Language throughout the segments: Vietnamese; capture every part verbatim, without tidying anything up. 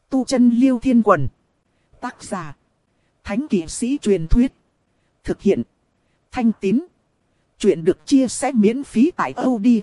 Tu chân Liêu Thiên Quần. Tác giả. Thánh kỵ sĩ truyền thuyết. Thực hiện. Thanh Tín. Chuyện được chia sẻ miễn phí tại audio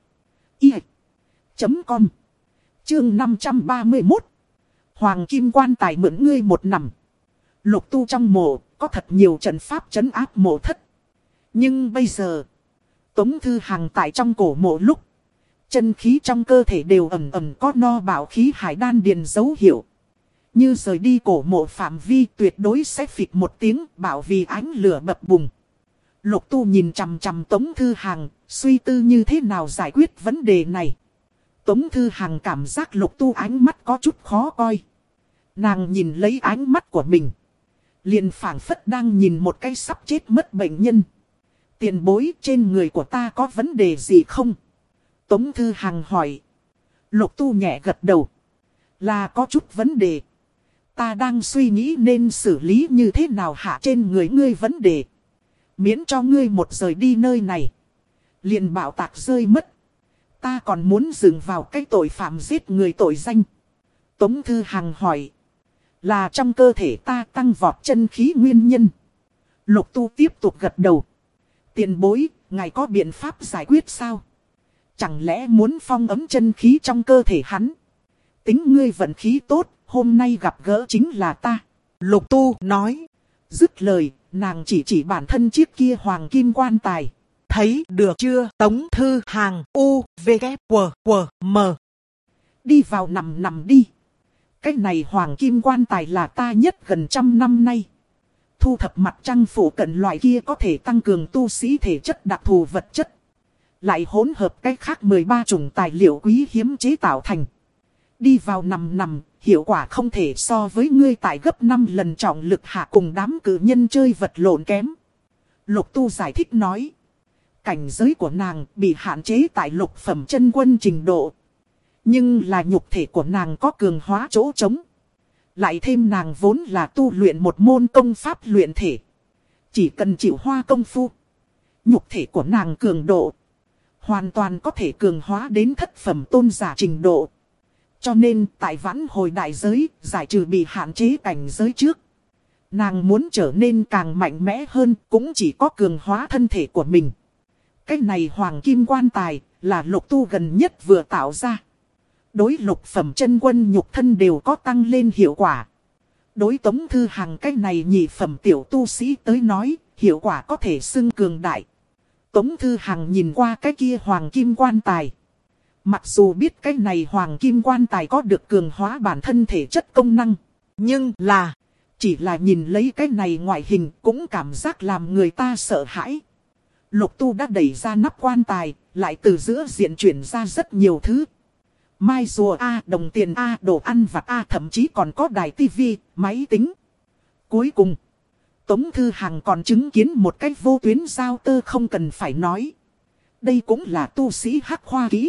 chấm com. Chương năm trăm ba mươi mốt. Hoàng Kim Quan Tài mượn ngươi một nằm. Lục Tu trong mộ có thật nhiều trận pháp trấn áp mộ thất. Nhưng bây giờ, Tống Thư Hằng tại trong cổ mộ lúc, chân khí trong cơ thể đều ẩm ẩm có no bảo khí hải đan điền dấu hiệu. Như rời đi cổ mộ phạm vi tuyệt đối sẽ phịch một tiếng bảo vì ánh lửa bập bùng. Lục Tu nhìn chằm chằm Tống Thư Hằng, suy tư như thế nào giải quyết vấn đề này. Tống Thư Hằng cảm giác Lục Tu ánh mắt có chút khó coi. Nàng nhìn lấy ánh mắt của mình, liền phảng phất đang nhìn một cái sắp chết mất bệnh nhân. Tiền bối, trên người của ta có vấn đề gì không? Tống Thư Hằng hỏi. Lục Tu nhẹ gật đầu. Là có chút vấn đề. Ta đang suy nghĩ nên xử lý như thế nào hạ trên người ngươi vấn đề. Miễn cho ngươi một rời đi nơi này, liền bạo tạc rơi mất. Ta còn muốn dừng vào cái tội phạm giết người tội danh. Tống Thư Hằng hỏi. Là trong cơ thể ta tăng vọt chân khí nguyên nhân. Lục Tu tiếp tục gật đầu. Tiền bối, ngài có biện pháp giải quyết sao? Chẳng lẽ muốn phong ấm chân khí trong cơ thể hắn? Tính ngươi vận khí tốt, hôm nay gặp gỡ chính là ta. Lục Tu nói. Dứt lời, nàng chỉ chỉ bản thân chiếc kia hoàng kim quan tài. Thấy được chưa? Tống Thư Hằng U, V, K, W, W, M. Đi vào nằm nằm đi. Cái này hoàng kim quan tài là ta nhất gần trăm năm nay thu thập mặt trăng phủ cận loại kia có thể tăng cường tu sĩ thể chất đặc thù vật chất. Lại hỗn hợp cách khác mười ba chủng tài liệu quý hiếm chế tạo thành. Đi vào nằm nằm, hiệu quả không thể so với ngươi tại gấp năm lần trọng lực hạ cùng đám cử nhân chơi vật lộn kém. Lục Tu giải thích nói. Cảnh giới của nàng bị hạn chế tại lục phẩm chân quân trình độ. Nhưng là nhục thể của nàng có cường hóa chỗ trống. Lại thêm nàng vốn là tu luyện một môn công pháp luyện thể. Chỉ cần chịu hoa công phu, nhục thể của nàng cường độ hoàn toàn có thể cường hóa đến thất phẩm tôn giả trình độ. Cho nên tại vãn hồi đại giới, giải trừ bị hạn chế cảnh giới trước, nàng muốn trở nên càng mạnh mẽ hơn cũng chỉ có cường hóa thân thể của mình. Cái này hoàng kim quan tài là Lục Tu gần nhất vừa tạo ra. Đối lục phẩm chân quân nhục thân đều có tăng lên hiệu quả. Đối Tống Thư Hằng cái này nhị phẩm tiểu tu sĩ tới nói, hiệu quả có thể xưng cường đại. Tống Thư Hằng nhìn qua cái kia hoàng kim quan tài. Mặc dù biết cái này hoàng kim quan tài có được cường hóa bản thân thể chất công năng. Nhưng là, chỉ là nhìn lấy cái này ngoại hình cũng cảm giác làm người ta sợ hãi. Lục Tu đã đẩy ra nắp quan tài, lại từ giữa diện chuyển ra rất nhiều thứ. Mai rùa A, đồng tiền A, đồ ăn vặt A, thậm chí còn có đài tivi, máy tính. Cuối cùng, Tống Thư Hằng còn chứng kiến một cái vô tuyến giao tơ không cần phải nói. Đây cũng là tu sĩ hắc khoa kỹ.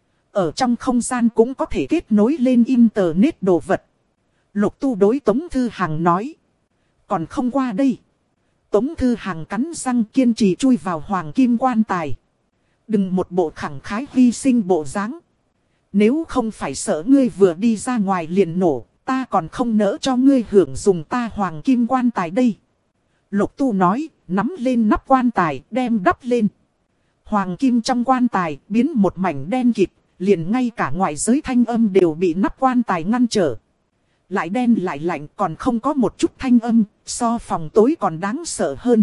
Ở trong không gian cũng có thể kết nối lên internet đồ vật. Lục Tu đối Tống Thư Hằng nói. Còn không qua đây. Tống Thư Hằng cắn răng kiên trì chui vào hoàng kim quan tài. Đừng một bộ khẳng khái hy sinh bộ dáng. Nếu không phải sợ ngươi vừa đi ra ngoài liền nổ, ta còn không nỡ cho ngươi hưởng dùng ta hoàng kim quan tài đây. Lục Tu nói, nắm lên nắp quan tài, đem đắp lên. Hoàng kim trong quan tài biến một mảnh đen kịt, liền ngay cả ngoại giới thanh âm đều bị nắp quan tài ngăn trở. Lại đen lại lạnh còn không có một chút thanh âm, so phòng tối còn đáng sợ hơn.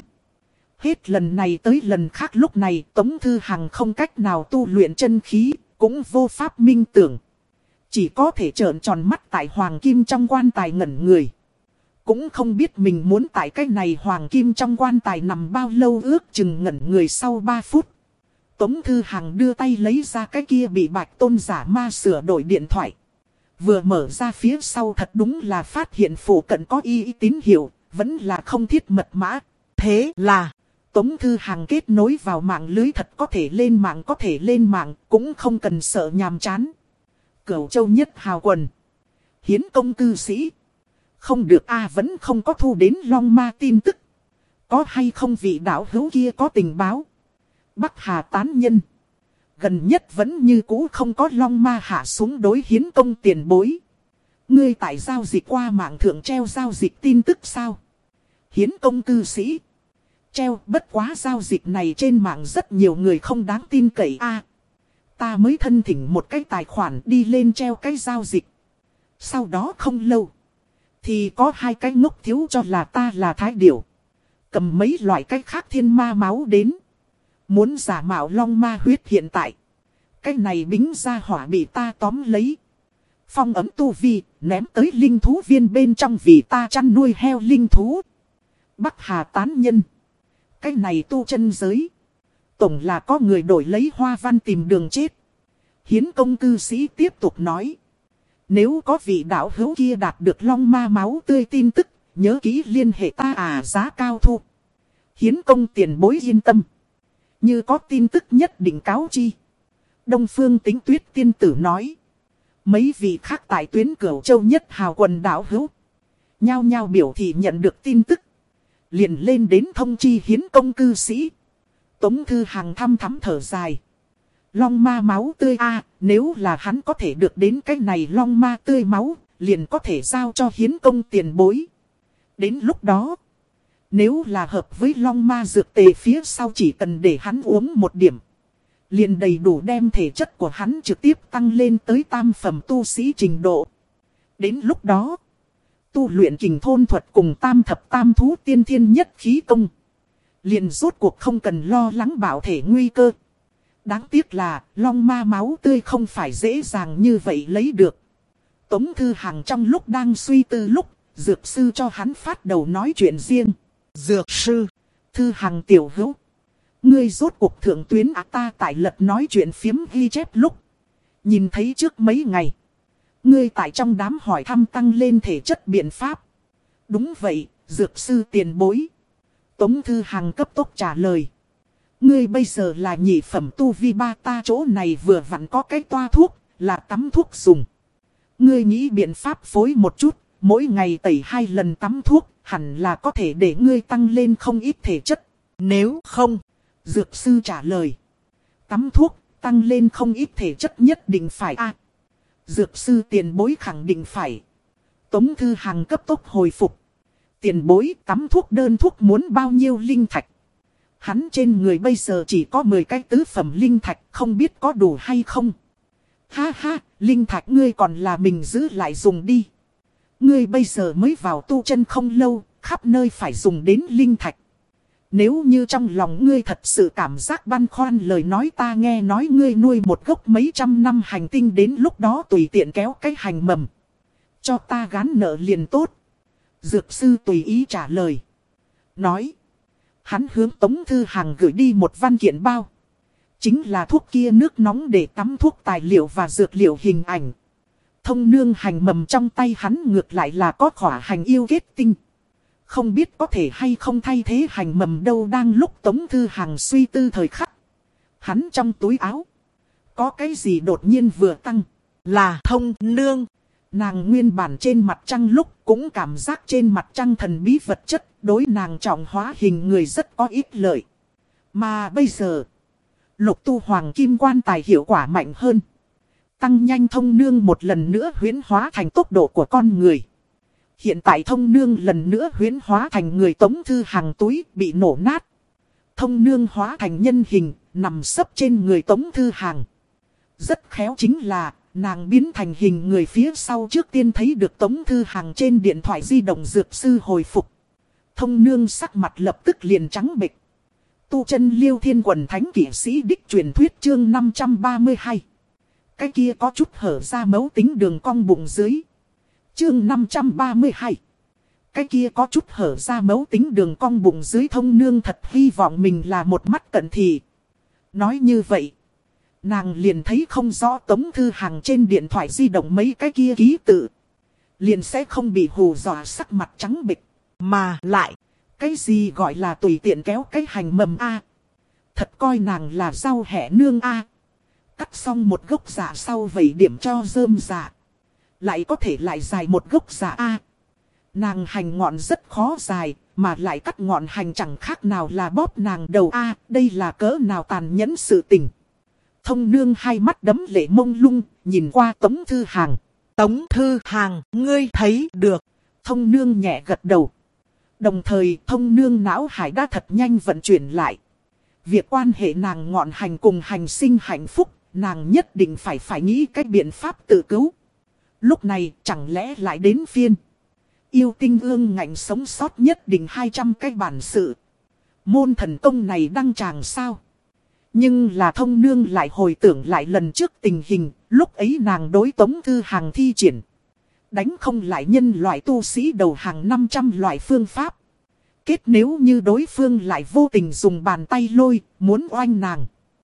Hết lần này tới lần khác lúc này Tống Thư Hằng không cách nào tu luyện chân khí. Cũng vô pháp minh tưởng. Chỉ có thể trợn tròn mắt tại hoàng kim trong quan tài ngẩn người. Cũng không biết mình muốn tại cái này hoàng kim trong quan tài nằm bao lâu, ước chừng ngẩn người sau ba phút. Tống Thư Hằng đưa tay lấy ra cái kia bị Bạch Tôn giả ma sửa đổi điện thoại. Vừa mở ra phía sau thật đúng là phát hiện phủ cận có y tín hiệu, vẫn là không thiết mật mã. Thế là Tống Thư Hằng kết nối vào mạng lưới thật có thể lên mạng có thể lên mạng, cũng không cần sợ nhàm chán. Cửu Châu nhất hào quần. Hiến công cư sĩ. Không được a vẫn không có thu đến Long Ma tin tức. Có hay không vị đạo hữu kia có tình báo. Bắc Hà tán nhân. Gần nhất vẫn như cũ không có Long Ma hạ xuống đối hiến công tiền bối. Ngươi tại giao dịch qua mạng thượng treo giao dịch tin tức sao? Hiến công cư sĩ. Treo, bất quá giao dịch này trên mạng rất nhiều người không đáng tin cậy a. Ta mới thân thỉnh một cái tài khoản đi lên treo cái giao dịch. Sau đó không lâu, thì có hai cái ngốc thiếu cho là ta là thái điểu. Cầm mấy loại cách khác thiên ma máu đến. Muốn giả mạo long ma huyết hiện tại. Cái này bính ra hỏa bị ta tóm lấy. Phong ấm tu vi, ném tới linh thú viên bên trong vì ta chăn nuôi heo linh thú. Bắc Hà tán nhân. Cái này tu chân giới. Tổng là có người đổi lấy hoa văn tìm đường chết. Hiến công cư sĩ tiếp tục nói. Nếu có vị đạo hữu kia đạt được long ma máu tươi tin tức, nhớ kỹ liên hệ ta à giá cao thu. Hiến công tiền bối yên tâm. Như có tin tức nhất định cáo chi. Đông Phương Tính Tuyết tiên tử nói. Mấy vị khác tại tuyến Cửu Châu nhất hào quần đạo hữu. Nhao nhao biểu thị nhận được tin tức. Liền lên đến thông chi hiến công cư sĩ. Tống Thư Hằng thăm thắm thở dài. Long ma máu tươi a, nếu là hắn có thể được đến cái này long ma tươi máu, liền có thể giao cho hiến công tiền bối. Đến lúc đó, nếu là hợp với long ma dược tề phía sau chỉ cần để hắn uống một điểm, liền đầy đủ đem thể chất của hắn trực tiếp tăng lên tới tam phẩm tu sĩ trình độ. Đến lúc đó, tu luyện kình thôn thuật cùng tam thập tam thú tiên thiên nhất khí công, liền rốt cuộc không cần lo lắng bảo thể nguy cơ. Đáng tiếc là long ma máu tươi không phải dễ dàng như vậy lấy được. Tống Thư Hằng trong lúc đang suy tư lúc, dược sư cho hắn phát đầu nói chuyện riêng. Dược sư, Thư Hằng tiểu hữu, ngươi rốt cuộc thượng tuyến à, ta tại lật nói chuyện phiếm ghi chép lúc. Nhìn thấy trước mấy ngày, ngươi tại trong đám hỏi thăm tăng lên thể chất biện pháp. Đúng vậy, dược sư tiền bối. Tống Thư Hằng cấp tốc trả lời. Ngươi bây giờ là nhị phẩm tu vi ba, ta chỗ này vừa vặn có cái toa thuốc, là tắm thuốc dùng. Ngươi nghĩ biện pháp phối một chút, mỗi ngày tẩy hai lần tắm thuốc, hẳn là có thể để ngươi tăng lên không ít thể chất. Nếu không, dược sư trả lời. Tắm thuốc, tăng lên không ít thể chất nhất định phải a. À, dược sư tiền bối khẳng định phải. Tống Thư Hằng cấp tốc hồi phục. Tiền bối tắm thuốc đơn thuốc muốn bao nhiêu linh thạch? Hắn trên người bây giờ chỉ có mười cái tứ phẩm linh thạch, không biết có đủ hay không. Ha ha, linh thạch ngươi còn là mình giữ lại dùng đi. Ngươi bây giờ mới vào tu chân không lâu, khắp nơi phải dùng đến linh thạch. Nếu như trong lòng ngươi thật sự cảm giác băn khoăn lời nói, ta nghe nói ngươi nuôi một gốc mấy trăm năm hành tinh, đến lúc đó tùy tiện kéo cái hành mầm. Cho ta gán nợ liền tốt. Dược sư tùy ý trả lời. Nói. Hắn hướng Tống Thư Hằng gửi đi một văn kiện bao. Chính là thuốc kia nước nóng để tắm thuốc tài liệu và dược liệu hình ảnh. Thông nương hành mầm trong tay hắn ngược lại là có khỏa hành yêu kết tinh. Không biết có thể hay không thay thế hành mầm đâu. Đang lúc Tống Thư Hằng suy tư thời khắc, hắn trong túi áo có cái gì đột nhiên vừa tăng. Là thông nương. Nàng nguyên bản trên mặt trăng lúc cũng cảm giác trên mặt trăng thần bí vật chất đối nàng trọng hóa hình người rất có ích lợi. Mà bây giờ, lục tu hoàng kim quan tài hiệu quả mạnh hơn. Tăng nhanh thông nương một lần nữa huyễn hóa thành tốc độ của con người. Hiện tại thông nương lần nữa huyễn hóa thành người Tống Thư Hằng túi bị nổ nát. Thông nương hóa thành nhân hình, nằm sấp trên người Tống Thư Hằng. Rất khéo chính là, nàng biến thành hình người phía sau trước tiên thấy được Tống Thư Hằng trên điện thoại di động dược sư hồi phục. Thông nương sắc mặt lập tức liền trắng bệch. Tu chân Liêu Thiên Quần Thánh Kỷ Sĩ Đích truyền thuyết chương năm trăm ba mươi hai. Cái kia có chút hở ra mấu tính đường cong bụng dưới. Chương năm trăm ba mươi hai. Cái kia có chút hở ra mấu tính đường cong bụng dưới. Thông nương thật hy vọng mình là một mắt cận thị. Nói như vậy, nàng liền thấy không rõ Tống Thư Hằng trên điện thoại di động mấy cái kia ký tự. Liền sẽ không bị hù dọa sắc mặt trắng bệch. Mà lại, cái gì gọi là tùy tiện kéo cái hành mầm a? Thật coi nàng là rau hẹ nương a. Cắt xong một gốc giả sau vẩy điểm cho rơm giả. Lại có thể lại dài một gốc giả a. Nàng hành ngọn rất khó dài, mà lại cắt ngọn hành chẳng khác nào là bóp nàng đầu a. Đây là cỡ nào tàn nhẫn sự tình. Thông nương hai mắt đấm lệ mông lung, nhìn qua Tống Thư Hằng. Tống Thư Hàng, ngươi thấy được. Thông nương nhẹ gật đầu. Đồng thời thông nương não hải đã thật nhanh vận chuyển lại. Việc quan hệ nàng ngọn hành cùng hành sinh hạnh phúc, nàng nhất định phải phải nghĩ cách biện pháp tự cứu. Lúc này chẳng lẽ lại đến phiên. Yêu tinh ương ngạnh sống sót nhất định hai trăm cái bản sự. Môn thần công này đăng tràng sao? Nhưng là thông nương lại hồi tưởng lại lần trước tình hình, lúc ấy nàng đối Tống Thư Hàng thi triển. Đánh không lại nhân loại tu sĩ đầu hàng năm trăm loại phương pháp. Kết nếu như đối phương lại vô tình dùng bàn tay lôi, muốn oanh nàng.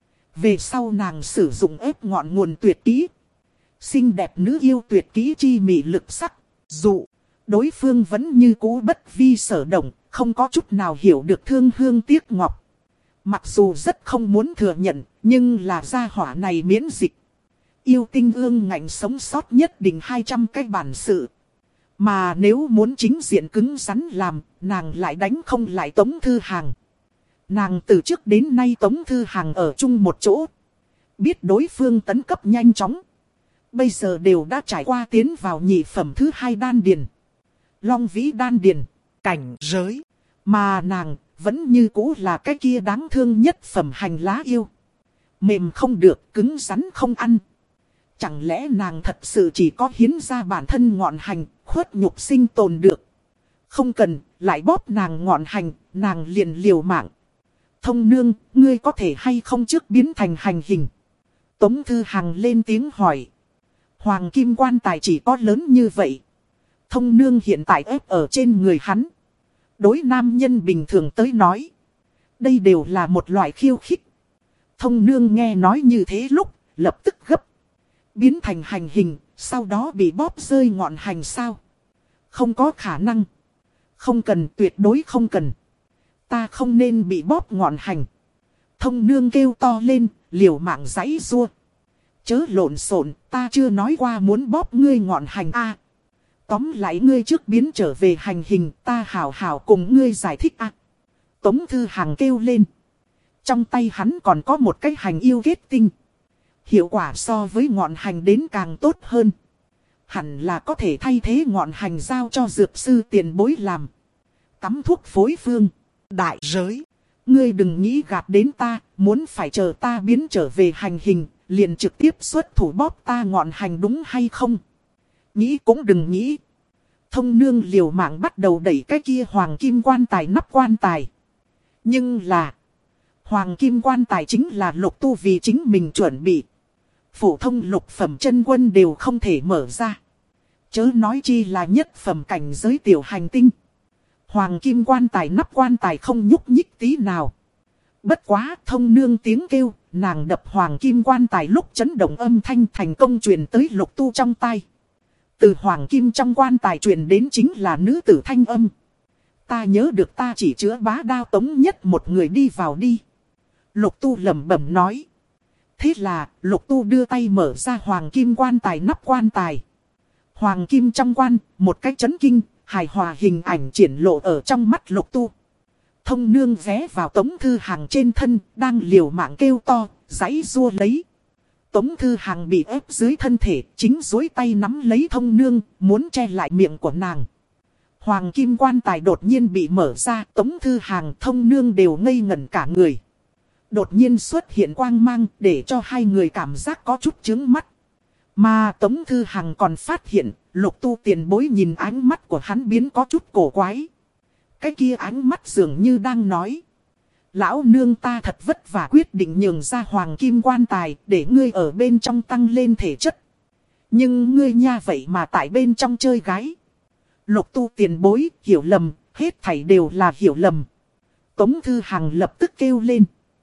Về sau nàng sử dụng ép ngọn nguồn tuyệt kỹ. Xinh đẹp nữ yêu tuyệt kỹ chi mị lực sắc, dụ. Đối phương vẫn như cũ bất vi sở động, không có chút nào hiểu được thương hương tiếc ngọc. Mặc dù rất không muốn thừa nhận, nhưng là gia hỏa này miễn dịch. Yêu tinh ương ngạnh sống sót nhất định hai trăm cái bản sự. Mà nếu muốn chính diện cứng rắn làm, nàng lại đánh không lại Tống Thư Hàng. Nàng từ trước đến nay Tống Thư Hàng ở chung một chỗ. Biết đối phương tấn cấp nhanh chóng. Bây giờ đều đã trải qua tiến vào nhị phẩm thứ hai đan điền. Long vĩ đan điền, cảnh giới. Mà nàng vẫn như cũ là cái kia đáng thương nhất phẩm hành lá yêu. Mềm không được, cứng rắn không ăn. Chẳng lẽ nàng thật sự chỉ có hiến ra bản thân ngọn hành, khuất nhục sinh tồn được. Không cần, lại bóp nàng ngọn hành, nàng liền liều mạng. Thông nương, ngươi có thể hay không trước biến thành hành hình? Tống Thư Hàng lên tiếng hỏi. Hoàng kim quan tài chỉ có lớn như vậy. Thông nương hiện tại ép ở trên người hắn. Đối nam nhân bình thường tới nói. Đây đều là một loại khiêu khích. Thông nương nghe nói như thế lúc, lập tức gấp. Biến thành hành hình, sau đó bị bóp rơi ngọn hành sao? Không có khả năng. Không cần, tuyệt đối không cần. Ta không nên bị bóp ngọn hành. Thông nương kêu to lên, liều mạng giãy giụa. Chớ lộn xộn, ta chưa nói qua muốn bóp ngươi ngọn hành a. À, tóm lại ngươi trước biến trở về hành hình, ta hảo hảo cùng ngươi giải thích a. À, Tống Thư Hàng kêu lên. Trong tay hắn còn có một cái hành yêu kết tinh. Hiệu quả so với ngọn hành đến càng tốt hơn. Hẳn là có thể thay thế ngọn hành giao cho dược sư tiền bối làm. Tắm thuốc phối phương. Đại giới. Ngươi đừng nghĩ gạt đến ta, muốn phải chờ ta biến trở về hành hình, liền trực tiếp xuất thủ bóp ta ngọn hành đúng hay không? Nghĩ cũng đừng nghĩ. Thông nương liều mạng bắt đầu đẩy cái kia hoàng kim quan tài nắp quan tài. Nhưng là, hoàng kim quan tài chính là Lục Tu vì chính mình chuẩn bị. Phổ thông lục phẩm chân quân đều không thể mở ra. Chớ nói chi là nhất phẩm cảnh giới tiểu hành tinh. Hoàng kim quan tài nắp quan tài không nhúc nhích tí nào. Bất quá thông nương tiếng kêu, nàng đập hoàng kim quan tài lúc chấn động âm thanh thành công truyền tới Lục Tu trong tai. Từ hoàng kim trong quan tài truyền đến chính là nữ tử thanh âm. Ta nhớ được ta chỉ chữa bá đao Tống Nhất một người đi vào đi. Lục Tu lẩm bẩm nói. Thế là Lục Tu đưa tay mở ra hoàng kim quan tài nắp quan tài. Hoàng kim trong quan, một cái chấn kinh, hài hòa hình ảnh triển lộ ở trong mắt Lục Tu. Thông nương vé vào Tống Thư Hàng trên thân, đang liều mạng kêu to, giãy giụa lấy. Tống Thư Hàng bị ép dưới thân thể, chính duỗi tay nắm lấy thông nương, muốn che lại miệng của nàng. Hoàng kim quan tài đột nhiên bị mở ra, Tống Thư Hàng thông nương đều ngây ngẩn cả người. Đột nhiên xuất hiện quang mang để cho hai người cảm giác có chút chướng mắt. Mà Tống Thư Hàng còn phát hiện, Lục Tu tiền bối nhìn ánh mắt của hắn biến có chút cổ quái. Cái kia ánh mắt dường như đang nói. Lão nương ta thật vất vả quyết định nhường ra hoàng kim quan tài để ngươi ở bên trong tăng lên thể chất. Nhưng ngươi nha vậy mà tại bên trong chơi gái. Lục Tu tiền bối, hiểu lầm, hết thảy đều là hiểu lầm. Tống Thư Hàng lập tức kêu lên.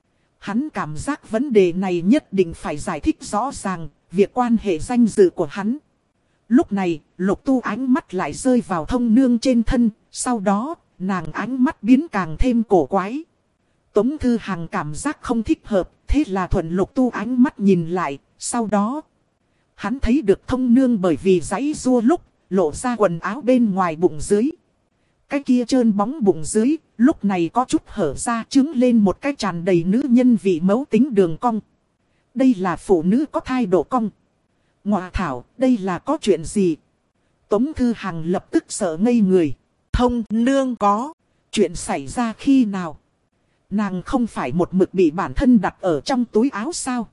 Hắn cảm giác vấn đề này nhất định phải giải thích rõ ràng, việc quan hệ danh dự của hắn. Lúc này, Lục Tu ánh mắt lại rơi vào thông nương trên thân, sau đó, nàng ánh mắt biến càng thêm cổ quái. Tống Thư Hàng cảm giác không thích hợp, thế là thuận Lục Tu ánh mắt nhìn lại, sau đó. Hắn thấy được thông nương bởi vì giãy giụa lúc, lộ ra quần áo bên ngoài bụng dưới. Cái kia trơn bóng bụng dưới, lúc này có chút hở ra trứng lên một cái tràn đầy nữ nhân vị mẫu tính đường cong. Đây là phụ nữ có thai độ cong. Ngọa thảo, đây là có chuyện gì? Tống Thư Hằng lập tức sợ ngây người. Thông nương có. Chuyện xảy ra khi nào? Nàng không phải một mực bị bản thân đặt ở trong túi áo sao?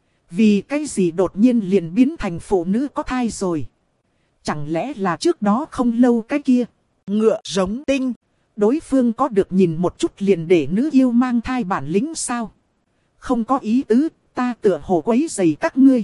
Vì cái gì đột nhiên liền biến thành phụ nữ có thai rồi? Chẳng lẽ là trước đó không lâu cái kia? Ngựa giống tinh. Đối phương có được nhìn một chút liền để nữ yêu mang thai bản lĩnh sao? Không có ý tứ, ta tựa hồ quấy rầy các ngươi.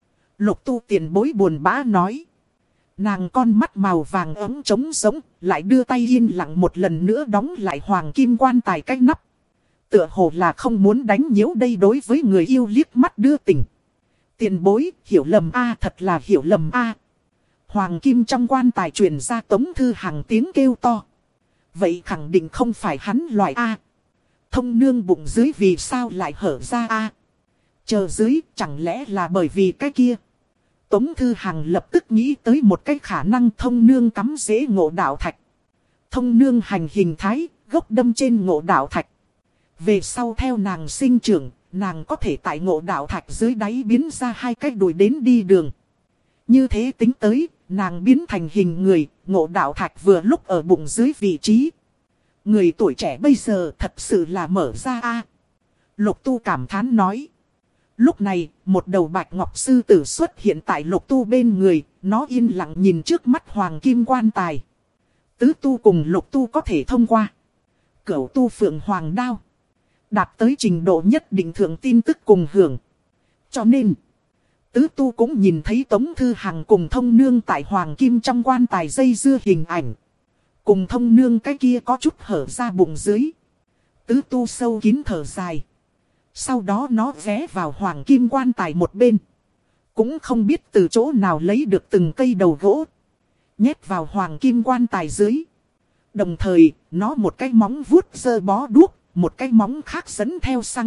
Lục Tu tiền bối buồn bã nói. Nàng con mắt màu vàng ấm trống giống, lại đưa tay yên lặng một lần nữa đóng lại hoàng kim quan tài cái nắp. Tựa hồ là không muốn đánh nhiễu đây đối với người yêu liếc mắt đưa tình. Tiền bối, hiểu lầm a, thật là hiểu lầm a. Hoàng kim trong quan tài truyền ra Tống Thư Hằng tiếng kêu to. Vậy khẳng định không phải hắn loại a. Thông nương bụng dưới vì sao lại hở ra a? Chờ dưới chẳng lẽ là bởi vì cái kia? Tống Thư Hằng lập tức nghĩ tới một cái khả năng thông nương cắm rễ ngộ đạo thạch. Thông nương hành hình thái, gốc đâm trên ngộ đạo thạch. Về sau theo nàng sinh trưởng, nàng có thể tại ngộ đạo thạch dưới đáy biến ra hai cái đùi đến đi đường. Như thế tính tới, nàng biến thành hình người, ngộ đạo thạch vừa lúc ở bụng dưới vị trí. Người tuổi trẻ bây giờ thật sự là mở ra a. Lục Tu cảm thán nói. Lúc này, một đầu bạch ngọc sư tử xuất hiện tại Lục Tu bên người, nó yên lặng nhìn trước mắt hoàng kim quan tài. Tứ Tu cùng Lục Tu có thể thông qua. Cửu Tu phượng hoàng đao. Đạt tới trình độ nhất định thượng tin tức cùng hưởng. Cho nên, Tứ Tu cũng nhìn thấy Tống Thư Hằng cùng thông nương tại hoàng kim trong quan tài dây dưa hình ảnh. Cùng thông nương cái kia có chút hở ra bụng dưới. Tứ Tu sâu kín thở dài. Sau đó nó ghé vào hoàng kim quan tài một bên. Cũng không biết từ chỗ nào lấy được từng cây đầu gỗ. Nhét vào hoàng kim quan tài dưới. Đồng thời, nó một cái móng vuốt giơ bó đuốc, một cái móng khác dẫn theo xăng.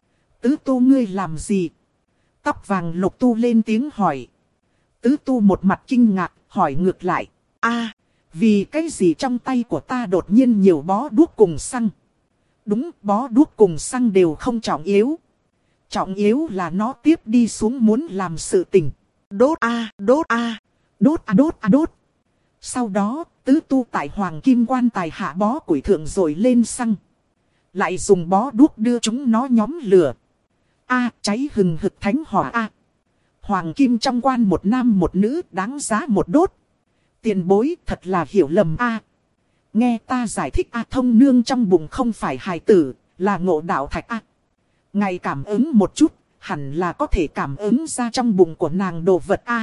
Tứ Tu ngươi làm gì? Tóc vàng Lục Tu lên tiếng hỏi. Tứ Tu một mặt kinh ngạc, hỏi ngược lại. a vì cái gì trong tay của ta đột nhiên nhiều bó đuốc cùng xăng? Đúng, bó đuốc cùng xăng đều không trọng yếu. Trọng yếu là nó tiếp đi xuống muốn làm sự tình. Đốt a, đốt a, đốt a, đốt a, đốt. Sau đó, Tứ Tu tại hoàng kim quan tài hạ bó củi thượng rồi lên xăng. Lại dùng bó đuốc đưa chúng nó nhóm lửa. A, cháy hừng hực thánh hỏa a. Hoàng kim trong quan một nam một nữ đáng giá một đốt. Tiền bối thật là hiểu lầm a. Nghe ta giải thích a, thông nương trong bụng không phải hài tử, là ngộ đạo thạch a. Ngày cảm ứng một chút, hẳn là có thể cảm ứng ra trong bụng của nàng đồ vật a.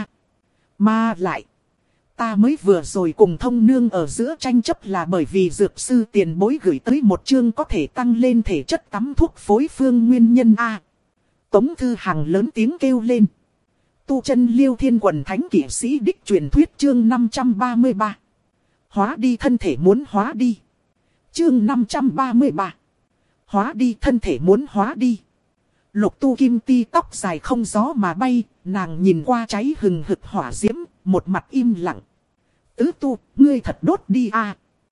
Mà lại, ta mới vừa rồi cùng thông nương ở giữa tranh chấp là bởi vì dược sư tiền bối gửi tới một chương có thể tăng lên thể chất tắm thuốc phối phương nguyên nhân a. Tống Thư Hằng lớn tiếng kêu lên. Tu chân Liêu Thiên Quần Thánh Kỷ Sĩ Đích truyền thuyết chương năm trăm ba mươi ba. Hóa đi thân thể muốn hóa đi. Chương năm trăm ba mươi ba. Hóa đi thân thể muốn hóa đi. Lục Tu kim ti tóc dài không gió mà bay, nàng nhìn qua cháy hừng hực hỏa diễm, một mặt im lặng. Tứ Tu, ngươi thật đốt đi a.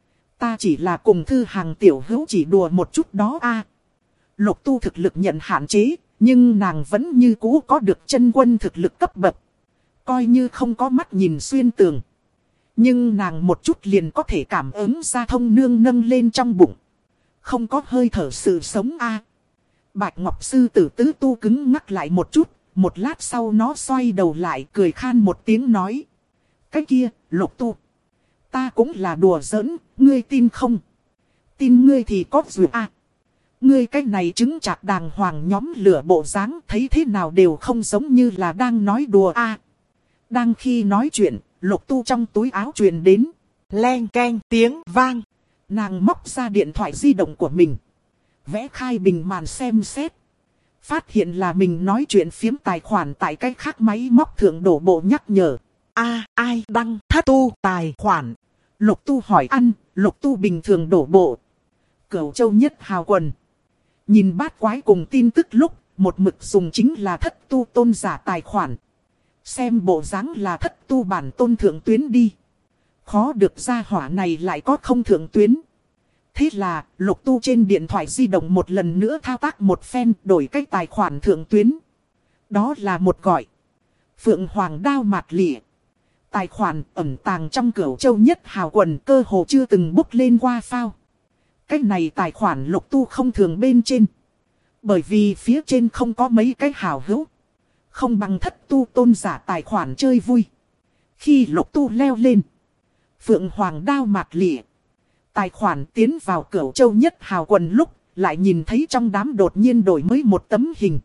Ta chỉ là cùng Thư Hằng tiểu hữu chỉ đùa một chút đó a. Lục Tu thực lực nhận hạn chế, nhưng nàng vẫn như cũ có được chân quân thực lực cấp bậc. Coi như không có mắt nhìn xuyên tường. Nhưng nàng một chút liền có thể cảm ứng ra thông nương nâng lên trong bụng. Không có hơi thở sự sống a. Bạch Ngọc Sư tử Tứ Tu cứng ngắc lại một chút. Một lát sau nó xoay đầu lại cười khan một tiếng nói. Cái kia, Lục Tu. Ta cũng là đùa giỡn, ngươi tin không? Tin ngươi thì có dù a. Ngươi cái này chứng chạc đàng hoàng nhóm lửa bộ dáng thấy thế nào đều không giống như là đang nói đùa a. Đang khi nói chuyện, Lục Tu trong túi áo truyền đến. Len keng tiếng vang. Nàng móc ra điện thoại di động của mình. Vẽ khai bình màn xem xét. Phát hiện là mình nói chuyện phiếm tài khoản tại cái khác máy móc thượng đổ bộ nhắc nhở. A, ai đăng thất tu tài khoản? Lục Tu hỏi ăn, Lục Tu bình thường đổ bộ. Cửu Châu Nhất Hào Quần. Nhìn bát quái cùng tin tức lúc, một mực dùng chính là thất tu tôn giả tài khoản. Xem bộ dáng là thất tu bản tôn thượng tuyến đi. Khó được ra hỏa này lại có không thượng tuyến. Thế là, Lục Tu trên điện thoại di động một lần nữa thao tác một phen đổi cái tài khoản thượng tuyến. Đó là một gọi. Phượng Hoàng đao mạt lịa. Tài khoản ẩn tàng trong Cửu Châu Nhất Hào quần cơ hồ chưa từng bốc lên qua phao. Cái này tài khoản Lục Tu không thường bên trên. Bởi vì phía trên không có mấy cái hào hữu. Không bằng Thất Tu tôn giả tài khoản chơi vui. Khi Lục Tu leo lên. Phượng Hoàng đao mạt lịa. Tài khoản tiến vào Cửu Châu Nhất Hào quần lúc. Lại nhìn thấy trong đám đột nhiên đổi mới một tấm hình.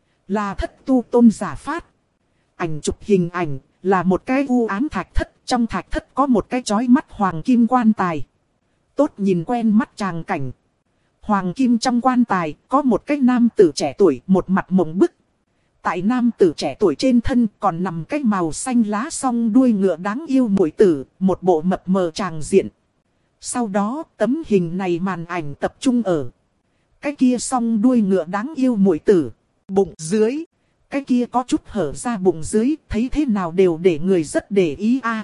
Là Thất Tu tôn giả phát. Ảnh chụp hình ảnh là một cái u ám thạch thất. Trong thạch thất có một cái chói mắt hoàng kim quan tài. Tốt nhìn quen mắt tràng cảnh. Hoàng kim trong quan tài có một cái nam tử trẻ tuổi, một mặt mộng bức. Tại nam tử trẻ tuổi trên thân còn nằm cái màu xanh lá song đuôi ngựa đáng yêu muội tử, một bộ mập mờ tràng diện. Sau đó tấm hình này màn ảnh tập trung ở cái kia song đuôi ngựa đáng yêu muội tử, bụng dưới. Cái kia có chút hở ra bụng dưới, thấy thế nào đều để người rất để ý a.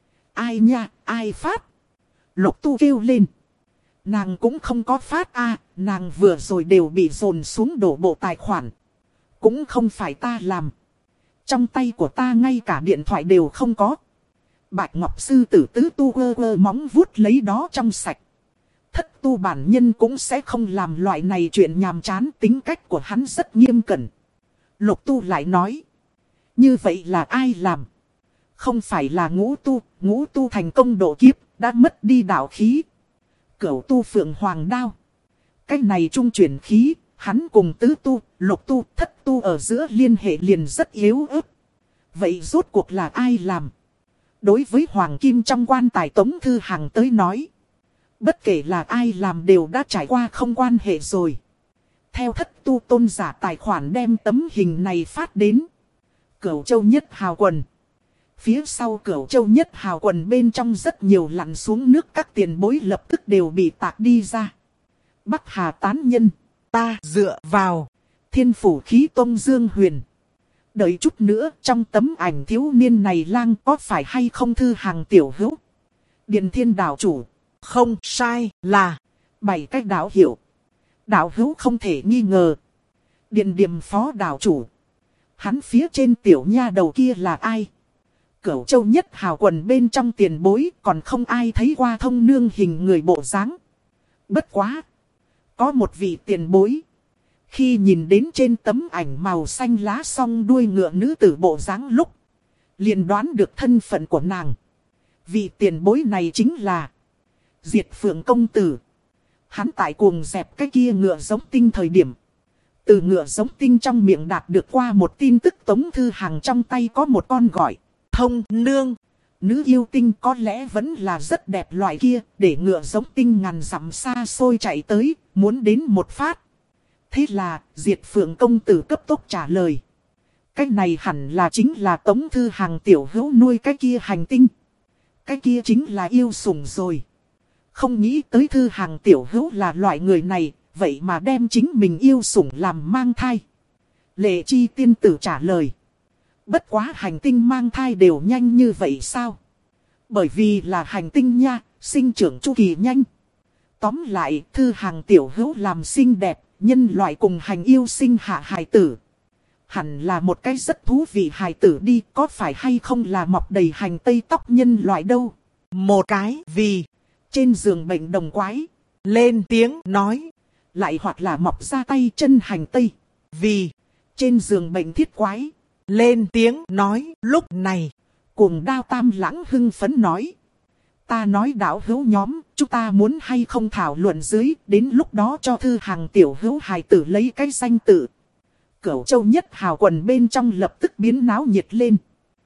Ai nha, ai phát? Lục Tu kêu lên. Nàng cũng không có phát a, nàng vừa rồi đều bị dồn xuống đổ bộ tài khoản. Cũng không phải ta làm. Trong tay của ta ngay cả điện thoại đều không có. Bạch Ngọc Sư tử tứ tu ơ ơ móng vuốt lấy đó trong sạch. Thất tu bản nhân cũng sẽ không làm loại này chuyện nhàm chán, tính cách của hắn rất nghiêm cẩn. Lục Tu lại nói. Như vậy là ai làm? Không phải là ngũ tu, ngũ tu thành công độ kiếp, đã mất đi đạo khí. Cửu tu Phượng Hoàng đao. Cái này trung chuyển khí, hắn cùng tứ tu, lục tu, thất tu ở giữa liên hệ liền rất yếu ớt. Vậy rốt cuộc là ai làm? Đối với Hoàng Kim trong quan tài Tống Thư Hằng tới nói. Bất kể là ai làm đều đã trải qua không quan hệ rồi. Theo Thất Tu tôn giả tài khoản đem tấm hình này phát đến Cửu Châu Nhất Hào quần. Phía sau Cửu Châu Nhất Hào quần bên trong rất nhiều lặn xuống nước, các tiền bối lập tức đều bị tạc đi ra. Bắc Hà tán nhân, ta dựa vào Thiên Phủ Khí Tông Dương Huyền. Đợi chút nữa, trong tấm ảnh thiếu niên này lang có phải hay không Thư Hằng tiểu hữu? Điền Thiên đạo chủ, không sai, là bảy cái đạo hiệu. Đạo hữu không thể nghi ngờ. Điện Điềm phó đạo chủ, hắn phía trên tiểu nha đầu kia là ai? Cửu Châu Nhất Hào quần bên trong tiền bối còn không ai thấy qua thông nương hình người bộ dáng. Bất quá, có một vị tiền bối, khi nhìn đến trên tấm ảnh màu xanh lá song đuôi ngựa nữ tử bộ dáng lúc, liền đoán được thân phận của nàng. Vị tiền bối này chính là Diệt Phượng công tử. Hắn tại cuồng dẹp cái kia ngựa giống tinh thời điểm, từ ngựa giống tinh trong miệng đạt được qua một tin tức Tống Thư Hằng trong tay có một con gọi thông nương. Nữ yêu tinh có lẽ vẫn là rất đẹp loại kia, để ngựa giống tinh ngàn dặm xa xôi chạy tới, muốn đến một phát. Thế là, Diệt Phượng công tử cấp tốc trả lời. Cái này hẳn là chính là Tống Thư Hằng tiểu hữu nuôi cái kia hành tinh. Cái kia chính là yêu sủng rồi. Không nghĩ tới Thư Hằng tiểu hữu là loại người này, vậy mà đem chính mình yêu sủng làm mang thai. Lệ Chi tiên tử trả lời. Bất quá hành tinh mang thai đều nhanh như vậy sao? Bởi vì là hành tinh nha, sinh trưởng chu kỳ nhanh. Tóm lại, Thư Hằng tiểu hữu làm xinh đẹp, nhân loại cùng hành yêu sinh hạ hài tử. Hẳn là một cái rất thú vị hài tử đi, có phải hay không là mọc đầy hành tây tóc nhân loại đâu? Một cái vì trên giường bệnh đồng quái lên tiếng nói. Lại hoặc là mọc ra tay chân hành tây vì trên giường bệnh thiết quái lên tiếng nói. Lúc này Cuồng Đao Tam Lãng hưng phấn nói. Ta nói đạo hữu nhóm, chúng ta muốn hay không thảo luận dưới, đến lúc đó cho Thư Hằng tiểu hữu hài tử lấy cái danh tự. Cửu Châu Nhất Hào quần bên trong lập tức biến náo nhiệt lên.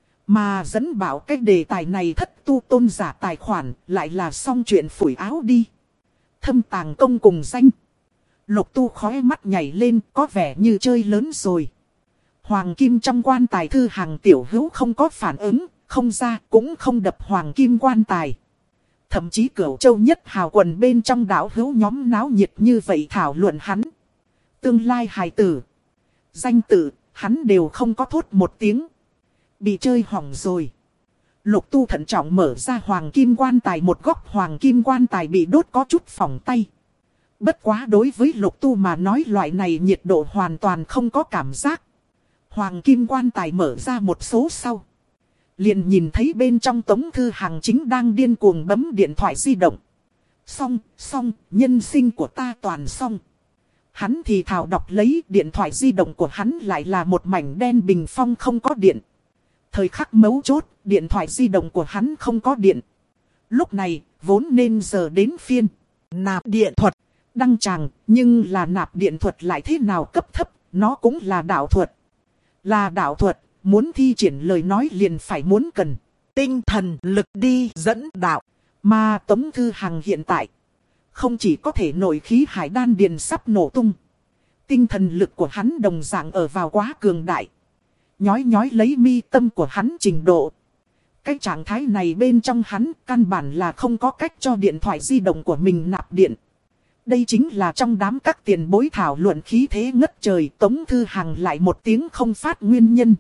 Mà dẫn bảo cái đề tài này Thất Tu tôn giả tài khoản, lại là xong chuyện phủi áo đi. Thâm tàng công cùng danh. Lục Tu khóe mắt nhảy lên, có vẻ như chơi lớn rồi. Hoàng kim trong quan tài Thư Hằng tiểu hữu không có phản ứng, không ra cũng không đập hoàng kim quan tài. Thậm chí Cửu Châu Nhất Hào quần bên trong đạo hữu nhóm náo nhiệt như vậy thảo luận hắn. Tương lai hài tử, danh tự, hắn đều không có thốt một tiếng. Bị chơi hỏng rồi. Lục Tu thận trọng mở ra hoàng kim quan tài, một góc hoàng kim quan tài bị đốt có chút phỏng tay. Bất quá đối với Lục Tu mà nói loại này nhiệt độ hoàn toàn không có cảm giác. Hoàng kim quan tài mở ra một số sau. Liền nhìn thấy bên trong Tống Thư Hằng chính đang điên cuồng bấm điện thoại di động. Xong, xong, nhân sinh của ta toàn xong. Hắn thì thào đọc lấy điện thoại di động của hắn lại là một mảnh đen bình phong không có điện. Thời khắc mấu chốt, điện thoại di động của hắn không có điện. Lúc này, vốn nên giờ đến phiên. Nạp điện thuật. Đăng tràng, nhưng là nạp điện thuật lại thế nào cấp thấp, nó cũng là đạo thuật. Là đạo thuật, muốn thi triển lời nói liền phải muốn cần tinh thần lực đi dẫn đạo. Mà Tống Thư Hằng hiện tại, không chỉ có thể nội khí hải đan điền sắp nổ tung. Tinh thần lực của hắn đồng dạng ở vào quá cường đại. Nhói nhói lấy mi tâm của hắn trình độ. Cái trạng thái này bên trong hắn căn bản là không có cách cho điện thoại di động của mình nạp điện. Đây chính là trong đám các tiền bối thảo luận khí thế ngất trời Tống Thư Hằng lại một tiếng không phát nguyên nhân.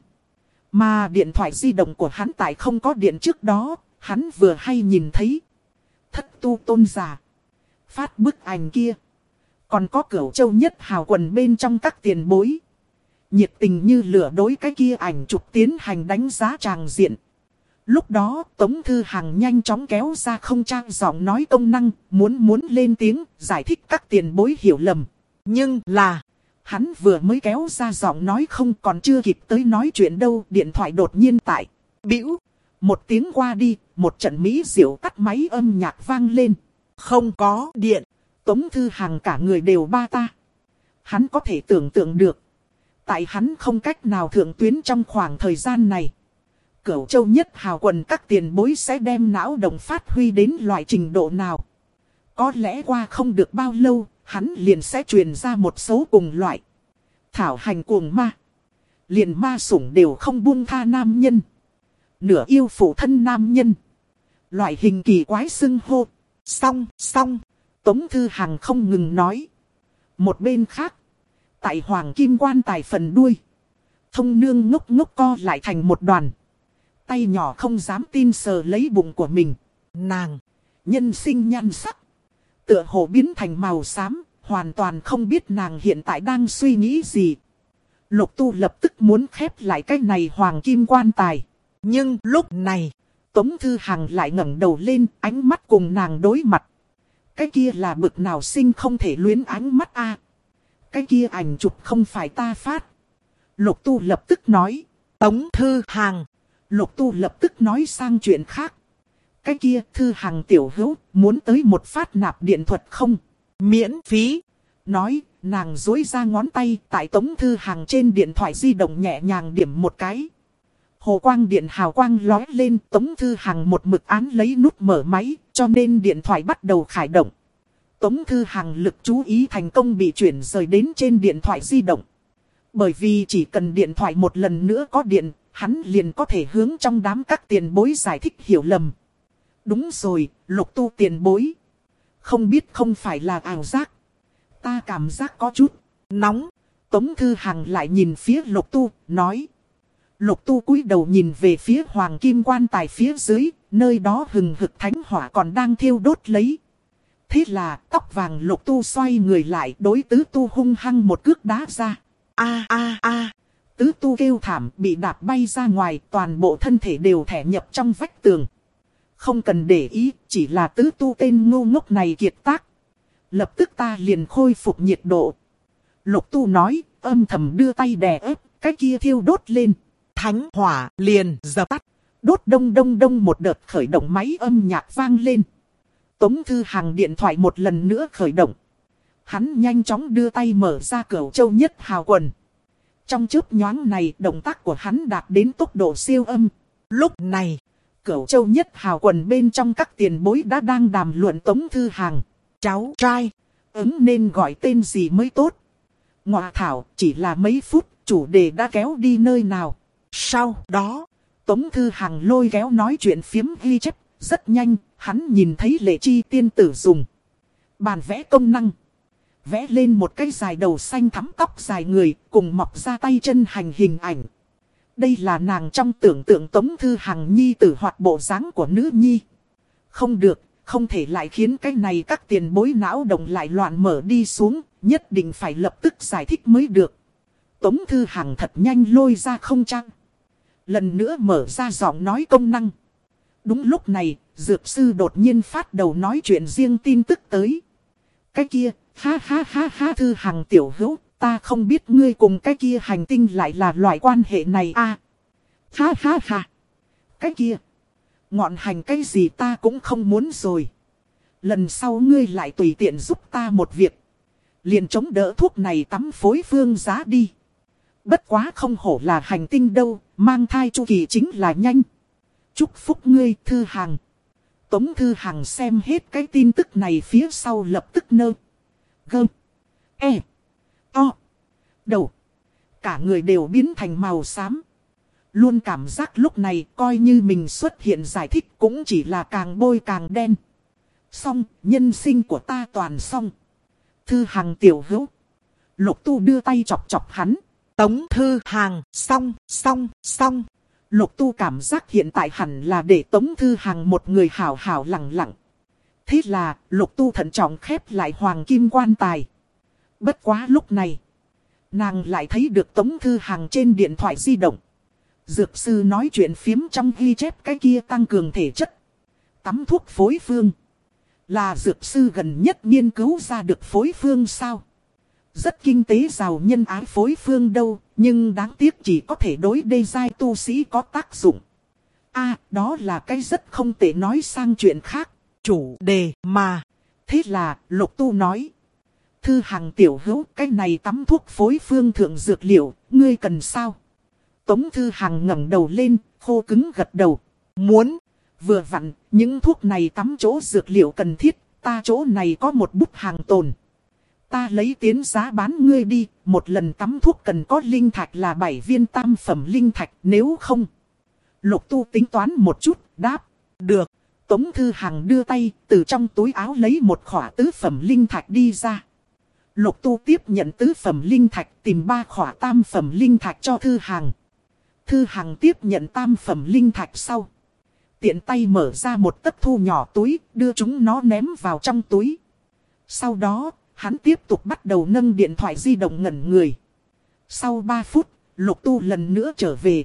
Mà điện thoại di động của hắn tại không có điện trước đó, hắn vừa hay nhìn thấy. Thất tu tôn giả. Phát bức ảnh kia. Còn có Cửu Châu Nhất Hào quần bên trong các tiền bối. Nhiệt tình như lửa đối cái kia ảnh chụp tiến hành đánh giá tràng diện. Lúc đó Tống Thư Hằng nhanh chóng kéo ra không trang giọng nói công năng, muốn muốn lên tiếng, giải thích các tiền bối hiểu lầm. Nhưng là, hắn vừa mới kéo ra giọng nói không còn chưa kịp tới nói chuyện đâu, điện thoại đột nhiên tại. Bĩu, một tiếng qua đi, một trận mỹ diệu tắt máy âm nhạc vang lên. Không có điện, Tống Thư Hằng cả người đều ba ta. Hắn có thể tưởng tượng được. Tại hắn không cách nào thượng tuyến trong khoảng thời gian này. Cửu Châu Nhất Hào quần các tiền bối sẽ đem não động phát huy đến loại trình độ nào. Có lẽ qua không được bao lâu, hắn liền sẽ truyền ra một số cùng loại. Thảo hành cuồng ma. Liền ma sủng đều không buông tha nam nhân. Nửa yêu phụ thân nam nhân. Loại hình kỳ quái xưng hô. Xong, xong. Tống Thư Hằng không ngừng nói. Một bên khác. Tại Hoàng Kim quan tài phần đuôi. Thông nương ngốc ngốc co lại thành một đoàn. Tay nhỏ không dám tin sờ lấy bụng của mình. Nàng. Nhân sinh nhan sắc. Tựa hồ biến thành màu xám. Hoàn toàn không biết nàng hiện tại đang suy nghĩ gì. Lục Tu lập tức muốn khép lại cái này Hoàng Kim quan tài. Nhưng lúc này. Tống Thư Hằng lại ngẩng đầu lên. Ánh mắt cùng nàng đối mặt. Cái kia là bực nào sinh không thể luyến ánh mắt a. Cái kia ảnh chụp không phải ta phát. Lục Tu lập tức nói. Tống Thư Hằng. Lục Tu lập tức nói sang chuyện khác. Cái kia Thư Hằng tiểu hữu muốn tới một phát nạp điện thuật không? Miễn phí. Nói nàng dối ra ngón tay tại Tống Thư Hằng trên điện thoại di động nhẹ nhàng điểm một cái. Hồ quang điện hào quang lói lên. Tống Thư Hằng một mực án lấy nút mở máy cho nên điện thoại bắt đầu khởi động. Tống Thư Hằng lực chú ý thành công bị chuyển rời đến trên điện thoại di động. Bởi vì chỉ cần điện thoại một lần nữa có điện, hắn liền có thể hướng trong đám các tiền bối giải thích hiểu lầm. Đúng rồi, Lục Tu tiền bối. Không biết không phải là ảo giác. Ta cảm giác có chút nóng. Tống Thư Hằng lại nhìn phía Lục Tu, nói. Lục Tu cúi đầu nhìn về phía Hoàng Kim quan tài phía dưới, nơi đó hừng hực thánh hỏa còn đang thiêu đốt lấy. Thế là tóc vàng Lục Tu xoay người lại đối Tứ Tu hung hăng một cước đá ra. A a a. Tứ Tu kêu thảm bị đạp bay ra ngoài, toàn bộ thân thể đều thẻ nhập trong vách tường. Không cần để ý, chỉ là Tứ Tu tên ngu ngốc này kiệt tác. Lập tức ta liền khôi phục nhiệt độ. Lục Tu nói, âm thầm đưa tay đè ép, cái kia thiêu đốt lên. Thánh hỏa liền dập tắt. Đốt đông đông đông một đợt khởi động máy âm nhạc vang lên. Tống Thư Hằng điện thoại một lần nữa khởi động. Hắn nhanh chóng đưa tay mở ra Cửu Châu Nhất Hào quần. Trong chớp nhoáng này động tác của hắn đạt đến tốc độ siêu âm. Lúc này, Cửu Châu Nhất Hào quần bên trong các tiền bối đã đang đàm luận Tống Thư Hằng. Cháu trai, ứng nên gọi tên gì mới tốt. Ngọa thảo, chỉ là mấy phút, chủ đề đã kéo đi nơi nào. Sau đó, Tống Thư Hằng lôi kéo nói chuyện phiếm ghi chép, rất nhanh, hắn nhìn thấy Lệ Chi tiên tử dùng bàn vẽ công năng. Vẽ lên một cái dài đầu xanh thắm tóc dài người, cùng mọc ra tay chân hành hình ảnh. Đây là nàng trong tưởng tượng Tống Thư Hằng nhi tử hoặc bộ dáng của nữ nhi. Không được, không thể lại khiến cái này các tiền bối não động lại loạn mở đi xuống, nhất định phải lập tức giải thích mới được. Tống Thư Hằng thật nhanh lôi ra không trang. Lần nữa mở ra giọng nói công năng. Đúng lúc này, dược sư đột nhiên phát đầu nói chuyện riêng tin tức tới. Cái kia, ha ha ha ha Thư Hằng tiểu hữu, ta không biết ngươi cùng cái kia hành tinh lại là loại quan hệ này à. Ha ha ha. Cái kia, ngọn hành cái gì ta cũng không muốn rồi. Lần sau ngươi lại tùy tiện giúp ta một việc. Liền chống đỡ thuốc này tắm phối phương giá đi. Bất quá không hổ là hành tinh đâu, mang thai chu kỳ chính là nhanh. Chúc phúc ngươi Thư Hằng. Tống Thư Hằng xem hết cái tin tức này phía sau lập tức nơ. Gơ. E. O. Đầu. Cả người đều biến thành màu xám. Luôn cảm giác lúc này coi như mình xuất hiện giải thích cũng chỉ là càng bôi càng đen. Xong, nhân sinh của ta toàn xong. Thư Hằng tiểu hữu. Lục Tu đưa tay chọc chọc hắn. Tống Thư Hằng, xong, xong, xong. Lục Tu cảm giác hiện tại hẳn là để Tống Thư Hằng một người hảo hảo lặng lặng. Thế là, Lục Tu thận trọng khép lại hoàng kim quan tài. Bất quá lúc này, nàng lại thấy được Tống Thư Hằng trên điện thoại di động. Dược sư nói chuyện phiếm trong ghi chép cái kia tăng cường thể chất. Tắm thuốc phối phương. Là dược sư gần nhất nghiên cứu ra được phối phương sao? Rất kinh tế giàu nhân ái phối phương đâu, nhưng đáng tiếc chỉ có thể đối đê giai tu sĩ có tác dụng. À, đó là cái rất không thể nói sang chuyện khác. Chủ đề mà. Thế là, Lục Tu nói. Thư Hằng tiểu hữu, cái này tắm thuốc phối phương thượng dược liệu, ngươi cần sao? Tống Thư Hằng ngẩng đầu lên, khô cứng gật đầu. Muốn. Vừa vặn, những thuốc này tắm chỗ dược liệu cần thiết, ta chỗ này có một bút hàng tồn. Ta lấy tiến giá bán ngươi đi, một lần tắm thuốc cần có linh thạch là bảy viên tam phẩm linh thạch, nếu không. Lục Tu tính toán một chút, đáp. Được. Tống Thư Hằng đưa tay, từ trong túi áo lấy một khỏa tứ phẩm linh thạch đi ra. Lục Tu tiếp nhận tứ phẩm linh thạch, tìm ba khỏa tam phẩm linh thạch cho Thư Hằng. Thư Hằng tiếp nhận tam phẩm linh thạch sau. Tiện tay mở ra một tấc thu nhỏ túi, đưa chúng nó ném vào trong túi. Sau đó, hắn tiếp tục bắt đầu nâng điện thoại di động ngẩn người. Sau ba phút, Lục Tu lần nữa trở về.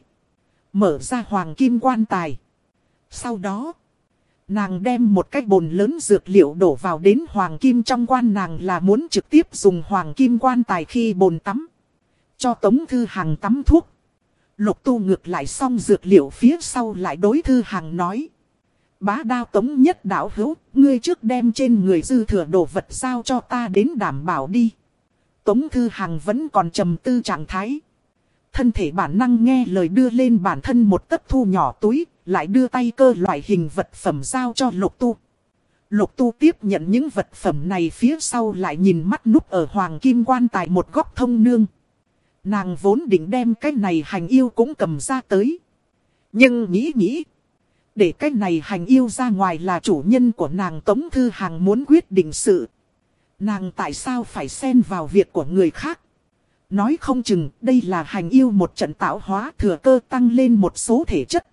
Mở ra hoàng kim quan tài. Sau đó, nàng đem một cái bồn lớn dược liệu đổ vào đến hoàng kim trong quan, nàng là muốn trực tiếp dùng hoàng kim quan tài khi bồn tắm. Cho Tống Thư Hằng tắm thuốc. Lục Tu ngược lại xong dược liệu phía sau lại đối Thư Hằng nói. Bá đao Tống nhất đạo hữu, ngươi trước đem trên người dư thừa đồ vật giao cho ta đến đảm bảo đi. Tống Thư Hằng vẫn còn trầm tư trạng thái. Thân thể bản năng nghe lời đưa lên bản thân một tấc thu nhỏ túi, lại đưa tay cơ loại hình vật phẩm giao cho Lục Tu. Lục Tu tiếp nhận những vật phẩm này phía sau lại nhìn mắt núp ở hoàng kim quan tài một góc thông nương. Nàng vốn định đem cái này hành yêu cũng cầm ra tới. Nhưng nghĩ nghĩ. Để cái này hành yêu ra ngoài là chủ nhân của nàng Tống Thư Hằng muốn quyết định sự. Nàng tại sao phải xen vào việc của người khác? Nói không chừng đây là hành yêu một trận tạo hóa thừa cơ tăng lên một số thể chất.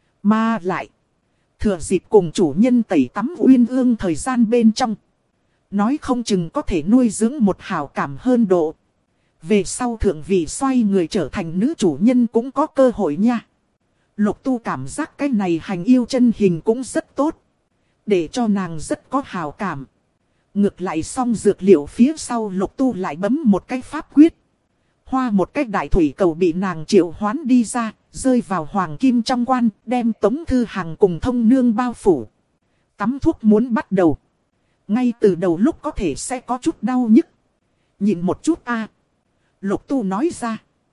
Mà lại. Thừa dịp cùng chủ nhân tẩy tắm uyên ương thời gian bên trong. Nói không chừng có thể nuôi dưỡng một hảo cảm hơn độ. Về sau thượng vị xoay người trở thành nữ chủ nhân cũng có cơ hội nha. Lục Tu cảm giác cái này hành yêu chân hình cũng rất tốt. Để cho nàng rất có hảo cảm. Ngược lại xong dược liệu phía sau Lục Tu lại bấm một cái pháp quyết. Hoa một cái đại thủy cầu bị nàng triệu hoán đi ra, rơi vào hoàng kim trong quan, đem Tống Thư Hằng cùng thông nương bao phủ. Tắm thuốc muốn bắt đầu. Ngay từ đầu lúc có thể sẽ có chút đau nhức. Nhìn một chút a. Lục Tu nói ra.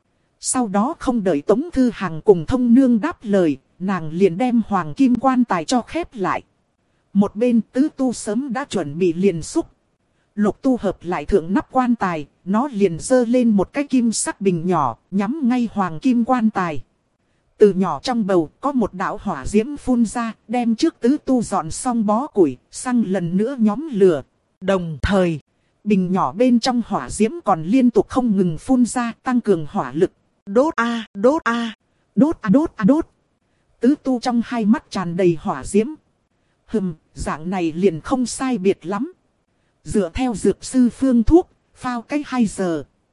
Sau đó không đợi Tống Thư Hằng cùng thông nương đáp lời, nàng liền đem hoàng kim quan tài cho khép lại. Một bên tứ tu sớm đã chuẩn bị liền xúc. Lục Tu hợp lại thượng nắp quan tài, nó liền dơ lên một cái kim sắc bình nhỏ, nhắm ngay hoàng kim quan tài. Từ nhỏ trong bầu có một đạo hỏa diễm phun ra, đem trước tứ tu dọn xong bó củi, xăng lần nữa nhóm lửa. Đồng thời, bình nhỏ bên trong hỏa diễm còn liên tục không ngừng phun ra, tăng cường hỏa lực. Đốt a, đốt a, đốt a, đốt a, đốt. Tứ tu trong hai mắt tràn đầy hỏa diễm. Hừm, dạng này liền không sai biệt lắm. Dựa theo dược sư phương thuốc, phao cách hai giờ.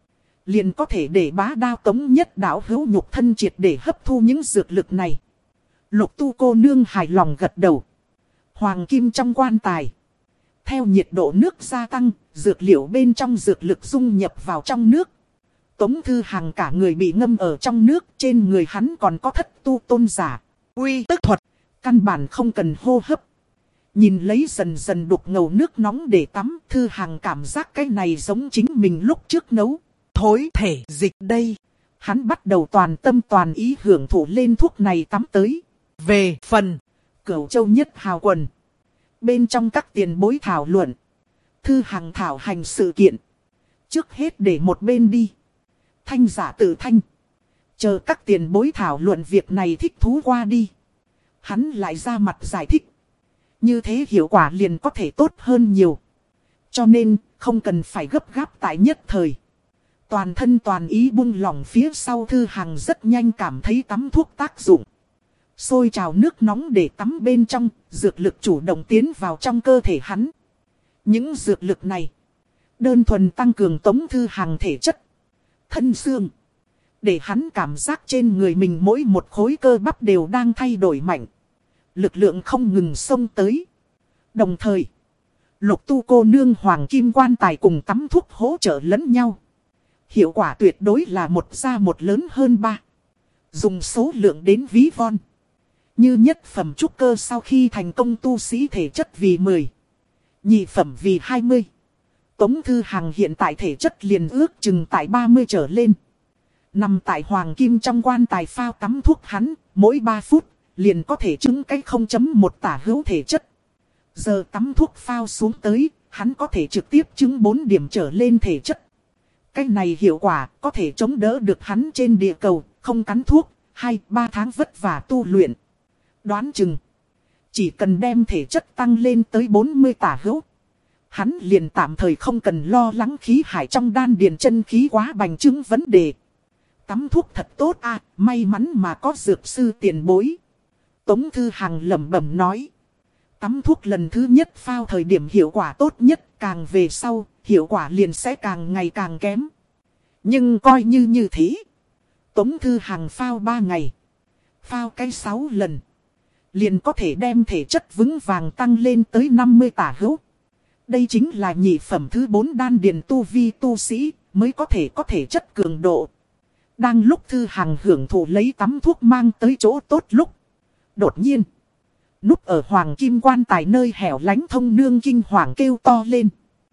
liền có thể để bá đao Tống Nhất Đạo hữu nhục thân triệt để hấp thu những dược lực này. Lục tu cô nương hài lòng gật đầu. Hoàng kim trong quan tài. Theo nhiệt độ nước gia tăng, dược liệu bên trong dược lực dung nhập vào trong nước. Tống Thư Hằng cả người bị ngâm ở trong nước, trên người hắn còn có thất tu tôn giả. Uy tức thuật, căn bản không cần hô hấp. Nhìn lấy dần dần đục ngầu nước nóng để tắm, Thư Hằng cảm giác cái này giống chính mình lúc trước nấu. Thối thể dịch đây. Hắn bắt đầu toàn tâm toàn ý hưởng thụ lên thuốc này tắm tới. Về phần Cửu Châu Nhất Hào Quần. Bên trong các tiền bối thảo luận. Thư Hằng thảo hành sự kiện. Trước hết để một bên đi. Thanh giả tự thanh. Chờ các tiền bối thảo luận việc này thích thú qua đi. Hắn lại ra mặt giải thích. Như thế hiệu quả liền có thể tốt hơn nhiều. Cho nên không cần phải gấp gáp tại nhất thời. Toàn thân toàn ý buông lỏng phía sau Thư Hằng rất nhanh cảm thấy tắm thuốc tác dụng. Sôi trào nước nóng để tắm bên trong, dược lực chủ động tiến vào trong cơ thể hắn. Những dược lực này, đơn thuần tăng cường Tống Thư Hằng thể chất, thân xương. Để hắn cảm giác trên người mình mỗi một khối cơ bắp đều đang thay đổi mạnh. Lực lượng không ngừng xông tới. Đồng thời, lục tu cô nương hoàng kim quan tài cùng tắm thuốc hỗ trợ lẫn nhau. Hiệu quả tuyệt đối là một ra một lớn hơn ba. Dùng số lượng đến ví von. Như nhất phẩm trúc cơ sau khi thành công tu sĩ thể chất vì mười. Nhị phẩm vì hai mươi. Tống Thư Hằng hiện tại thể chất liền ước chừng tại ba mươi trở lên. Nằm tại hoàng kim trong quan tài phao tắm thuốc hắn, mỗi ba phút, liền có thể chứng cái không chấm một tả hữu thể chất. Giờ tắm thuốc phao xuống tới, hắn có thể trực tiếp chứng bốn điểm trở lên thể chất. Cái này hiệu quả có thể chống đỡ được hắn trên địa cầu, không cắn thuốc, hai ba tháng vất vả tu luyện. Đoán chừng, chỉ cần đem thể chất tăng lên tới bốn mươi tả hữu. Hắn liền tạm thời không cần lo lắng khí hải trong đan điền chân khí quá bành trướng vấn đề. Tắm thuốc thật tốt à, may mắn mà có dược sư tiền bối. Tống Thư Hằng lẩm bẩm nói. Tắm thuốc lần thứ nhất phao thời điểm hiệu quả tốt nhất, càng về sau, hiệu quả liền sẽ càng ngày càng kém. Nhưng coi như như thế. Tống Thư Hằng phao ba ngày. Phao cái sáu lần. Liền có thể đem thể chất vững vàng tăng lên tới năm mươi tả hữu. Đây chính là nhị phẩm thứ bốn đan điền tu vi tu sĩ, mới có thể có thể chất cường độ. Đang lúc Thư Hằng hưởng thụ lấy tắm thuốc mang tới chỗ tốt lúc. Đột nhiên, núp ở hoàng kim quan tài nơi hẻo lánh Thông Nương kinh hoàng kêu to lên.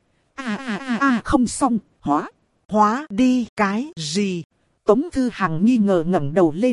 À à à à không xong, hóa, hóa đi cái gì? Tống Thư Hằng nghi ngờ ngẩng đầu lên.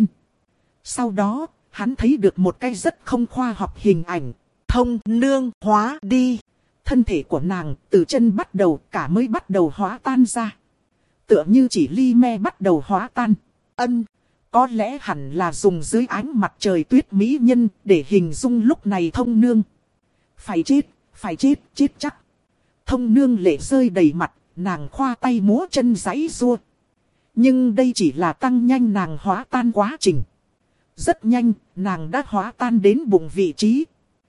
Sau đó, hắn thấy được một cái rất không khoa học hình ảnh. Thông Nương hóa đi. Thân thể của nàng từ chân bắt đầu cả mới bắt đầu hóa tan ra. Tựa như chỉ ly me bắt đầu hóa tan. Ân, có lẽ hẳn là dùng dưới ánh mặt trời tuyết mỹ nhân để hình dung lúc này Thông Nương. Phải chết, phải chết, chết chắc. Thông Nương lệ rơi đầy mặt, nàng khoa tay múa chân giãy giụa. Nhưng đây chỉ là tăng nhanh nàng hóa tan quá trình. Rất nhanh, nàng đã hóa tan đến bụng vị trí.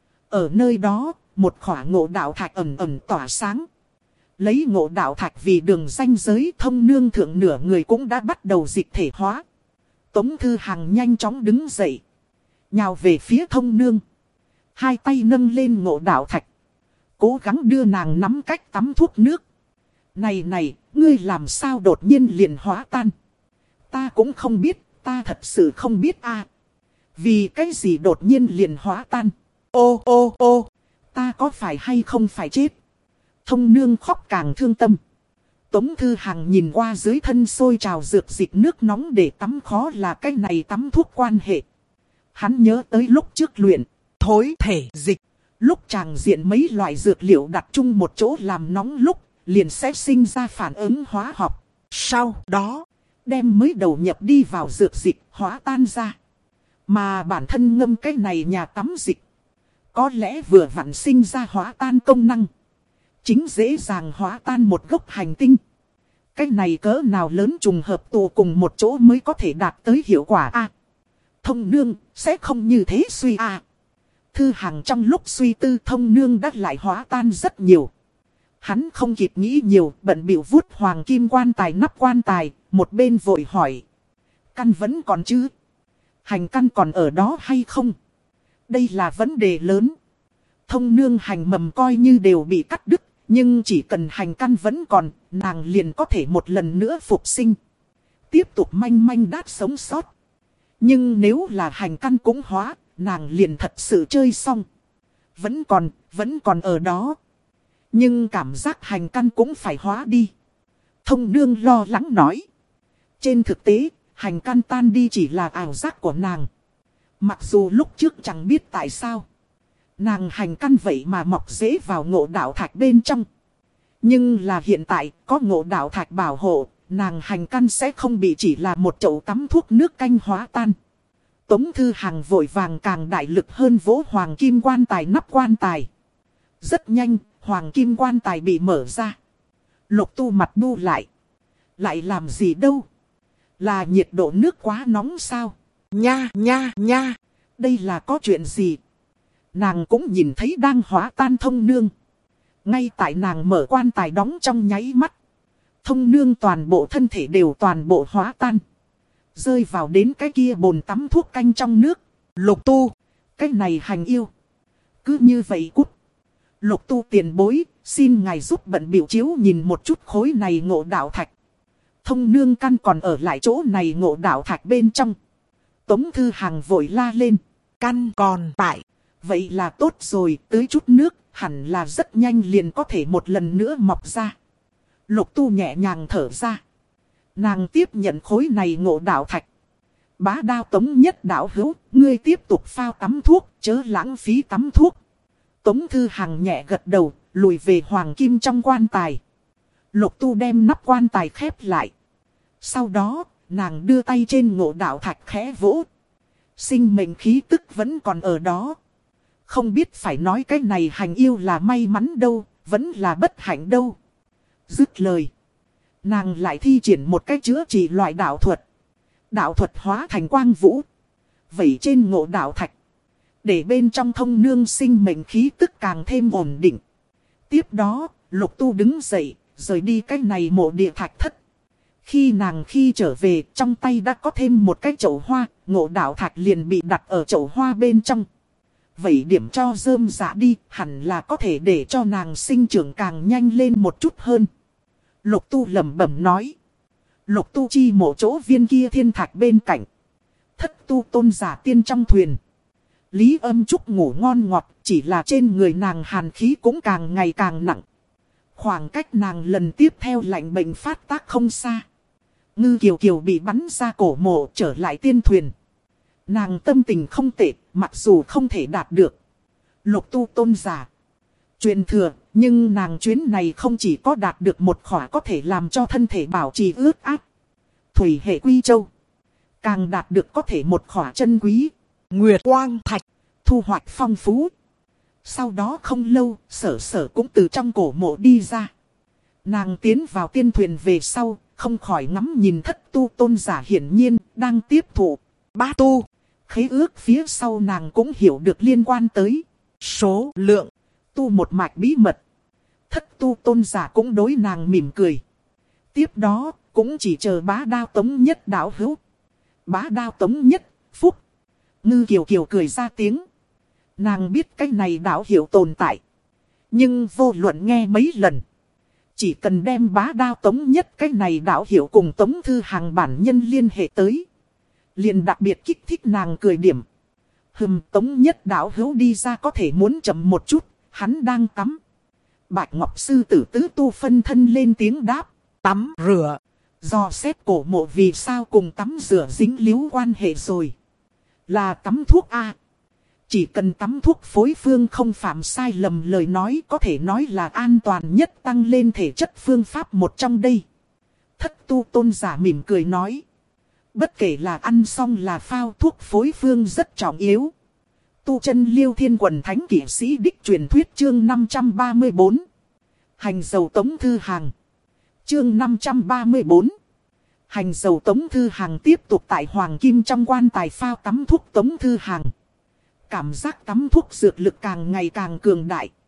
Ở nơi đó, một khỏa ngộ đạo thạch ẩn ẩn tỏa sáng. Lấy ngộ đạo thạch vì đường ranh giới, Thông Nương thượng nửa người cũng đã bắt đầu dịch thể hóa. Tống Thư Hằng nhanh chóng đứng dậy. Nhào về phía Thông Nương. Hai tay nâng lên ngộ đạo thạch. Cố gắng đưa nàng nắm cách tắm thuốc nước. Này này, ngươi làm sao đột nhiên liền hóa tan? Ta cũng không biết, ta thật sự không biết a. Vì cái gì đột nhiên liền hóa tan? Ô ô ô, ta có phải hay không phải chết? Thông Nương khóc càng thương tâm. Tống Thư Hằng nhìn qua dưới thân sôi trào dược dịch nước nóng để tắm khó là cái này tắm thuốc quan hệ. Hắn nhớ tới lúc trước luyện, thối thể dịch. Lúc chàng diện mấy loại dược liệu đặt chung một chỗ làm nóng lúc, liền sẽ sinh ra phản ứng hóa học. Sau đó, đem mới đầu nhập đi vào dược dịch hóa tan ra. Mà bản thân ngâm cái này nhà tắm dịch. Có lẽ vừa vặn sinh ra hóa tan công năng. Chính dễ dàng hóa tan một gốc hành tinh. Cái này cỡ nào lớn trùng hợp tụ cùng một chỗ mới có thể đạt tới hiệu quả a. À, Thông Nương sẽ không như thế suy a. À, Thư Hằng trong lúc suy tư Thông Nương đã lại hóa tan rất nhiều. Hắn không kịp nghĩ nhiều, bận bịu vuốt hoàng kim quan tài nắp quan tài, một bên vội hỏi. Căn vẫn còn chứ? Hành căn còn ở đó hay không? Đây là vấn đề lớn. Thông nương hành mầm coi như đều bị cắt đứt, nhưng chỉ cần hành căn vẫn còn, nàng liền có thể một lần nữa phục sinh. Tiếp tục manh manh đát sống sót. Nhưng nếu là hành căn cũng hóa, nàng liền thật sự chơi xong. Vẫn còn, vẫn còn ở đó. Nhưng cảm giác hành căn cũng phải hóa đi. Thông nương lo lắng nói. Trên thực tế, hành căn tan đi chỉ là ảo giác của nàng. Mặc dù lúc trước chẳng biết tại sao. Nàng hành căn vậy mà mọc rễ vào ngộ đạo thạch bên trong. Nhưng là hiện tại, có ngộ đạo thạch bảo hộ, nàng hành căn sẽ không bị chỉ là một chậu tắm thuốc nước canh hóa tan. Tống Thư Hằng vội vàng càng đại lực hơn vỗ hoàng kim quan tài nắp quan tài. Rất nhanh, hoàng kim quan tài bị mở ra. Lục Tu mặt bu lại. Lại làm gì đâu? Là nhiệt độ nước quá nóng sao? Nha nha nha. Đây là có chuyện gì? Nàng cũng nhìn thấy đang hóa tan thông nương. Ngay tại nàng mở quan tài đóng trong nháy mắt. Thông nương toàn bộ thân thể đều toàn bộ hóa tan. Rơi vào đến cái kia bồn tắm thuốc canh trong nước. Lục Tu, cái này hành yêu. Cứ như vậy cút. Lục Tu tiền bối, xin ngài giúp bận biểu chiếu nhìn một chút khối này ngộ đạo thạch. Thông nương căn còn ở lại chỗ này ngộ đạo thạch bên trong. Tống Thư Hằng vội la lên. Căn còn tại. Vậy là tốt rồi, tưới chút nước, hẳn là rất nhanh liền có thể một lần nữa mọc ra. Lục Tu nhẹ nhàng thở ra. Nàng tiếp nhận khối này ngộ đạo thạch. Bá Đao Tống Nhất đạo hữu, ngươi tiếp tục phao tắm thuốc, chớ lãng phí tắm thuốc. Tống Thư Hằng nhẹ gật đầu, lùi về hoàng kim trong quan tài. Lục Tu đem nắp quan tài khép lại. Sau đó, nàng đưa tay trên ngộ đạo thạch khẽ vỗ. Sinh mệnh khí tức vẫn còn ở đó. Không biết phải nói cái này hành yêu là may mắn đâu, vẫn là bất hạnh đâu. Dứt lời. Nàng lại thi triển một cách chữa trị loại đạo thuật. Đạo thuật hóa thành quang vũ. Vẩy trên ngộ đạo thạch. Để bên trong thông nương sinh mệnh khí tức càng thêm ổn định. Tiếp đó, Lục Tu đứng dậy, rời đi cái này mộ địa thạch thất. Khi nàng khi trở về, trong tay đã có thêm một cái chậu hoa, ngộ đạo thạch liền bị đặt ở chậu hoa bên trong. Vậy điểm cho rơm rạ đi, hẳn là có thể để cho nàng sinh trưởng càng nhanh lên một chút hơn. Lục Tu lẩm bẩm nói. Lục Tu chi mộ chỗ viên kia thiên thạch bên cạnh. Thất tu tôn giả tiên trong thuyền. Lý Âm Trúc ngủ ngon ngọt, chỉ là trên người nàng hàn khí cũng càng ngày càng nặng. Khoảng cách nàng lần tiếp theo lạnh bệnh phát tác không xa. Ngư Kiều Kiều bị bắn ra cổ mộ trở lại tiên thuyền. Nàng tâm tình không tệ, mặc dù không thể đạt được Lục Tu tôn giả truyền thừa, nhưng nàng chuyến này không chỉ có đạt được một khỏa có thể làm cho thân thể bảo trì ướt át Thủy hệ quy châu, càng đạt được có thể một khỏa chân quý Nguyệt Quang Thạch, thu hoạch phong phú. Sau đó không lâu, Sở Sở cũng từ trong cổ mộ đi ra. Nàng tiến vào tiên thuyền về sau, không khỏi ngắm nhìn thất tu tôn giả hiển nhiên đang tiếp thụ ba tu. Khế ước phía sau nàng cũng hiểu được liên quan tới số lượng tu một mạch bí mật. Thất tu tôn giả cũng đối nàng mỉm cười. Tiếp đó cũng chỉ chờ Bá Đao Tống Nhất đạo hữu. Bá Đao Tống Nhất, phúc. Ngư Kiều Kiều cười ra tiếng. Nàng biết cái này đạo hiệu tồn tại. Nhưng vô luận nghe mấy lần. Chỉ cần đem Bá Đao Tống Nhất cái này đạo hiệu cùng Tống Thư Hằng bản nhân liên hệ tới. Liền đặc biệt kích thích nàng cười điểm. Hừm, Tống Nhất đạo hữu đi ra có thể muốn chậm một chút, hắn đang tắm. Bạch Ngọc Sư tử tứ tu phân thân lên tiếng đáp. Tắm rửa. Do xét cổ mộ vì sao cùng tắm rửa dính líu quan hệ rồi. Là tắm thuốc A. Chỉ cần tắm thuốc phối phương không phạm sai lầm lời nói có thể nói là an toàn nhất tăng lên thể chất phương pháp một trong đây. Thất tu tôn giả mỉm cười nói. Bất kể là ăn xong là phao thuốc phối phương rất trọng yếu. Tu chân Liêu Thiên Quần Thánh Kỷ Sĩ Đích truyền thuyết chương năm trăm ba mươi bốn. Hành dầu Tống Thư Hằng. Chương năm trăm ba mươi bốn. Hành dầu Tống Thư Hằng tiếp tục tại Hoàng Kim trong quan tài phao tắm thuốc Tống Thư Hằng. Cảm giác tắm thuốc dược lực càng ngày càng cường đại.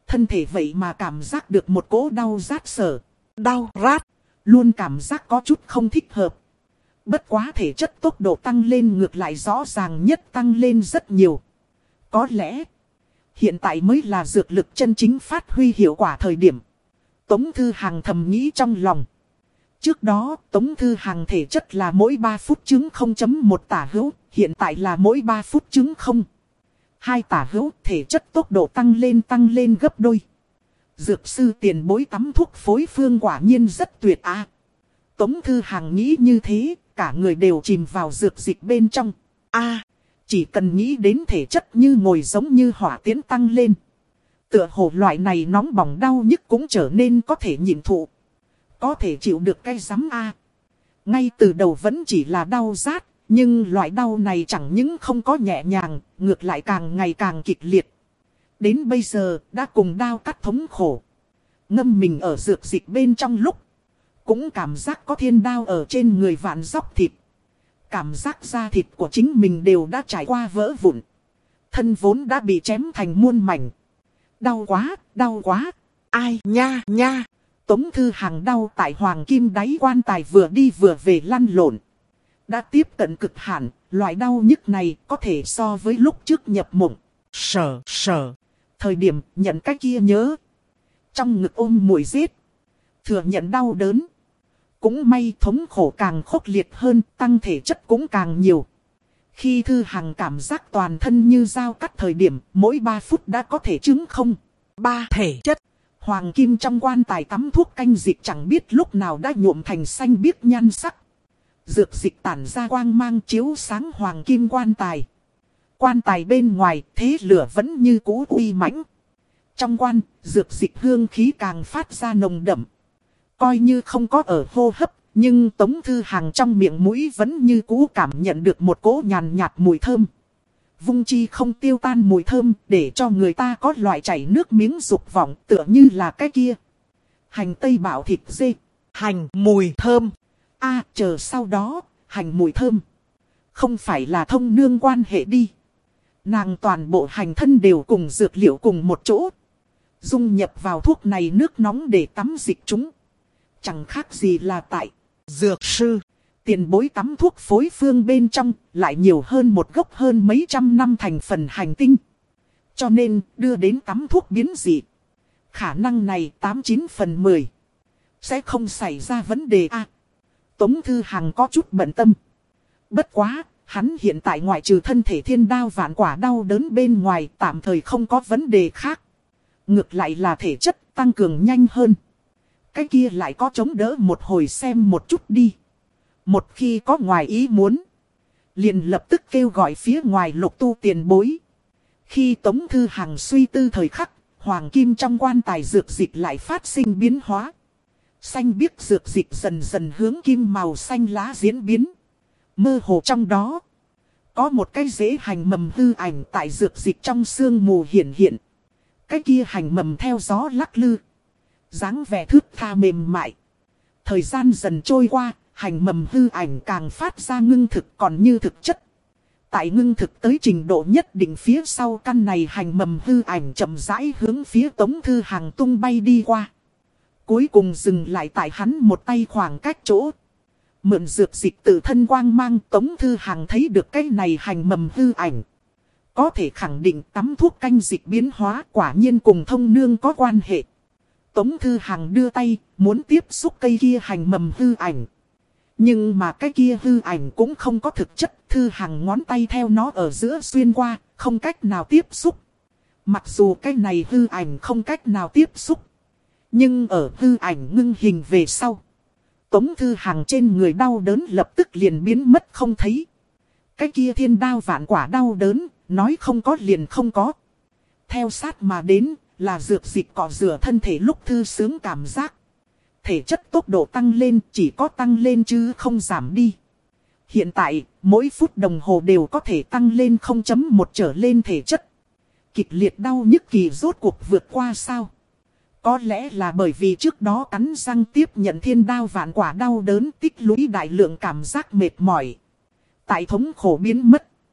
Thân thể vậy mà cảm giác được một cỗ đau rát sở. Đau rát. Luôn cảm giác có chút không thích hợp. Bất quá thể chất tốc độ tăng lên ngược lại rõ ràng nhất tăng lên rất nhiều. Có lẽ, hiện tại mới là dược lực chân chính phát huy hiệu quả thời điểm. Tống Thư Hằng thầm nghĩ trong lòng. Trước đó, Tống Thư Hằng thể chất là mỗi ba phút chứng không chấm một tả hữu, hiện tại là mỗi ba phút chứng không. Hai tả hữu, thể chất tốc độ tăng lên tăng lên gấp đôi. Dược sư tiền bối tắm thuốc phối phương quả nhiên rất tuyệt à. Tống Thư Hằng nghĩ như thế, cả người đều chìm vào dược dịch bên trong. A, chỉ cần nghĩ đến thể chất như ngồi giống như hỏa tiến tăng lên. Tựa hồ loại này nóng bỏng đau nhức cũng trở nên có thể nhịn thụ. Có thể chịu được cái rắm A. Ngay từ đầu vẫn chỉ là đau rát, nhưng loại đau này chẳng những không có nhẹ nhàng, ngược lại càng ngày càng kịch liệt. Đến bây giờ, đã cùng đau cắt thống khổ. Ngâm mình ở dược dịch bên trong lúc. Cũng cảm giác có thiên đao ở trên người vạn dóc thịt. Cảm giác da thịt của chính mình đều đã trải qua vỡ vụn. Thân vốn đã bị chém thành muôn mảnh. Đau quá, đau quá. Ai nha nha. Tống Thư Hằng đau tại hoàng kim đáy quan tài vừa đi vừa về lăn lộn. Đã tiếp cận cực hạn, loại đau nhức này có thể so với lúc trước nhập mộng. Sở, sở. Thời điểm nhận cái kia nhớ. Trong ngực ôm mùi giết. Thừa nhận đau đớn. Cũng may thống khổ càng khốc liệt hơn, tăng thể chất cũng càng nhiều. Khi Thư Hằng cảm giác toàn thân như dao cắt thời điểm, mỗi ba phút đã có thể chứng không. Ba thể chất. Hoàng kim trong quan tài tắm thuốc canh dịch chẳng biết lúc nào đã nhuộm thành xanh biếc nhan sắc. Dược dịch tản ra quang mang chiếu sáng hoàng kim quan tài. Quan tài bên ngoài thế lửa vẫn như cũ uy mãnh. Trong quan, dược dịch hương khí càng phát ra nồng đậm. Coi như không có ở hô hấp, nhưng Tống Thư Hằng trong miệng mũi vẫn như cũ cảm nhận được một cỗ nhàn nhạt mùi thơm. Vung chi không tiêu tan mùi thơm để cho người ta có loại chảy nước miếng dục vọng tựa như là cái kia. Hành tây bảo thịt dê. Hành mùi thơm. A chờ sau đó, hành mùi thơm. Không phải là thông nương quan hệ đi. Nàng toàn bộ hành thân đều cùng dược liệu cùng một chỗ. Dung nhập vào thuốc này nước nóng để tắm dịch chúng. Chẳng khác gì là tại dược sư. Tiền bối tắm thuốc phối phương bên trong lại nhiều hơn một gốc hơn mấy trăm năm thành phần hành tinh. Cho nên đưa đến tắm thuốc biến dị. Khả năng này tám chín phần mười. Sẽ không xảy ra vấn đề a. Tống Thư Hằng có chút bận tâm. Bất quá, hắn hiện tại ngoại trừ thân thể thiên đao vạn quả đau đớn bên ngoài tạm thời không có vấn đề khác. Ngược lại là thể chất tăng cường nhanh hơn. Cái kia lại có chống đỡ một hồi xem một chút đi. Một khi có ngoài ý muốn, liền lập tức kêu gọi phía ngoài lục tu tiền bối. Khi Tống Thư Hằng suy tư thời khắc, hoàng kim trong quan tài dược dịch lại phát sinh biến hóa. Xanh biếc dược dịch dần dần hướng kim màu xanh lá diễn biến. Mơ hồ trong đó, có một cái rễ hành mầm hư ảnh tại dược dịch trong sương mù hiện hiện. Cái kia hành mầm theo gió lắc lư. Dáng vẻ thướt tha mềm mại. Thời gian dần trôi qua, hành mầm hư ảnh càng phát ra ngưng thực còn như thực chất. Tại ngưng thực tới trình độ nhất định phía sau căn này hành mầm hư ảnh chậm rãi hướng phía Tống Thư Hằng tung bay đi qua. Cuối cùng dừng lại tại hắn một tay khoảng cách chỗ. Mượn dược dịch tự thân quang mang Tống Thư Hằng thấy được cái này hành mầm hư ảnh. Có thể khẳng định tắm thuốc canh dịch biến hóa quả nhiên cùng thông nương có quan hệ. Tống Thư Hằng đưa tay muốn tiếp xúc cây kia hành mầm hư ảnh. Nhưng mà cái kia hư ảnh cũng không có thực chất. Thư Hằng ngón tay theo nó ở giữa xuyên qua, không cách nào tiếp xúc. Mặc dù cái này hư ảnh không cách nào tiếp xúc. Nhưng ở hư ảnh ngưng hình về sau, Tống Thư Hằng trên người đau đớn lập tức liền biến mất không thấy. Cái kia thiên đao vạn quả đau đớn, nói không có liền không có. Theo sát mà đến là dược dịch cọ rửa thân thể lúc thư sướng cảm giác. Thể chất tốc độ tăng lên chỉ có tăng lên chứ không giảm đi. Hiện tại, mỗi phút đồng hồ đều có thể tăng lên không chấm một trở lên thể chất. Kịch liệt đau nhức kỳ rốt cuộc vượt qua sao? Có lẽ là bởi vì trước đó cắn răng tiếp nhận thiên đao vạn quả đau đớn tích lũy đại lượng cảm giác mệt mỏi. Tại thống khổ biến mất.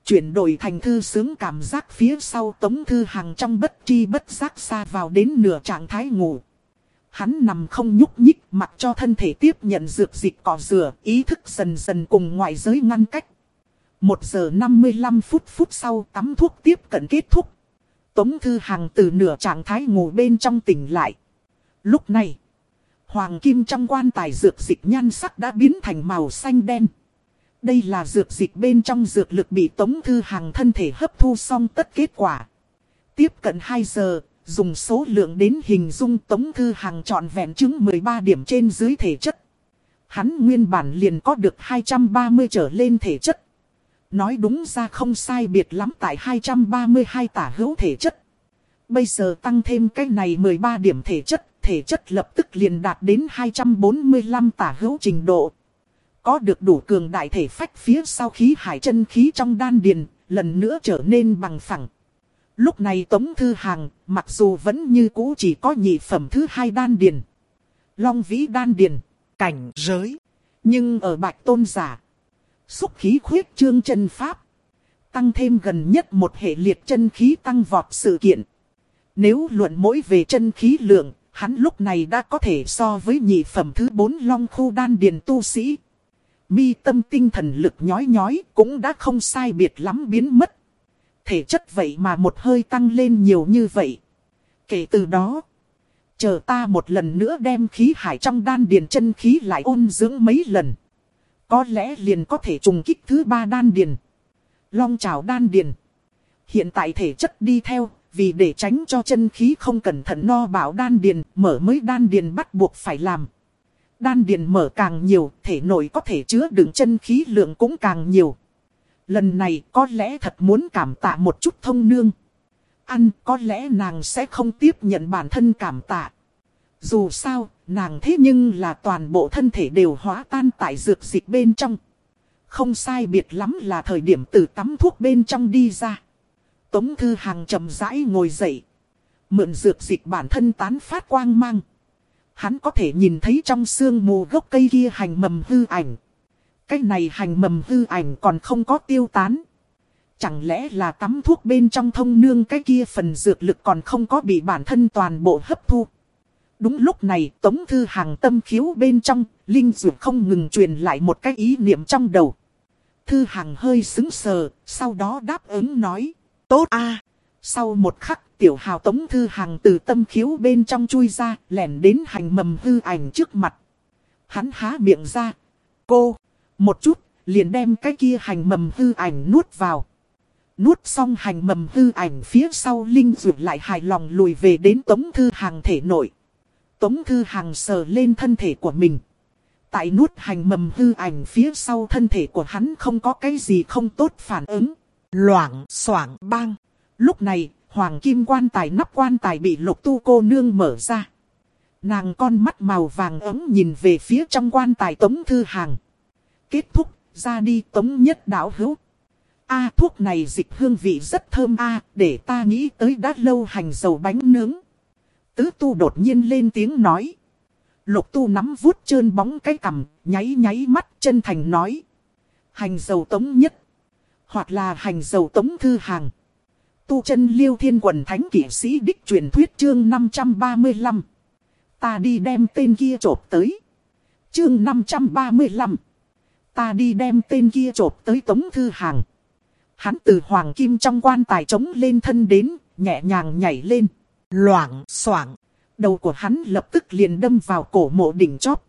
Chuyển đổi thành thư sướng cảm giác phía sau Tống Thư Hằng trong bất tri bất giác xa vào đến nửa trạng thái ngủ. Hắn nằm không nhúc nhích mặc cho thân thể tiếp nhận dược dịch cỏ rửa, ý thức dần dần cùng ngoại giới ngăn cách. Một giờ năm mươi lăm phút phút sau tắm thuốc tiếp cận kết thúc. Tống Thư Hằng từ nửa trạng thái ngủ bên trong tỉnh lại. Lúc này, hoàng kim trong quan tài dược dịch nhan sắc đã biến thành màu xanh đen. Đây là dược dịch bên trong dược lực bị Tống Thư Hằng thân thể hấp thu xong tất kết quả. Tiếp cận hai giờ, dùng số lượng đến hình dung Tống Thư Hằng trọn vẹn chứng mười ba điểm trên dưới thể chất. Hắn nguyên bản liền có được hai trăm ba mươi trở lên thể chất. Nói đúng ra không sai biệt lắm tại hai trăm ba mươi hai tả hữu thể chất. Bây giờ tăng thêm cái này mười ba điểm thể chất, thể chất lập tức liền đạt đến hai trăm bốn mươi lăm tả hữu trình độ. Có được đủ cường đại thể phách phía sau khí hải chân khí trong đan điền, lần nữa trở nên bằng phẳng. Lúc này Tống Thư Hằng, mặc dù vẫn như cũ chỉ có nhị phẩm thứ hai đan điền, long vĩ đan điền, cảnh giới. Nhưng ở Bạch Tôn giả, xúc khí khuyết trương chân pháp, tăng thêm gần nhất một hệ liệt chân khí tăng vọt sự kiện. Nếu luận mỗi về chân khí lượng, hắn lúc này đã có thể so với nhị phẩm thứ bốn long khu đan điền tu sĩ. Mi tâm tinh thần lực nhói nhói cũng đã không sai biệt lắm biến mất. Thể chất vậy mà một hơi tăng lên nhiều như vậy. Kể từ đó, chờ ta một lần nữa đem khí hải trong đan điền chân khí lại ôn dưỡng mấy lần. Có lẽ liền có thể trùng kích thứ ba đan điền, long trảo đan điền. Hiện tại thể chất đi theo, vì để tránh cho chân khí không cẩn thận no bạo đan điền, mở mới đan điền bắt buộc phải làm. Đan điền mở càng nhiều, thể nội có thể chứa đựng chân khí lượng cũng càng nhiều. Lần này có lẽ thật muốn cảm tạ một chút thông nương. Ăn có lẽ nàng sẽ không tiếp nhận bản thân cảm tạ. Dù sao, nàng thế nhưng là toàn bộ thân thể đều hóa tan tại dược dịch bên trong. Không sai biệt lắm là thời điểm từ tắm thuốc bên trong đi ra. Tống Thư Hằng chậm rãi ngồi dậy. Mượn dược dịch bản thân tán phát quang mang. Hắn có thể nhìn thấy trong sương mù gốc cây kia hành mầm hư ảnh. Cái này hành mầm hư ảnh còn không có tiêu tán. Chẳng lẽ là tắm thuốc bên trong thông nương cái kia phần dược lực còn không có bị bản thân toàn bộ hấp thu. Đúng lúc này Tống Thư Hằng tâm khiếu bên trong, linh dược không ngừng truyền lại một cái ý niệm trong đầu. Thư Hằng hơi sững sờ, sau đó đáp ứng nói. Tốt a. Sau một khắc, tiểu hào Tống Thư Hằng từ tâm khiếu bên trong chui ra, lẻn đến hành mầm hư ảnh trước mặt. Hắn há miệng ra. Cô, một chút, liền đem cái kia hành mầm hư ảnh nuốt vào. Nuốt xong hành mầm hư ảnh phía sau linh dược lại hài lòng lùi về đến Tống Thư Hằng thể nội. Tống Thư Hằng sờ lên thân thể của mình. Tại nuốt hành mầm hư ảnh phía sau thân thể của hắn không có cái gì không tốt phản ứng. Loảng xoảng bang. Lúc này, hoàng kim quan tài nắp quan tài bị Lục Tu cô nương mở ra. Nàng con mắt màu vàng ấm nhìn về phía trong quan tài Tống Thư Hằng. Kết thúc, ra đi Tống Nhất đạo hữu. A thuốc này dịch hương vị rất thơm a, để ta nghĩ tới đã lâu hành dầu bánh nướng. Tứ Tu đột nhiên lên tiếng nói. Lục Tu nắm vuốt trơn bóng cái cằm, nháy nháy mắt chân thành nói. Hành dầu Tống Nhất, hoặc là hành dầu Tống Thư Hằng. Tu chân Liêu Thiên Quần Thánh Kỷ Sĩ Đích truyền thuyết chương năm trăm ba mươi lăm. Ta đi đem tên kia chộp tới. Chương năm trăm ba mươi lăm. Ta đi đem tên kia chộp tới Tống Thư Hằng. Hắn từ hoàng kim trong quan tài trống lên thân đến, nhẹ nhàng nhảy lên. Loảng xoảng. Đầu của hắn lập tức liền đâm vào cổ mộ đỉnh chóp.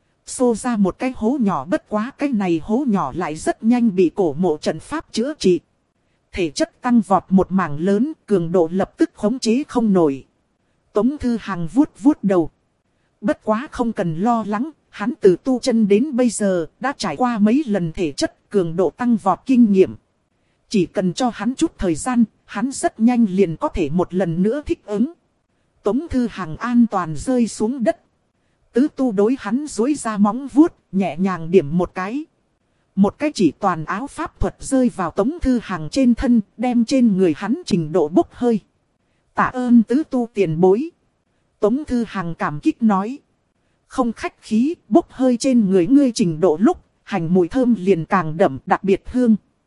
Xô ra một cái hố nhỏ, bất quá cái này hố nhỏ lại rất nhanh bị cổ mộ trận pháp chữa trị. Thể chất tăng vọt một mảng lớn, cường độ lập tức khống chế không nổi. Tống Thư Hằng vuốt vuốt đầu. Bất quá không cần lo lắng, hắn từ tu chân đến bây giờ đã trải qua mấy lần thể chất cường độ tăng vọt kinh nghiệm. Chỉ cần cho hắn chút thời gian, hắn rất nhanh liền có thể một lần nữa thích ứng. Tống Thư Hằng an toàn rơi xuống đất. Tứ Tu đối hắn duỗi ra móng vuốt, nhẹ nhàng điểm một cái. Một cái chỉ toàn áo pháp thuật rơi vào Tống Thư Hằng trên thân, đem trên người hắn trình độ bốc hơi. Tạ ơn Tứ Tu tiền bối. Tống Thư Hằng cảm kích nói. Không khách khí, bốc hơi trên người ngươi trình độ lúc, hành mùi thơm liền càng đậm đặc biệt hương.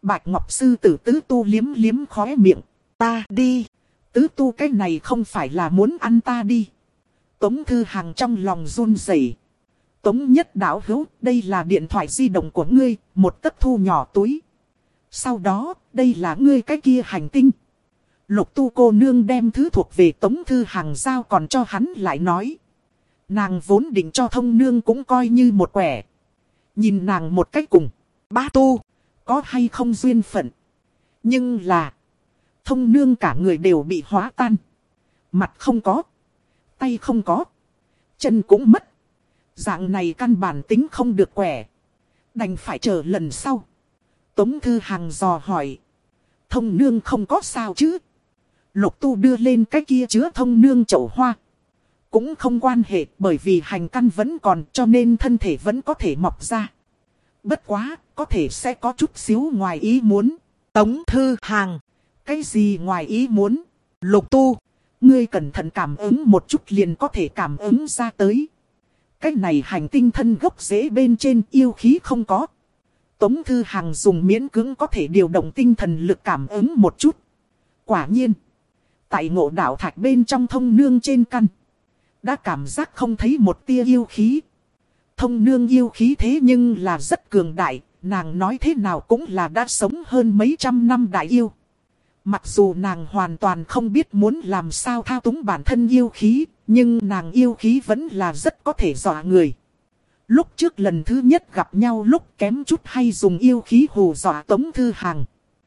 Bạch Ngọc Sư Tử Tứ Tu liếm liếm khóe miệng. Ta đi. Tứ Tu cái này không phải là muốn ăn ta đi. Tống Thư Hàng trong lòng run rẩy. Tống Nhất đạo hữu, đây là điện thoại di động của ngươi, một tấc thu nhỏ túi. Sau đó, đây là ngươi cái kia hành tinh. Lục Tu cô nương đem thứ thuộc về Tống Thư Hàng giao còn cho hắn lại nói. Nàng vốn định cho thông nương cũng coi như một quẻ. Nhìn nàng một cách cùng. Bá Tu, có hay không duyên phận. Nhưng là, thông nương cả người đều bị hóa tan. Mặt không có, tay không có, chân cũng mất. Dạng này căn bản tính không được quẻ. Đành phải chờ lần sau. Tống Thư Hàng dò hỏi. Thông nương không có sao chứ? Lục Tu đưa lên cái kia chứa thông nương chậu hoa. Cũng không quan hệ, bởi vì hành căn vẫn còn cho nên thân thể vẫn có thể mọc ra. Bất quá, có thể sẽ có chút xíu ngoài ý muốn. Tống Thư Hàng. Cái gì ngoài ý muốn? Lục Tu. Ngươi cẩn thận cảm ứng một chút liền có thể cảm ứng ra tới. Cái này hành tinh thân gốc rễ bên trên yêu khí không có. Tống Thư Hàng dùng miễn cưỡng có thể điều động tinh thần lực cảm ứng một chút. Quả nhiên. Tại Ngộ Đạo Thạch bên trong thông nương trên căn. Đã cảm giác không thấy một tia yêu khí. Thông nương yêu khí thế nhưng là rất cường đại. Nàng nói thế nào cũng là đã sống hơn mấy trăm năm đại yêu. Mặc dù nàng hoàn toàn không biết muốn làm sao thao túng bản thân yêu khí. Nhưng nàng yêu khí vẫn là rất có thể dọa người. Lúc trước lần thứ nhất gặp nhau lúc kém chút hay dùng yêu khí hù dọa Tống Thư Hàng.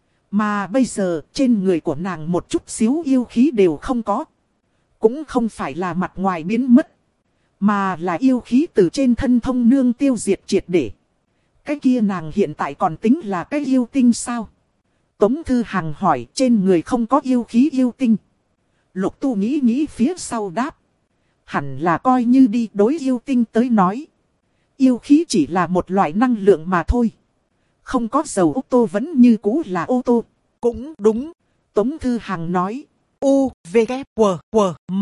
Mà bây giờ trên người của nàng một chút xíu yêu khí đều không có. Cũng không phải là mặt ngoài biến mất. Mà là yêu khí từ trên thân thông nương tiêu diệt triệt để. Cái kia nàng hiện tại còn tính là cái yêu tinh sao? Tống Thư Hàng hỏi trên người không có yêu khí yêu tinh. Lục Tu nghĩ nghĩ phía sau đáp. Hẳn là coi như đi đối yêu tinh tới nói. Yêu khí chỉ là một loại năng lượng mà thôi. Không có dầu ô tô vẫn như cũ là ô tô. Cũng đúng. Tống Thư Hàng nói. U, V, K, W, W, M.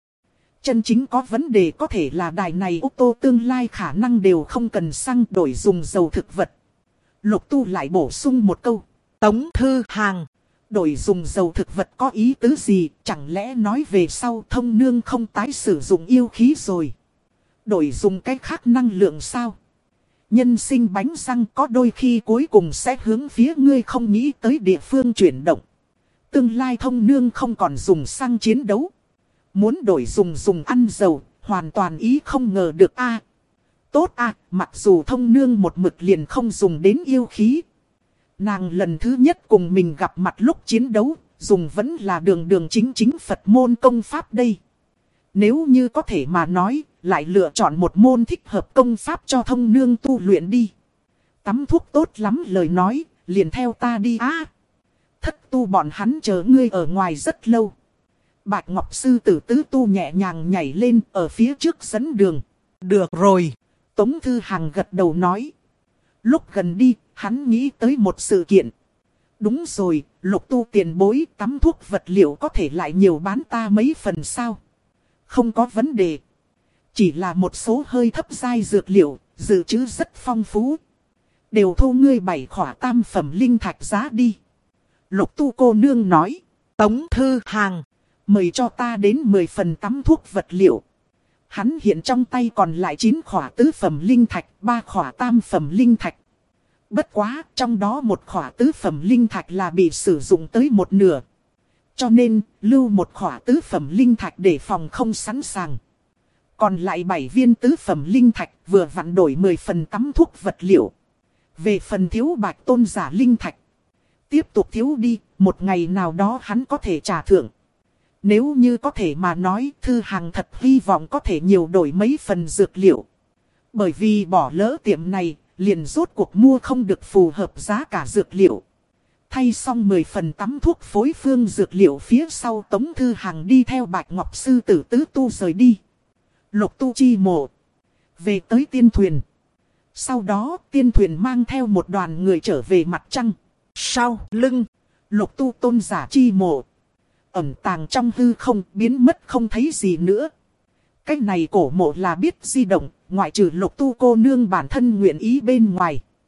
Chân chính có vấn đề có thể là đài này ô tô tương lai khả năng đều không cần xăng đổi dùng dầu thực vật. Lục Tu lại bổ sung một câu. Tống Thư Hàng. Đổi dùng dầu thực vật có ý tứ gì, chẳng lẽ nói về sau thông nương không tái sử dụng yêu khí rồi. Đổi dùng cách khác năng lượng sao? Nhân sinh bánh răng có đôi khi cuối cùng sẽ hướng phía ngươi không nghĩ tới địa phương chuyển động. Tương lai thông nương không còn dùng xăng chiến đấu. Muốn đổi dùng dùng ăn dầu, hoàn toàn ý không ngờ được a. Tốt a, mặc dù thông nương một mực liền không dùng đến yêu khí. Nàng lần thứ nhất cùng mình gặp mặt lúc chiến đấu, dùng vẫn là đường đường chính chính Phật môn công pháp đây. Nếu như có thể mà nói, lại lựa chọn một môn thích hợp công pháp cho thông nương tu luyện đi. Tắm thuốc tốt lắm lời nói, liền theo ta đi á. Thất tu bọn hắn chờ ngươi ở ngoài rất lâu. Bạch Ngọc Sư Tử Tứ Tu nhẹ nhàng nhảy lên ở phía trước dẫn đường. Được rồi. Tống Thư Hàng gật đầu nói. Lúc gần đi, hắn nghĩ tới một sự kiện. Đúng rồi, Lục Tu tiền bối tắm thuốc vật liệu có thể lại nhiều bán ta mấy phần sao? Không có vấn đề. Chỉ là một số hơi thấp giai dược liệu, dự trữ rất phong phú. Đều thu ngươi bảy khỏa tam phẩm linh thạch giá đi. Lục Tu cô nương nói. Tống Thư Hàng. Mời cho ta đến mười phần tắm thuốc vật liệu. Hắn hiện trong tay còn lại chín khỏa tứ phẩm linh thạch, ba khỏa tam phẩm linh thạch. Bất quá, trong đó một khỏa tứ phẩm linh thạch là bị sử dụng tới một nửa. Cho nên, lưu một khỏa tứ phẩm linh thạch để phòng không sẵn sàng. Còn lại bảy viên tứ phẩm linh thạch vừa vặn đổi mười phần tắm thuốc vật liệu. Về phần thiếu bạch tôn giả linh thạch. Tiếp tục thiếu đi, một ngày nào đó hắn có thể trả thưởng. Nếu như có thể mà nói, Thư Hàng thật hy vọng có thể nhiều đổi mấy phần dược liệu. Bởi vì bỏ lỡ tiệm này, liền rốt cuộc mua không được phù hợp giá cả dược liệu. Thay xong mười phần tắm thuốc phối phương dược liệu phía sau Tống Thư Hàng đi theo Bạch Ngọc Sư Tử Tứ Tu rời đi. Lục Tu chi mộ. Về tới tiên thuyền. Sau đó tiên thuyền mang theo một đoàn người trở về mặt trăng. Sau lưng. Lục Tu tôn giả chi mộ. Ẩn tàng trong hư không biến mất không thấy gì nữa. Cách này cổ mộ là biết di động. Ngoại trừ Lục Tu cô nương bản thân nguyện ý bên ngoài.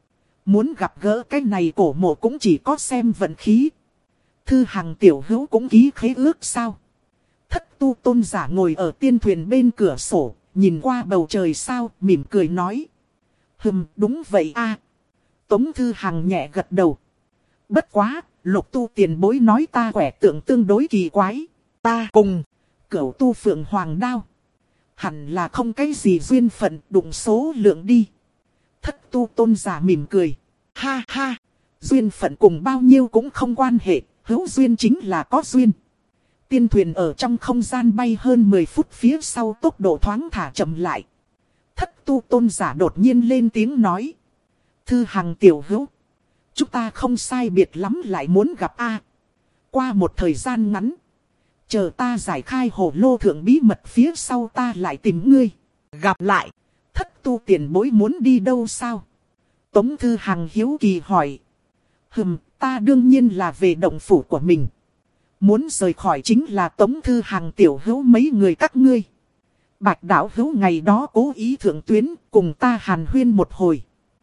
Muốn gặp gỡ cái này cổ mộ cũng chỉ có xem vận khí. Thư Hằng tiểu hữu cũng ký khế ước sao? Thất tu tôn giả ngồi ở tiên thuyền bên cửa sổ, nhìn qua bầu trời sao, mỉm cười nói. Hừm, đúng vậy a. Tống Thư Hằng nhẹ gật đầu. Bất quá, Lục tu tiền bối nói ta quẻ tượng tương đối kỳ quái. Ta cùng cửu tu phượng hoàng đao. Hẳn là không cái gì duyên phận, đụng số lượng đi. Thất tu tôn giả mỉm cười. Ha ha, duyên phận cùng bao nhiêu cũng không quan hệ, hữu duyên chính là có duyên. Tiên thuyền ở trong không gian bay hơn mười phút phía sau tốc độ thoáng thả chậm lại. Thất tu tôn giả đột nhiên lên tiếng nói. Thư Hằng tiểu hữu, chúng ta không sai biệt lắm lại muốn gặp a. Qua một thời gian ngắn, chờ ta giải khai hồ lô thượng bí mật phía sau ta lại tìm ngươi. Gặp lại, thất tu tiền bối muốn đi đâu sao? Tống Thư Hằng hiếu kỳ hỏi. Hừm, ta đương nhiên là về động phủ của mình. Muốn rời khỏi chính là Tống Thư Hằng tiểu hữu mấy người các ngươi. Bạch đạo hữu ngày đó cố ý thượng tuyến cùng ta hàn huyên một hồi.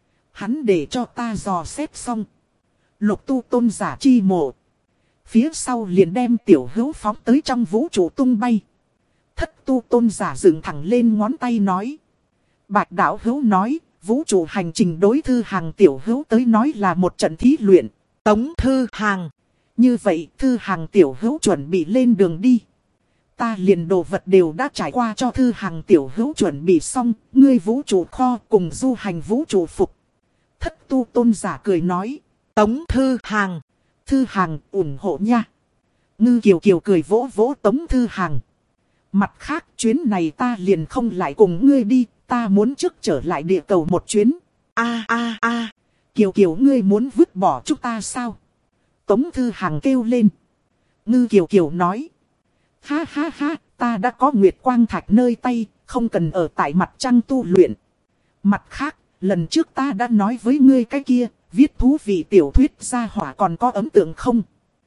Hắn để cho ta dò xét xong. Lục tu tôn giả chi mộ. Phía sau liền đem tiểu hữu phóng tới trong vũ trụ tung bay. Thất tu tôn giả dựng thẳng lên ngón tay nói. Bạch đạo hữu nói, vũ trụ hành trình đối Thư Hằng tiểu hữu tới nói là một trận thí luyện. Tống Thư Hằng. Như vậy Thư Hằng tiểu hữu chuẩn bị lên đường đi. Ta liền đồ vật đều đã trải qua cho Thư Hằng tiểu hữu chuẩn bị xong. Ngươi vũ trụ kho cùng du hành vũ trụ phục. Thất tu tôn giả cười nói. Tống Thư Hằng. Thư Hằng ủng hộ nha. Ngư Kiều Kiều cười vỗ vỗ Tống Thư Hằng. Mặt khác chuyến này ta liền không lại cùng ngươi đi. Ta muốn trước trở lại địa cầu một chuyến. A a a. Kiều Kiều ngươi muốn vứt bỏ chúng ta sao? Tống Thư Hằng kêu lên. Ngư Kiều Kiều nói. Ha ha ha, ta đã có Nguyệt Quang Thạch nơi tay, không cần ở tại mặt trăng tu luyện. Mặt khác, lần trước ta đã nói với ngươi cái kia, viết thú vị tiểu thuyết gia hỏa còn có ấn tượng không?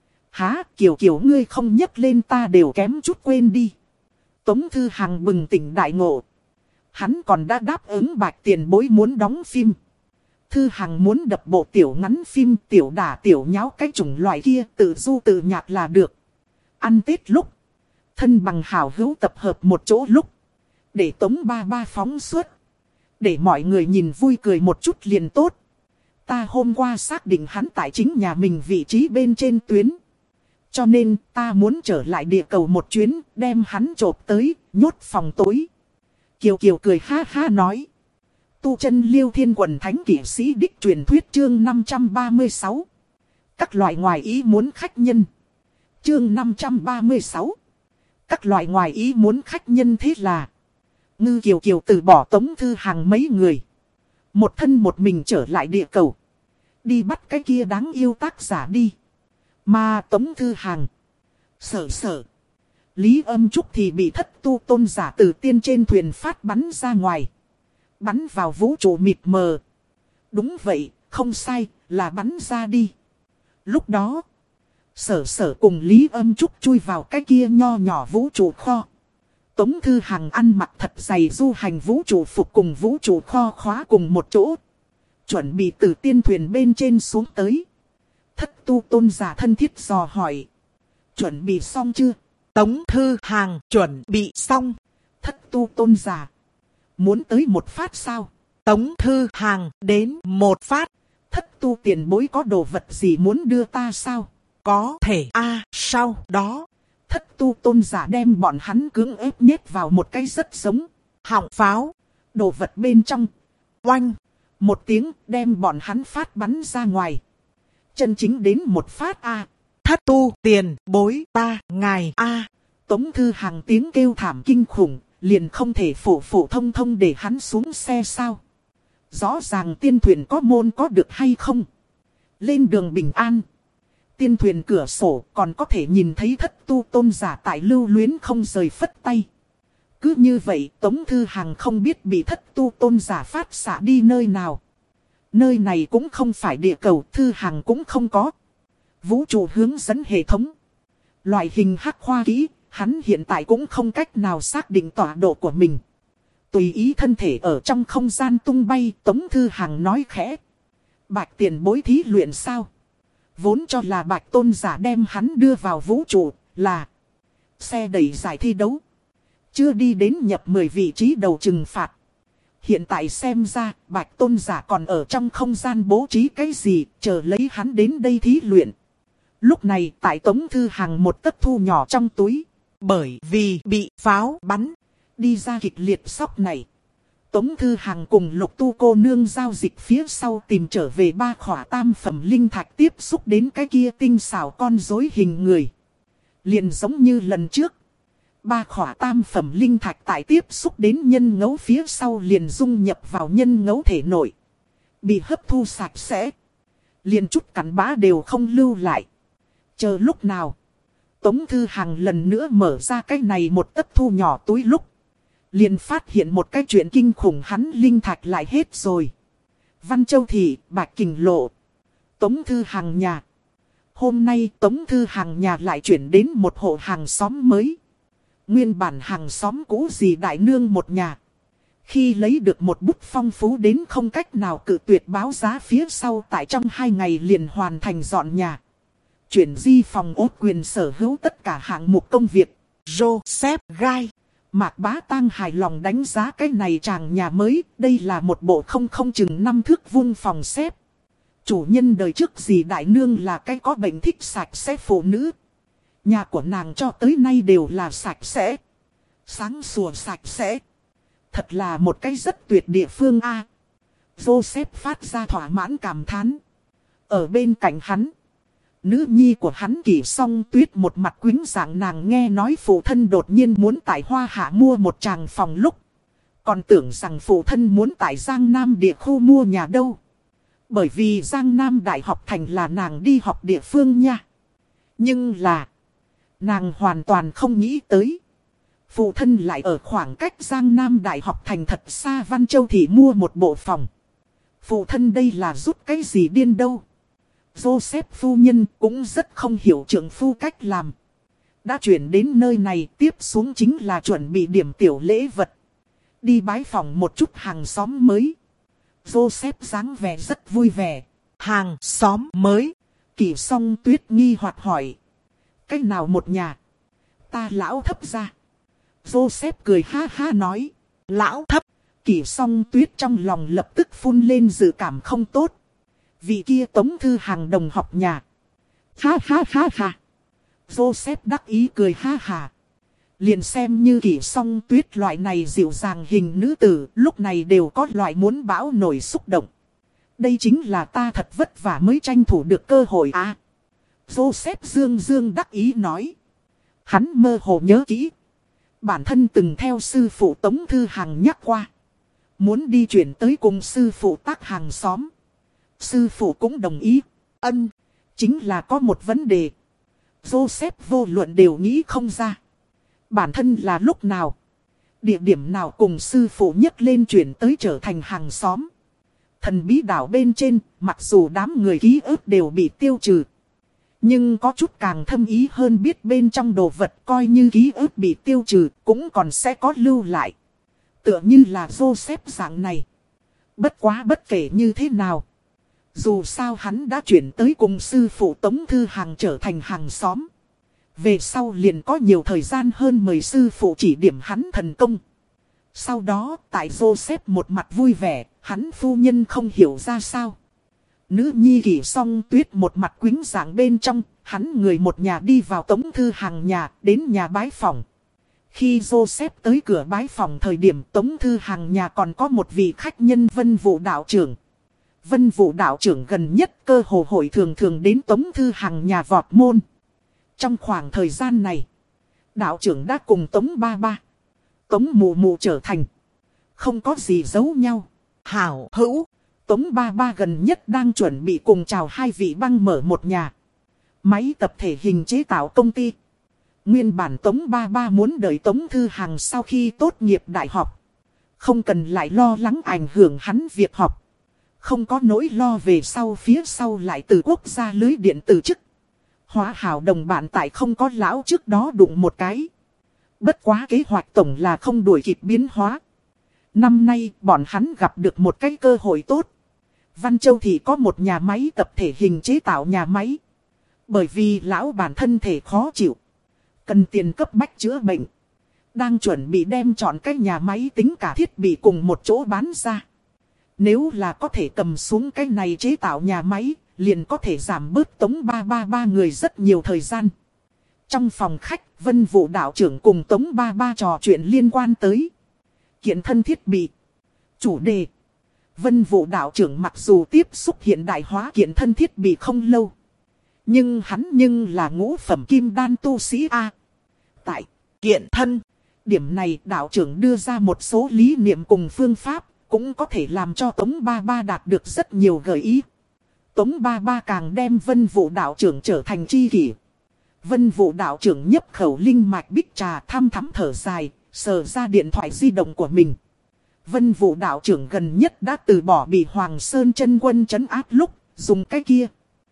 Hả, Kiều Kiều ngươi không nhắc lên ta đều kém chút quên đi. Tống Thư Hằng bừng tỉnh đại ngộ. Hắn còn đã đáp ứng Bạch tiền bối muốn đóng phim. Thư Hằng muốn đập bộ tiểu ngắn phim tiểu đả tiểu nháo cái chủng loại kia tự du tự nhạc là được. Ăn Tết lúc, thân bằng hảo hữu tập hợp một chỗ lúc, để Tống ba ba phóng suốt. Để mọi người nhìn vui cười một chút liền tốt. Ta hôm qua xác định hắn tại chính nhà mình vị trí bên trên tuyến. Cho nên ta muốn trở lại địa cầu một chuyến, đem hắn chộp tới, nhốt phòng tối. Kiều Kiều cười ha ha nói. Tu chân Liêu Thiên Quần Thánh Kỷ Sĩ Đích truyền thuyết chương năm trăm ba mươi sáu. Các loại ngoài ý muốn khách nhân. Chương năm trăm ba mươi sáu. Các loại ngoài ý muốn khách nhân thế là. Ngư Kiều Kiều từ bỏ Tống Thư Hằng mấy người. Một thân một mình trở lại địa cầu. Đi bắt cái kia đáng yêu tác giả đi. Mà Tống Thư Hằng. Sợ sợ. Lý Âm Trúc thì bị thất tu tôn giả từ tiên trên thuyền phát bắn ra ngoài. Bắn vào vũ trụ mịt mờ. Đúng vậy, không sai, là bắn ra đi. Lúc đó, Sở Sở cùng Lý Âm Trúc chui vào cái kia nho nhỏ vũ trụ kho. Tống Thư Hằng ăn mặc thật dày du hành vũ trụ phục cùng vũ trụ kho khóa cùng một chỗ. Chuẩn bị từ tiên thuyền bên trên xuống tới. Thất tu tôn giả thân thiết dò hỏi. Chuẩn bị xong chưa? Tống Thư Hằng chuẩn bị xong. Thất tu tôn giả. Muốn tới một phát sao? Tống Thư Hằng đến một phát. Thất tu tiền bối có đồ vật gì muốn đưa ta sao? Có thể a à, sau đó. Thất tu tôn giả đem bọn hắn cưỡng ép nhét vào một cái rất giống họng pháo. Đồ vật bên trong. Oanh. Một tiếng đem bọn hắn phát bắn ra ngoài. Chân chính đến một phát a. À. Thất tu tiền bối ta ngài a. À. Tống Thư Hằng tiếng kêu thảm kinh khủng. Liền không thể phổ phổ thông thông để hắn xuống xe sao. Rõ ràng tiên thuyền có môn có được hay không. Lên đường bình an. Tiên thuyền cửa sổ còn có thể nhìn thấy thất tu tôn giả tại lưu luyến không rời phất tay. Cứ như vậy Tống Thư Hằng không biết bị thất tu tôn giả phát xạ đi nơi nào. Nơi này cũng không phải địa cầu, Thư Hằng cũng không có. Vũ trụ hướng dẫn hệ thống. Loại hình hắc khoa kỹ, hắn hiện tại cũng không cách nào xác định tọa độ của mình. Tùy ý thân thể ở trong không gian tung bay, Tống Thư Hằng nói khẽ. Bạch tiền bối thí luyện sao? Vốn cho là Bạch tôn giả đem hắn đưa vào vũ trụ, là xe đẩy giải thi đấu. Chưa đi đến nhập mười vị trí đầu trừng phạt. Hiện tại xem ra, Bạch tôn giả còn ở trong không gian bố trí cái gì, chờ lấy hắn đến đây thí luyện. Lúc này, tại Tống Thư Hằng một tấc thu nhỏ trong túi. Bởi vì bị pháo bắn. Đi ra kịch liệt sốc này. Tống Thư Hằng cùng Lục Tu cô nương giao dịch phía sau tìm trở về ba khỏa tam phẩm linh thạch tiếp xúc đến cái kia tinh xảo con rối hình người. Liền giống như lần trước. Ba khỏa tam phẩm linh thạch tại tiếp xúc đến nhân ngấu phía sau liền dung nhập vào nhân ngấu thể nội. Bị hấp thu sạch sẽ. Liền chút cắn bã đều không lưu lại. Chờ lúc nào. Tống Thư Hằng lần nữa mở ra cái này một tấc thu nhỏ túi lúc. Liền phát hiện một cái chuyện kinh khủng, hắn linh thạch lại hết rồi. Văn Châu Thị, Bạch Kình Lộ. Tống Thư Hằng nhà. Hôm nay Tống Thư Hằng nhà lại chuyển đến một hộ hàng xóm mới. Nguyên bản hàng xóm cũ dì đại nương một nhà. Khi lấy được một bút phong phú đến không cách nào cự tuyệt báo giá phía sau, tại trong hai ngày liền hoàn thành dọn nhà. Chuyển di phòng ốt quyền sở hữu tất cả hạng mục công việc. Joseph Gai. Mạc Bá Tang hài lòng đánh giá cái này chàng nhà mới. Đây là một bộ không không chừng năm thước vuông phòng xếp. Chủ nhân đời trước dì đại nương là cái có bệnh thích sạch sẽ phụ nữ. Nhà của nàng cho tới nay đều là sạch sẽ. Sáng sủa sạch sẽ. Thật là một cái rất tuyệt địa phương a. Joseph phát ra thỏa mãn cảm thán. Ở bên cạnh hắn. Nữ nhi của hắn Kỷ Song Tuyết một mặt quĩnh dạng, nàng nghe nói phụ thân đột nhiên muốn tại Hoa Hạ mua một tràng phòng lúc. Còn tưởng rằng phụ thân muốn tại Giang Nam địa khu mua nhà đâu. Bởi vì Giang Nam Đại học thành là nàng đi học địa phương nha. Nhưng là nàng hoàn toàn không nghĩ tới. Phụ thân lại ở khoảng cách Giang Nam Đại học thành thật xa Văn Châu Thị mua một bộ phòng. Phụ thân đây là rút cái gì điên đâu. Joseph phu nhân cũng rất không hiểu trượng phu cách làm. Đã chuyển đến nơi này, tiếp xuống chính là chuẩn bị điểm tiểu lễ vật. Đi bái phòng một chút hàng xóm mới. Joseph dáng vẻ rất vui vẻ. Hàng xóm mới. Kỷ Song Tuyết nghi hoặc hỏi. Cách nào một nhà? Ta lão thấp ra. Joseph cười ha ha nói. Lão thấp. Kỷ Song Tuyết trong lòng lập tức phun lên dự cảm không tốt. Vị kia Tống Thư Hằng đồng học nhà. Ha ha ha ha. Joseph đắc ý cười ha ha. Liền xem như Kỷ Song Tuyết loại này dịu dàng hình nữ tử, lúc này đều có loại muốn bão nổi xúc động. Đây chính là ta thật vất vả mới tranh thủ được cơ hội à. Joseph dương dương đắc ý nói. Hắn mơ hồ nhớ kỹ. Bản thân từng theo sư phụ Tống Thư Hằng nhắc qua. Muốn đi chuyển tới cùng sư phụ tác hàng xóm. Sư phụ cũng đồng ý. Ân, chính là có một vấn đề. Joseph vô luận đều nghĩ không ra. Bản thân là lúc nào, địa điểm nào cùng sư phụ nhấc lên chuyển tới trở thành hàng xóm. Thần bí đảo bên trên, mặc dù đám người ký ức đều bị tiêu trừ. Nhưng có chút càng thâm ý hơn, biết bên trong đồ vật coi như ký ức bị tiêu trừ cũng còn sẽ có lưu lại. Tựa như là Joseph dạng này. Bất quá bất kể như thế nào. Dù sao hắn đã chuyển tới cùng sư phụ Tống Thư Hằng trở thành hàng xóm. Về sau liền có nhiều thời gian hơn mời sư phụ chỉ điểm hắn thần công. Sau đó tại Joseph một mặt vui vẻ, hắn phu nhân không hiểu ra sao. Nữ nhi Kỷ Song Tuyết một mặt quĩnh dạng bên trong, hắn người một nhà đi vào Tống Thư Hằng nhà, đến nhà bái phòng. Khi Joseph tới cửa bái phòng thời điểm Tống Thư Hằng nhà còn có một vị khách nhân Vân Vũ đạo trưởng. Vân Vũ đạo trưởng gần nhất cơ hồ hội thường thường đến Tống Thư Hằng nhà vọt môn. Trong khoảng thời gian này, đạo trưởng đã cùng Tống ba ba, Tống mụ mụ trở thành không có gì giấu nhau. Hảo hữu. Tống ba ba gần nhất đang chuẩn bị cùng chào hai vị băng mở một nhà máy tập thể hình chế tạo công ty. Nguyên bản Tống ba ba muốn đợi Tống Thư Hằng sau khi tốt nghiệp đại học, không cần lại lo lắng ảnh hưởng hắn việc học. Không có nỗi lo về sau phía sau lại từ quốc gia lưới điện từ chức. Hóa hảo đồng bạn tại không có lão trước đó đụng một cái. Bất quá kế hoạch tổng là không đuổi kịp biến hóa. Năm nay bọn hắn gặp được một cái cơ hội tốt. Văn Châu thì có một nhà máy tập thể hình chế tạo nhà máy. Bởi vì lão bản thân thể khó chịu, cần tiền cấp bách chữa bệnh. Đang chuẩn bị đem chọn cái nhà máy tính cả thiết bị cùng một chỗ bán ra. Nếu là có thể cầm xuống cái này chế tạo nhà máy, liền có thể giảm bớt Tống ba ba ba người rất nhiều thời gian. Trong phòng khách, Vân Vũ đạo trưởng cùng Tống ba ba trò chuyện liên quan tới kiện thân thiết bị. Chủ đề: Vân Vũ đạo trưởng mặc dù tiếp xúc hiện đại hóa kiện thân thiết bị không lâu, nhưng hắn nhưng là ngũ phẩm kim đan tu sĩ A. Tại kiện thân điểm này, đạo trưởng đưa ra một số lý niệm cùng phương pháp, cũng có thể làm cho Tống ba ba đạt được rất nhiều gợi ý. Tống ba ba càng đem Vân Vũ đạo trưởng trở thành tri kỷ. Vân Vũ đạo trưởng nhấp khẩu linh mạch bích trà, thăm thắm thở dài, sờ ra điện thoại di động của mình. Vân Vũ đạo trưởng gần nhất đã từ bỏ bị Hoàng Sơn chân quân trấn áp lúc dùng cái kia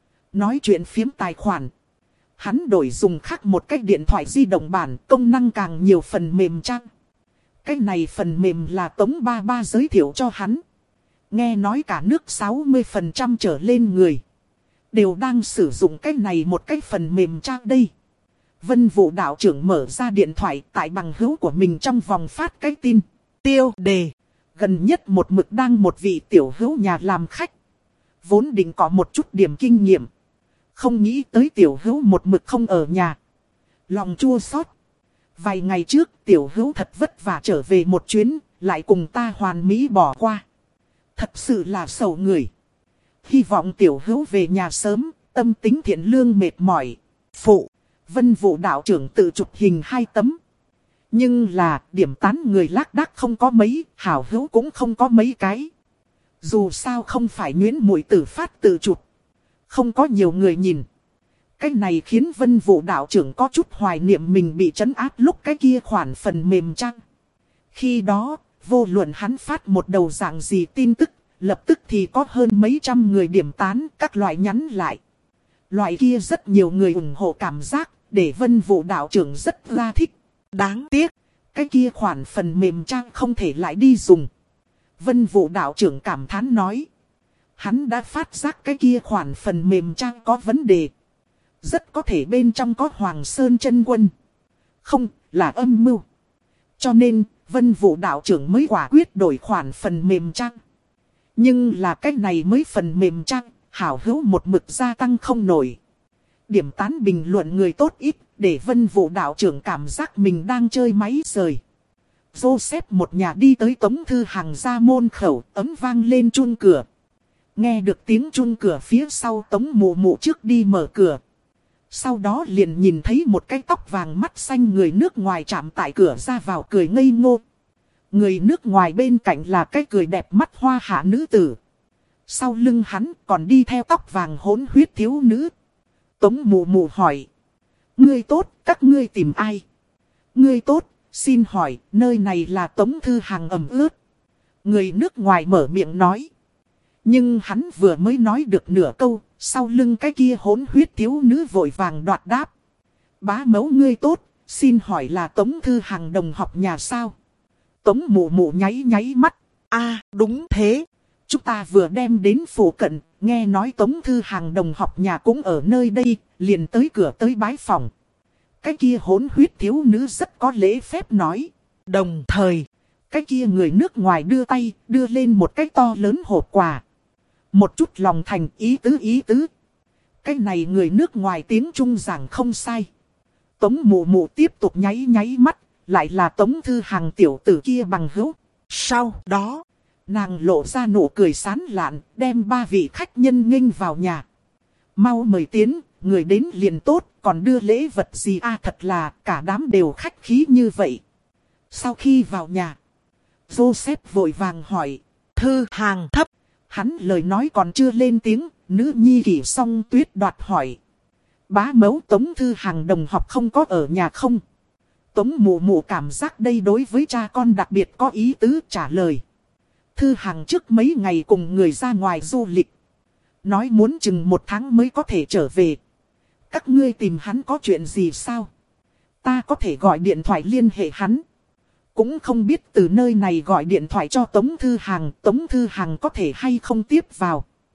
nói chuyện phiếm tài khoản. Hắn đổi dùng khác một cái điện thoại di động bản, công năng càng nhiều phần mềm trang. Cái này phần mềm là Tống ba ba giới thiệu cho hắn. Nghe nói cả nước sáu mươi phần trăm trở lên người đều đang sử dụng cái này một cái phần mềm trang đây. Vân Vũ đạo trưởng mở ra điện thoại, tại bằng hữu của mình trong vòng phát cái tin. Tiêu đề: gần nhất một mực đang một vị tiểu hữu nhà làm khách. Vốn định có một chút điểm kinh nghiệm, không nghĩ tới tiểu hữu một mực không ở nhà. Lòng chua xót. Vài ngày trước tiểu hữu thật vất vả trở về một chuyến, lại cùng ta hoàn mỹ bỏ qua. Thật sự là sầu người. Hy vọng tiểu hữu về nhà sớm, tâm tính thiện lương mệt mỏi. Phụ: Vân Vũ đạo trưởng tự chụp hình hai tấm. Nhưng là điểm tán người lác đác không có mấy, hảo hữu cũng không có mấy cái. Dù sao không phải Nguyễn Muội Tử phát tự chụp, không có nhiều người nhìn. Cái này khiến Vân Vũ đạo trưởng có chút hoài niệm mình bị trấn áp lúc cái kia khoản phần mềm trang. Khi đó, vô luận hắn phát một đầu dạng gì tin tức, lập tức thì có hơn mấy trăm người điểm tán, các loại nhắn lại. Loại kia rất nhiều người ủng hộ cảm giác, để Vân Vũ đạo trưởng rất là thích. Đáng tiếc, cái kia khoản phần mềm trang không thể lại đi dùng. Vân Vũ đạo trưởng cảm thán nói. Hắn đã phát giác cái kia khoản phần mềm trang có vấn đề. Rất có thể bên trong có Hoàng Sơn chân quân. Không, là âm mưu. Cho nên, Vân Vũ đạo trưởng mới quả quyết đổi khoản phần mềm trang. Nhưng là cái này mới phần mềm trang, hảo hữu một mực gia tăng không nổi. Điểm tán bình luận người tốt ít, để Vân Vũ đạo trưởng cảm giác mình đang chơi máy rời. Joseph một nhà đi tới Tống Thư Hằng ra môn khẩu, ấm vang lên chun cửa. Nghe được tiếng chun cửa phía sau, Tống Mụ Mụ trước đi mở cửa. Sau đó liền nhìn thấy một cái tóc vàng mắt xanh người nước ngoài chạm tại cửa ra vào cười ngây ngô. Người nước ngoài bên cạnh là cái cười đẹp mắt hoa hạ nữ tử. Sau lưng hắn còn đi theo tóc vàng hỗn huyết thiếu nữ. Tống Mụ Mụ hỏi. Ngươi tốt, các ngươi tìm ai? Ngươi tốt, xin hỏi, nơi này là Tống Thư Hằng ẩm ướt. Người nước ngoài mở miệng nói. Nhưng hắn vừa mới nói được nửa câu, sau lưng cái kia hỗn huyết thiếu nữ vội vàng đoạt đáp. Bá mẫu ngươi tốt, xin hỏi là Tống Thư Hằng đồng học nhà sao? Tống Mụ Mụ nháy nháy mắt. À, đúng thế. Chúng ta vừa đem đến phủ cận, nghe nói Tống Thư Hằng đồng học nhà cũng ở nơi đây, liền tới cửa tới bái phòng. Cái kia hỗn huyết thiếu nữ rất có lễ phép nói. Đồng thời, cái kia người nước ngoài đưa tay, đưa lên một cái to lớn hộp quà. Một chút lòng thành ý tứ ý tứ. Cái này người nước ngoài tiếng Trung giảng không sai. Tống Mụ Mụ tiếp tục nháy nháy mắt, lại là Tống Thư Hằng tiểu tử kia bằng hữu. Sau đó, nàng lộ ra nụ cười sán lạn, đem ba vị khách nhân nghênh vào nhà. Mau mời tiến, người đến liền tốt, còn đưa lễ vật gì a à, thật là cả đám đều khách khí như vậy. Sau khi vào nhà, Joseph vội vàng hỏi. Thư Hằng thấp. Hắn lời nói còn chưa lên tiếng, nữ nhi Kỷ Song Tuyết đoạt hỏi. Bá mẫu Tống Thư Hằng đồng học không có ở nhà không? Tống Mụ Mụ cảm giác đây đối với cha con đặc biệt có ý tứ trả lời. Thư Hằng trước mấy ngày cùng người ra ngoài du lịch. Nói muốn chừng một tháng mới có thể trở về. Các ngươi tìm hắn có chuyện gì sao? Ta có thể gọi điện thoại liên hệ hắn. Cũng không biết từ nơi này gọi điện thoại cho Tống Thư Hằng, Tống Thư Hằng có thể hay không tiếp vào.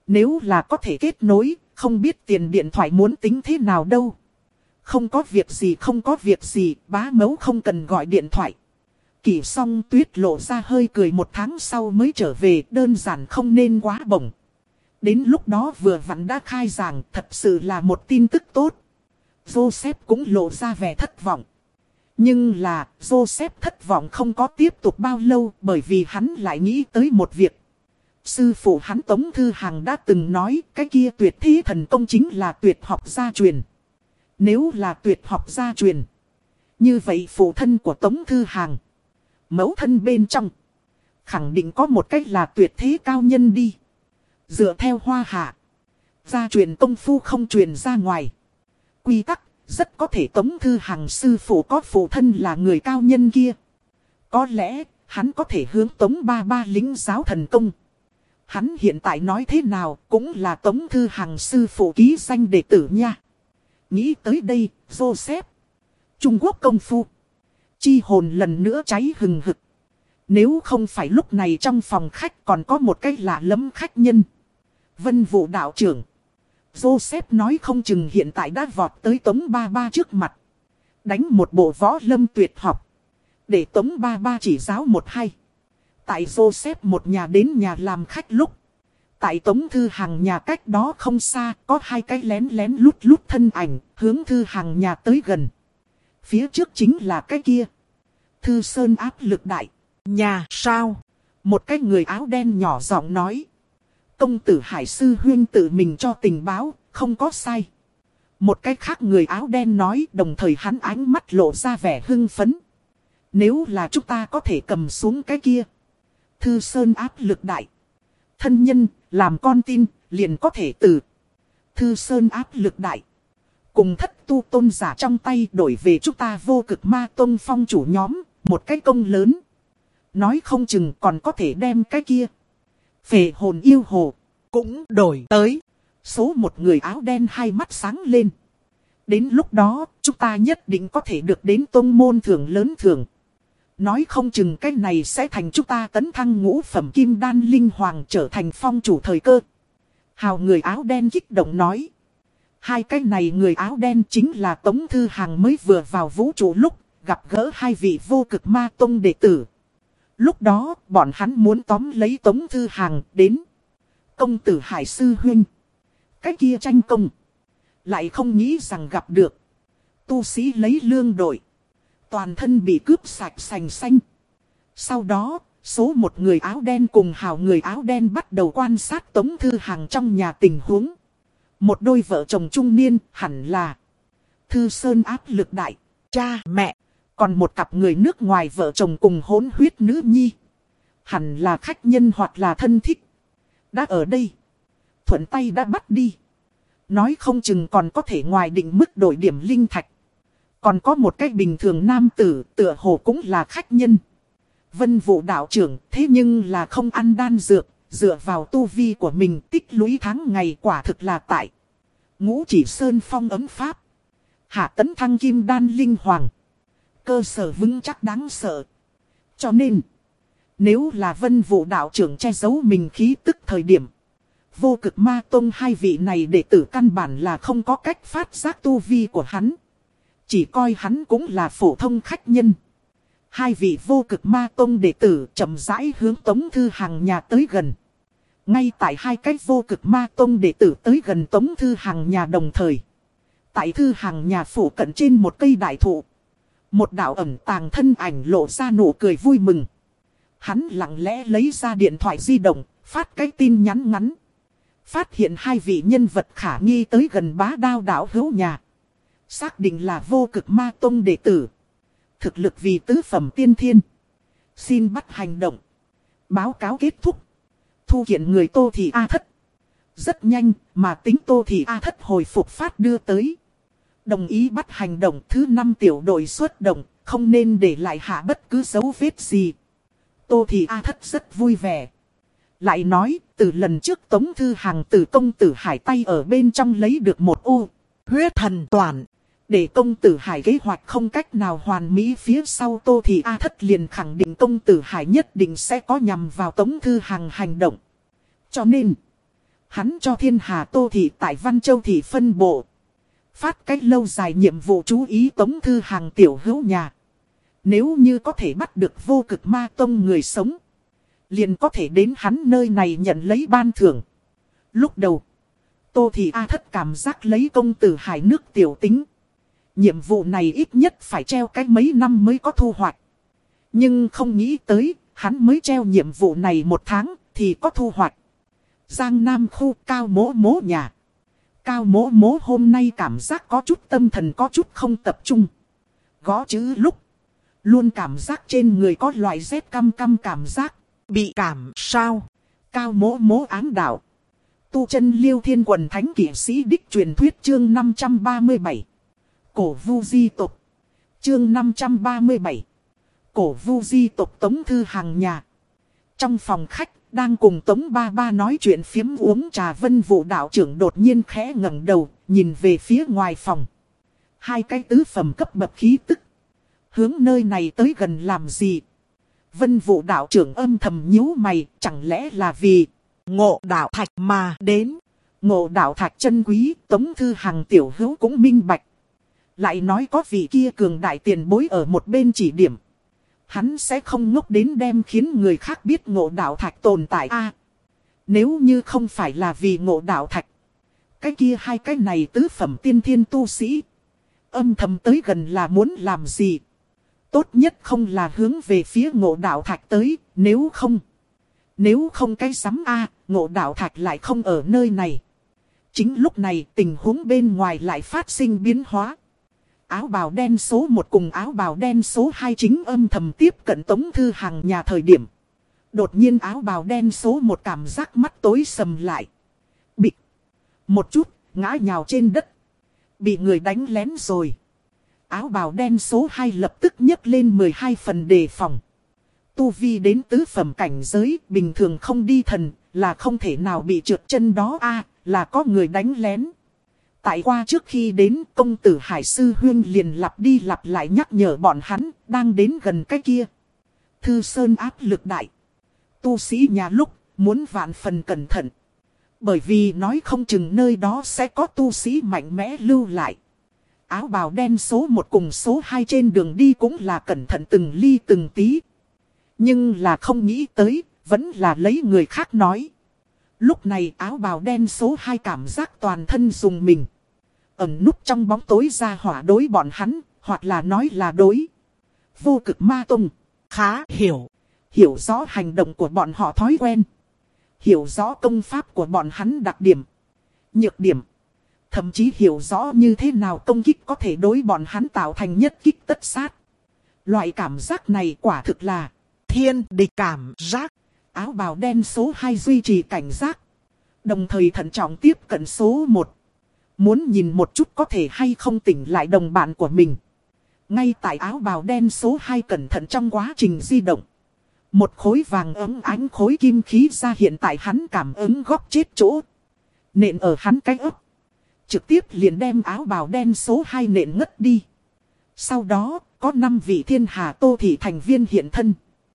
Nếu là có thể kết nối, không biết tiền điện thoại muốn tính thế nào đâu. Không có việc gì không có việc gì, bá mẫu không cần gọi điện thoại. Kỷ Song Tuyết lộ ra hơi cười một tháng sau mới trở về, đơn giản không nên quá bổng. Đến lúc đó vừa vặn đã khai giảng, thật sự là một tin tức tốt. Joseph cũng lộ ra vẻ thất vọng. Nhưng là, Joseph thất vọng không có tiếp tục bao lâu bởi vì hắn lại nghĩ tới một việc. Sư phụ hắn Tống Thư Hằng đã từng nói cái kia tuyệt thế thần công chính là tuyệt học gia truyền. Nếu là tuyệt học gia truyền, như vậy phụ thân của Tống Thư Hằng, mẫu thân bên trong, khẳng định có một cách là tuyệt thế cao nhân đi. Dựa theo Hoa Hạ, gia truyền công phu không truyền ra ngoài. Quy tắc, rất có thể Tống Thư Hằng sư phụ có phụ thân là người cao nhân kia. Có lẽ, hắn có thể hướng Tống ba ba lĩnh giáo thần công. Hắn hiện tại nói thế nào cũng là Tống Thư Hằng sư phụ ký danh đệ tử nha. Nghĩ tới đây, Joseph, Trung Quốc công phu, chi hồn lần nữa cháy hừng hực. Nếu không phải lúc này trong phòng khách còn có một cái lạ lẫm khách nhân. Vân Vũ đạo trưởng. Joseph nói không chừng hiện tại đã vọt tới Tống ba ba trước mặt. Đánh một bộ võ lâm tuyệt học. Để Tống ba ba chỉ giáo một hai. Tại Joseph một nhà đến nhà làm khách lúc. Tại Tống Thư Hằng nhà cách đó không xa, có hai cái lén lén lút lút thân ảnh, hướng Thư Hằng nhà tới gần. Phía trước chính là cái kia. Thư Sơn áp lực đại. Nhà sao? Một cái người áo đen nhỏ giọng nói. Công tử Hải Sư Huyên tự mình cho tình báo, không có sai. Một cái khác người áo đen nói, đồng thời hắn ánh mắt lộ ra vẻ hưng phấn. Nếu là chúng ta có thể cầm xuống cái kia. Thư Sơn áp lực đại. Thân nhân, làm con tin, liền có thể từ. Thư Sơn áp lực đại. Cùng thất tu tôn giả trong tay đổi về chúng ta vô cực ma tôn phong chủ nhóm, một cái công lớn. Nói không chừng còn có thể đem cái kia. Phệ hồn yêu hồ, cũng đổi tới. Số một người áo đen hai mắt sáng lên. Đến lúc đó, chúng ta nhất định có thể được đến tôn môn thưởng lớn thưởng. Nói không chừng cái này sẽ thành chúng ta tấn thăng ngũ phẩm kim đan linh hoàng trở thành phong chủ thời cơ. Hào người áo đen kích động nói. Hai cái này người áo đen chính là Tống Thư Hằng mới vừa vào vũ trụ lúc gặp gỡ hai vị vô cực ma tông đệ tử. Lúc đó bọn hắn muốn tóm lấy Tống Thư Hằng đến. Công tử Hải Sư Huynh. Cái kia tranh công. Lại không nghĩ rằng gặp được. Tu sĩ lấy lương đổi. Toàn thân bị cướp sạch sành xanh. Sau đó, số một người áo đen cùng hào người áo đen bắt đầu quan sát Tống Thư Hằng trong nhà tình huống. Một đôi vợ chồng trung niên hẳn là Thư Sơn áp lực đại, cha mẹ. Còn một cặp người nước ngoài vợ chồng cùng hỗn huyết nữ nhi. Hẳn là khách nhân hoặc là thân thích. Đã ở đây. Thuận tay đã bắt đi. Nói không chừng còn có thể ngoài định mức đổi điểm linh thạch. Còn có một cách bình thường nam tử tựa hồ cũng là khách nhân. Vân Vũ đạo trưởng thế nhưng là không ăn đan dược. Dựa vào tu vi của mình tích lũy tháng ngày quả thực là tại. Ngũ chỉ sơn phong ấm pháp. Hạ tấn thăng kim đan linh hoàng. Cơ sở vững chắc đáng sợ. Cho nên, nếu là Vân Vũ đạo trưởng che giấu mình khí tức thời điểm. Vô cực ma tông hai vị này đệ tử căn bản là không có cách phát giác tu vi của hắn. Chỉ coi hắn cũng là phổ thông khách nhân. Hai vị vô cực ma tông đệ tử chậm rãi hướng Tống Thư Hằng nhà tới gần. Ngay tại hai cái vô cực ma tông đệ tử tới gần Tống Thư Hằng nhà đồng thời. Tại Thư Hằng nhà phủ cận trên một cây đại thụ. Một đạo ẩn tàng thân ảnh lộ ra nụ cười vui mừng. Hắn lặng lẽ lấy ra điện thoại di động, phát cái tin nhắn ngắn. Phát hiện hai vị nhân vật khả nghi tới gần Bá Đao đảo hữu nhà. Xác định là vô cực ma tông đệ tử. Thực lực vì tứ phẩm tiên thiên. Xin bắt hành động. Báo cáo kết thúc. Thu kiện người Tô Thị A Thất. Rất nhanh mà tính Tô Thị A Thất hồi phục phát đưa tới. Đồng ý bắt hành động thứ năm tiểu đội xuất động. Không nên để lại hạ bất cứ dấu vết gì. Tô Thị A Thất rất vui vẻ. Lại nói từ lần trước Tống Thư Hằng từ công tử Hải tay ở bên trong lấy được một ô huyết thần toàn. Để công tử Hải kế hoạch không cách nào hoàn mỹ phía sau Tô Thị A Thất liền khẳng định công tử Hải nhất định sẽ có nhằm vào Tống Thư Hằng hành động. Cho nên, Hắn cho Thiên Hà Tô Thị tại Văn Châu Thị phân bộ. Phát cách lâu dài nhiệm vụ chú ý Tống Thư Hàng tiểu hữu nhà. Nếu như có thể bắt được Vô Cực Ma Tông người sống, liền có thể đến hắn nơi này nhận lấy ban thưởng. Lúc đầu, Tô Thị A Thất cảm giác lấy công tử hải nước tiểu tính. Nhiệm vụ này ít nhất phải treo cách mấy năm mới có thu hoạch. Nhưng không nghĩ tới, hắn mới treo nhiệm vụ này một tháng thì có thu hoạch. Giang Nam khu Cao Mỗ Mỗ nhà. Cao Mỗ Mỗ hôm nay cảm giác có chút tâm thần có chút không tập trung. Gõ chữ lúc, luôn cảm giác trên người có loại rét căm căm cảm giác. Bị cảm sao? Cao Mỗ Mỗ ám đạo. Tu chân Liêu Thiên Quần Thánh Kỷ Sĩ Đích truyền thuyết chương năm trăm ba mươi bảy. Cổ Vu Di Tộc. Chương năm trăm ba mươi bảy. Cổ Vu Di Tộc Tống Thư Hàng nhà. Trong phòng khách, đang cùng Tống Ba Ba nói chuyện phiếm uống trà, Vân Vũ đạo trưởng đột nhiên khẽ ngẩng đầu, nhìn về phía ngoài phòng. Hai cái tứ phẩm cấp bậc khí tức. Hướng nơi này tới gần làm gì? Vân Vũ đạo trưởng âm thầm nhíu mày, chẳng lẽ là vì Ngộ đạo thạch mà đến? Ngộ đạo thạch chân quý, Tống Thư Hàng tiểu hữu cũng minh bạch. Lại nói có vị kia cường đại tiền bối ở một bên chỉ điểm. Hắn sẽ không ngốc đến đem khiến người khác biết ngộ đạo thạch tồn tại a. Nếu như không phải là vì ngộ đạo thạch, cái kia hai cái này tứ phẩm tiên thiên tu sĩ, âm thầm tới gần là muốn làm gì? Tốt nhất không là hướng về phía ngộ đạo thạch tới, nếu không. Nếu không cái sắm a, ngộ đạo thạch lại không ở nơi này. Chính lúc này tình huống bên ngoài lại phát sinh biến hóa. Áo bào đen số một cùng áo bào đen số hai chính âm thầm tiếp cận Tống Thư Hàng nhà thời điểm. Đột nhiên áo bào đen số một cảm giác mắt tối sầm lại. Bịch. Một chút, ngã nhào trên đất. Bị người đánh lén rồi. Áo bào đen số hai lập tức nhấc lên mười hai phần đề phòng. Tu vi đến tứ phẩm cảnh giới, bình thường không đi thần, là không thể nào bị trượt chân đó a, là có người đánh lén. Tại qua trước khi đến, công tử Hải Sư Huyên liền lặp đi lặp lại nhắc nhở bọn hắn, đang đến gần cái kia. Thư Sơn áp lực đại. Tu sĩ nhà lúc, muốn vạn phần cẩn thận. Bởi vì nói không chừng nơi đó sẽ có tu sĩ mạnh mẽ lưu lại. Áo bào đen số một cùng số hai trên đường đi cũng là cẩn thận từng ly từng tí. Nhưng là không nghĩ tới, vẫn là lấy người khác nói. Lúc này áo bào đen số hai cảm giác toàn thân dùng mình. Ẩn núp trong bóng tối ra hỏa đối bọn hắn, hoặc là nói là đối Vô Cực Ma Tông. Khá hiểu. Hiểu rõ hành động của bọn họ thói quen. Hiểu rõ công pháp của bọn hắn đặc điểm, nhược điểm. Thậm chí hiểu rõ như thế nào công kích có thể đối bọn hắn tạo thành nhất kích tất sát. Loại cảm giác này quả thực là thiên địch cảm giác. Áo bào đen số hai duy trì cảnh giác. Đồng thời thận trọng tiếp cận số một. Muốn nhìn một chút có thể hay không tỉnh lại đồng bạn của mình. Ngay tại áo bào đen số hai cẩn thận trong quá trình di động. Một khối vàng ấm ánh khối kim khí ra hiện tại hắn cảm ứng góc chết chỗ. Nện ở hắn cái ấp. Trực tiếp liền đem áo bào đen số hai nện ngất đi. Sau đó, có năm vị Thiên Hà Tô Thị thành viên hiện thân.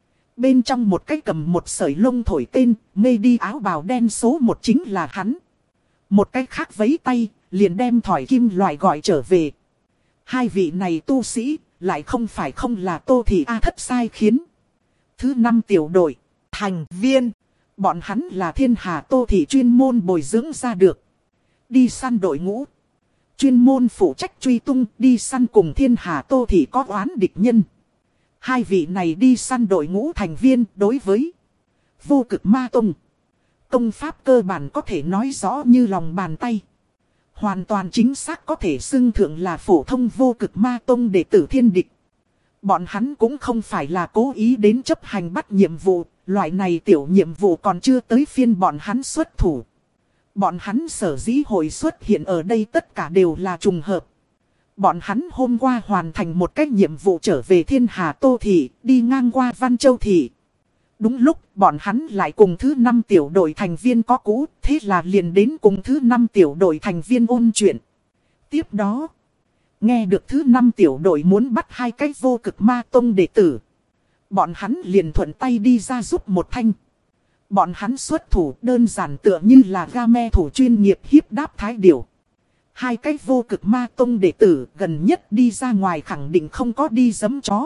Bên trong một cái cầm một sợi lông thổi tên, mê đi áo bào đen số một chính là hắn. Một cái khác vấy tay, liền đem thỏi kim loại gọi trở về. Hai vị này tu sĩ, lại không phải không là Tô Thị A Thất sai khiến. Thứ năm tiểu đội, thành viên. Bọn hắn là Thiên Hà Tô Thị chuyên môn bồi dưỡng ra được. Đi săn đội ngũ. Chuyên môn phụ trách truy tung đi săn cùng Thiên Hà Tô Thị có oán địch nhân. Hai vị này đi săn đội ngũ thành viên đối với Vô Cực Ma Tông. Công pháp cơ bản có thể nói rõ như lòng bàn tay. Hoàn toàn chính xác có thể xưng thượng là phổ thông Vô Cực Ma Tông đệ tử thiên địch. Bọn hắn cũng không phải là cố ý đến chấp hành bắt nhiệm vụ. Loại này tiểu nhiệm vụ còn chưa tới phiên bọn hắn xuất thủ. Bọn hắn sở dĩ hội xuất hiện ở đây tất cả đều là trùng hợp. Bọn hắn hôm qua hoàn thành một cái nhiệm vụ trở về Thiên Hà Tô Thị, đi ngang qua Văn Châu Thị. Đúng lúc bọn hắn lại cùng thứ năm tiểu đội thành viên có cũ, thế là liền đến cùng thứ năm tiểu đội thành viên ôn chuyện. Tiếp đó, nghe được thứ năm tiểu đội muốn bắt hai cái Vô Cực Ma Tông đệ tử. Bọn hắn liền thuận tay đi ra giúp một thanh. Bọn hắn xuất thủ đơn giản tựa như là game thủ chuyên nghiệp hiếp đáp thái điểu. Hai cái vô cực ma tông đệ tử gần nhất đi ra ngoài khẳng định không có đi giấm chó.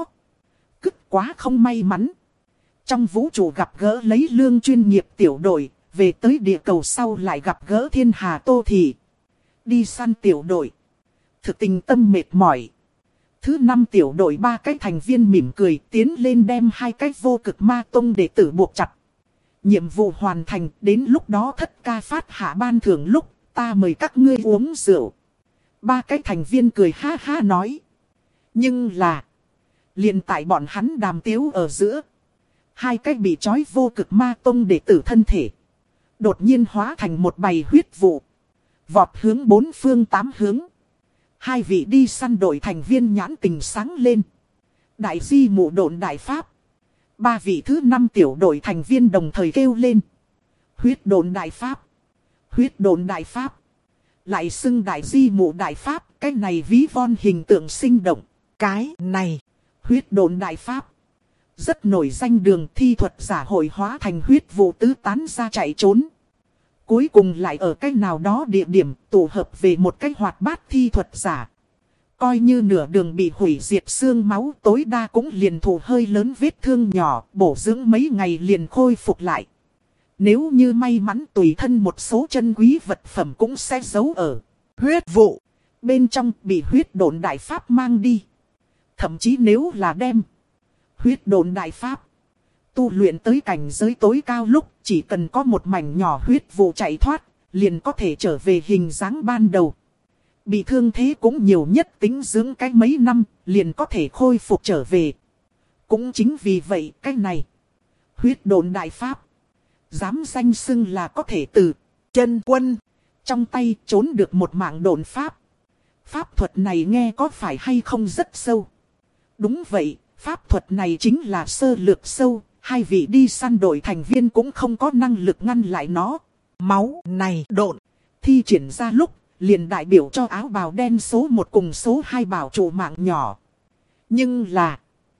Cứt quá không may mắn. Trong vũ trụ gặp gỡ lấy lương chuyên nghiệp tiểu đội, về tới địa cầu sau lại gặp gỡ thiên hà tô thị. Đi săn tiểu đội. Thực tình tâm mệt mỏi. Thứ năm tiểu đội ba cái thành viên mỉm cười tiến lên đem hai cái vô cực ma tông đệ tử buộc chặt. Nhiệm vụ hoàn thành, đến lúc đó thất ca phát hạ ban thưởng lúc, ta mời các ngươi uống rượu. Ba cái thành viên cười ha ha nói. Nhưng là, liền tại bọn hắn đàm tiếu ở giữa. Hai cái bị trói vô cực ma tông đệ tử thân thể. Đột nhiên hóa thành một bầy huyết vụ. Vọt hướng bốn phương tám hướng. Hai vị đi săn đội thành viên nhãn tình sáng lên. Đại di mụ độn đại pháp. Ba vị thứ năm tiểu đội thành viên đồng thời kêu lên. Huyết độn đại pháp. Huyết độn đại pháp. Lại xưng đại di mụ đại pháp. Cái này ví von hình tượng sinh động. Cái này. Huyết độn đại pháp. Rất nổi danh đường thi thuật giả hội hóa thành huyết vụ tứ tán ra chạy trốn. Cuối cùng lại ở cái nào đó địa điểm tụ hợp về một cái hoạt bát thi thuật giả. Coi như nửa đường bị hủy diệt xương máu tối đa cũng liền thụ hơi lớn vết thương nhỏ, bổ dưỡng mấy ngày liền khôi phục lại. Nếu như may mắn tùy thân một số chân quý vật phẩm cũng sẽ giấu ở huyết vụ. Bên trong bị huyết độn đại pháp mang đi. Thậm chí nếu là đem huyết độn đại pháp tu luyện tới cảnh giới tối cao lúc chỉ cần có một mảnh nhỏ huyết vụ chạy thoát, liền có thể trở về hình dáng ban đầu. Bị thương thế cũng nhiều nhất tính dưỡng cái mấy năm, liền có thể khôi phục trở về. Cũng chính vì vậy cái này, huyết độn đại pháp, dám danh xưng là có thể từ chân quân trong tay trốn được một mạng độn pháp. Pháp thuật này nghe có phải hay không rất sâu. Đúng vậy, pháp thuật này chính là sơ lược sâu. Hai vị đi săn đội thành viên cũng không có năng lực ngăn lại nó. Máu này độn thi triển ra lúc, liền đại biểu cho áo bào đen số một cùng số hai bảo trụ mạng nhỏ. Nhưng là,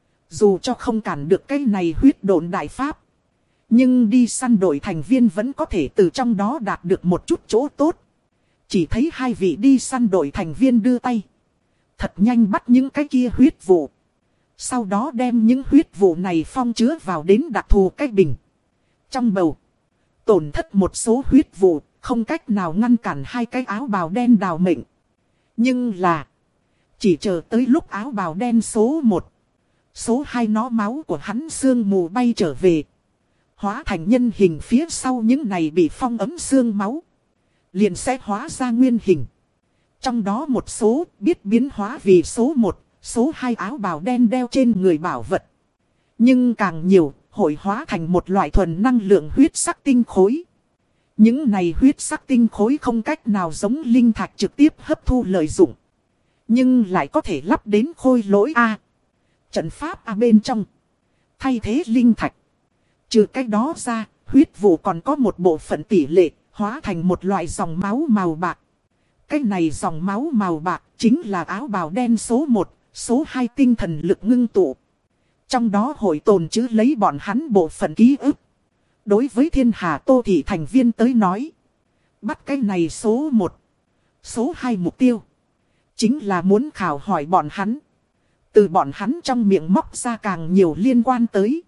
dù cho không cản được cái này huyết độn đại pháp, nhưng đi săn đội thành viên vẫn có thể từ trong đó đạt được một chút chỗ tốt. Chỉ thấy hai vị đi săn đội thành viên đưa tay, thật nhanh bắt những cái kia huyết vụ. Sau đó đem những huyết vụ này phong chứa vào đến đặc thù cái bình. Trong bầu, tổn thất một số huyết vụ, không cách nào ngăn cản hai cái áo bào đen đào mệnh. Nhưng là, chỉ chờ tới lúc áo bào đen số một, số hai nó máu của hắn sương mù bay trở về. Hóa thành nhân hình phía sau những này bị phong ấm xương máu. Liền sẽ hóa ra nguyên hình. Trong đó một số biết biến hóa vì số một. Số hai áo bào đen đeo trên người bảo vật. Nhưng càng nhiều, hội hóa thành một loại thuần năng lượng huyết sắc tinh khối. Những này huyết sắc tinh khối không cách nào giống linh thạch trực tiếp hấp thu lợi dụng. Nhưng lại có thể lắp đến khôi lỗi A. Trận pháp A bên trong. Thay thế linh thạch. Trừ cách đó ra, huyết vụ còn có một bộ phận tỷ lệ, hóa thành một loại dòng máu màu bạc. Cái này dòng máu màu bạc chính là áo bào đen số một. Số hai tinh thần lực ngưng tụ. Trong đó hội tồn chữ lấy bọn hắn bộ phận ký ức. Đối với thiên hà tô thị thành viên tới nói. Bắt cái này số một. Số hai mục tiêu. Chính là muốn khảo hỏi bọn hắn. Từ bọn hắn trong miệng móc ra càng nhiều liên quan tới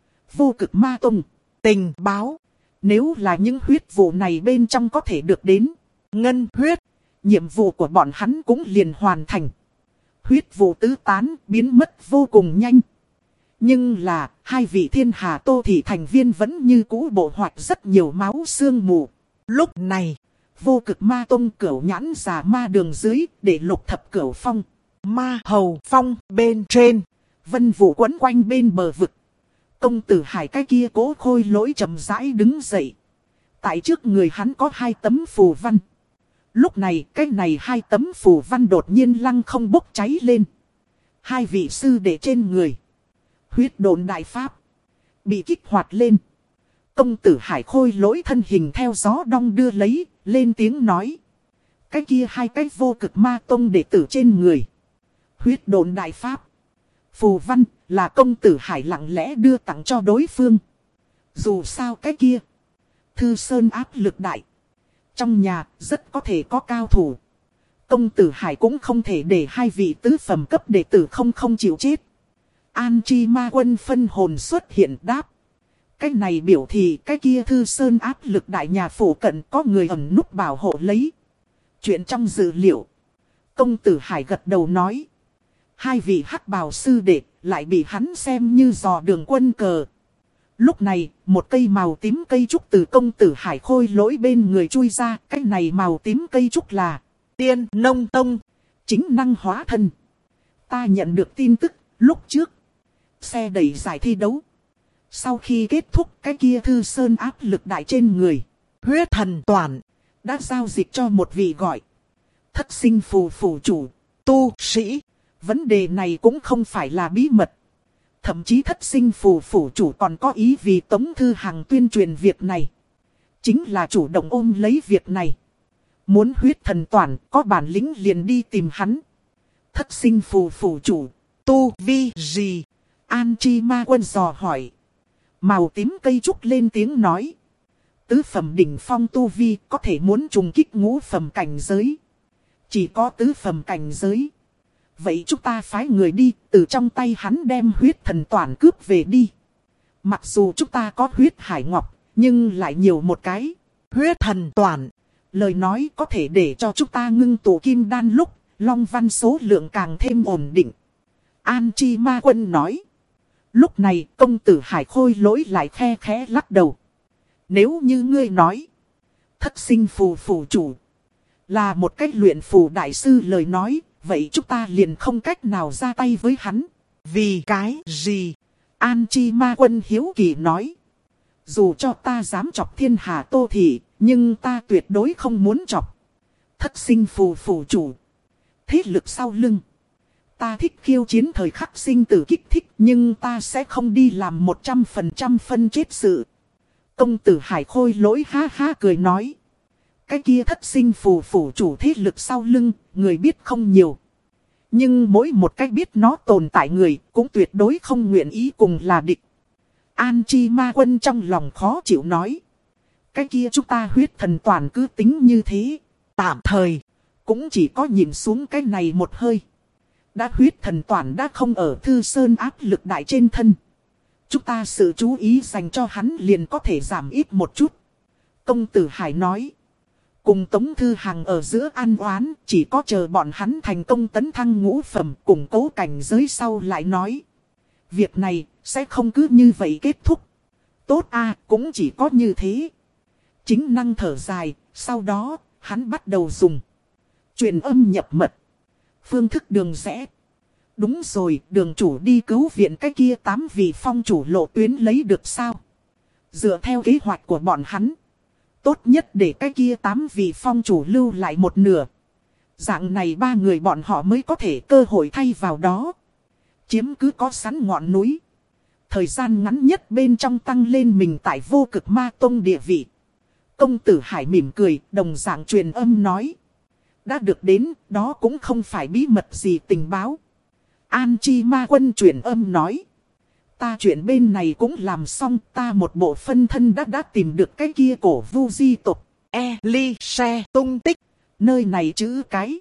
vô cực ma tông. Tình báo. Nếu là những huyết vụ này bên trong có thể được đến ngân huyết. Nhiệm vụ của bọn hắn cũng liền hoàn thành. Huyết vụ tứ tán biến mất vô cùng nhanh. Nhưng là hai vị thiên hà tô thị thành viên vẫn như cũ bộ hoạch rất nhiều máu sương mù. Lúc này vô cực ma tông cửu nhãn giả ma đường dưới để lục thập cửu phong. Ma hầu phong bên trên. Vân vụ quấn quanh bên bờ vực. Công tử hải cái kia cố khôi lỗi chậm rãi đứng dậy. Tại trước người hắn có hai tấm phù văn. Lúc này cái này hai tấm phù văn đột nhiên lăng không bốc cháy lên. Hai vị sư đệ trên người. Huyết độn đại pháp. Bị kích hoạt lên. Công tử hải khôi lỗi thân hình theo gió đong đưa lấy. Lên tiếng nói. Cái kia hai cái vô cực ma tông đệ tử trên người. Huyết độn đại pháp. Phù văn là công tử hải lặng lẽ đưa tặng cho đối phương. Dù sao cái kia. Thư Sơn áp lực đại. Trong nhà rất có thể có cao thủ. Công tử Hải cũng không thể để hai vị tứ phẩm cấp đệ tử không không chịu chết. An Chi Ma Quân phân hồn xuất hiện đáp. Cái này biểu thị cái kia Thư Sơn áp lực đại nhà phủ cận có người ẩn núp bảo hộ lấy. Chuyện trong dữ liệu. Công tử Hải gật đầu nói. Hai vị hắc bào sư đệ lại bị hắn xem như dò đường quân cờ. Lúc này, một cây màu tím cây trúc từ công tử Hải khôi lỗi bên người chui ra. Cái này màu tím cây trúc là Tiên Nông Tông, chính năng hóa thân. Ta nhận được tin tức, lúc trước, xe đẩy giải thi đấu. Sau khi kết thúc cái kia Thư Sơn áp lực đại trên người, huyết thần toàn đã giao dịch cho một vị gọi Thất Sinh Phù phủ chủ, tu sĩ. Vấn đề này cũng không phải là bí mật. Thậm chí Thất Sinh Phù phủ chủ còn có ý vì Tống Thư Hằng tuyên truyền việc này. Chính là chủ động ôm lấy việc này. Muốn huyết thần toàn có bản lĩnh liền đi tìm hắn. Thất Sinh Phù phủ chủ, tu vi gì? An Chi Ma Quân dò hỏi. Màu tím cây trúc lên tiếng nói. Tứ phẩm đỉnh phong tu vi có thể muốn trùng kích ngũ phẩm cảnh giới. Chỉ có tứ phẩm cảnh giới. Vậy chúng ta phái người đi, từ trong tay hắn đem huyết thần toàn cướp về đi. Mặc dù chúng ta có huyết hải ngọc, nhưng lại nhiều một cái huyết thần toàn. Lời nói có thể để cho chúng ta ngưng tụ kim đan lúc, long văn số lượng càng thêm ổn định. An Chi Ma Quân nói. Lúc này công tử Hải khôi lỗi lại khe khẽ lắc đầu. Nếu như ngươi nói, Thất Sinh Phù phủ chủ là một cách luyện phù đại sư lời nói, vậy chúng ta liền không cách nào ra tay với hắn. Vì cái gì? An Chi Ma Quân hiếu kỳ nói. Dù cho ta dám chọc thiên hà Tô Thị, nhưng ta tuyệt đối không muốn chọc Thất Sinh Phù phủ chủ. Thế lực sau lưng. Ta thích khiêu chiến thời khắc sinh tử kích thích, nhưng ta sẽ không đi làm một trăm phần trăm phân chết sự. Công tử Hải khôi lỗi ha ha cười nói. Cái kia Thất Sinh Phù phủ chủ thế lực sau lưng, người biết không nhiều. Nhưng mỗi một cách biết nó tồn tại người, cũng tuyệt đối không nguyện ý cùng là địch. An Chi Ma Quân trong lòng khó chịu nói. Cái kia chúng ta huyết thần toàn cứ tính như thế. Tạm thời, cũng chỉ có nhìn xuống cái này một hơi. Đã huyết thần toàn đã không ở Thư Sơn áp lực đại trên thân. Chúng ta sự chú ý dành cho hắn liền có thể giảm ít một chút. Công tử Hải nói. Cùng Tống Thư Hằng ở giữa ăn oán, chỉ có chờ bọn hắn thành công tấn thăng ngũ phẩm củng cố cảnh giới sau lại nói. Việc này sẽ không cứ như vậy kết thúc. Tốt a, cũng chỉ có như thế. Chính năng thở dài, sau đó hắn bắt đầu dùng truyền âm nhập mật. Phương thức đường rẽ. Đúng rồi, đường chủ đi cứu viện cái kia tám vị phong chủ lộ tuyến lấy được sao? Dựa theo kế hoạch của bọn hắn. Tốt nhất để cái kia tám vị phong chủ lưu lại một nửa. Dạng này ba người bọn họ mới có thể cơ hội thay vào đó. Chiếm cứ có sẵn ngọn núi. Thời gian ngắn nhất bên trong tăng lên mình tại vô cực ma tông địa vị. Công tử Hải mỉm cười, đồng dạng truyền âm nói. Đã được đến, đó cũng không phải bí mật gì tình báo. An Chi Ma Quân truyền âm nói. Ta chuyện bên này cũng làm xong, ta một bộ phân thân đã đã tìm được cái kia cổ vu di tộc. E-li-se tung tích. Nơi này chữ cái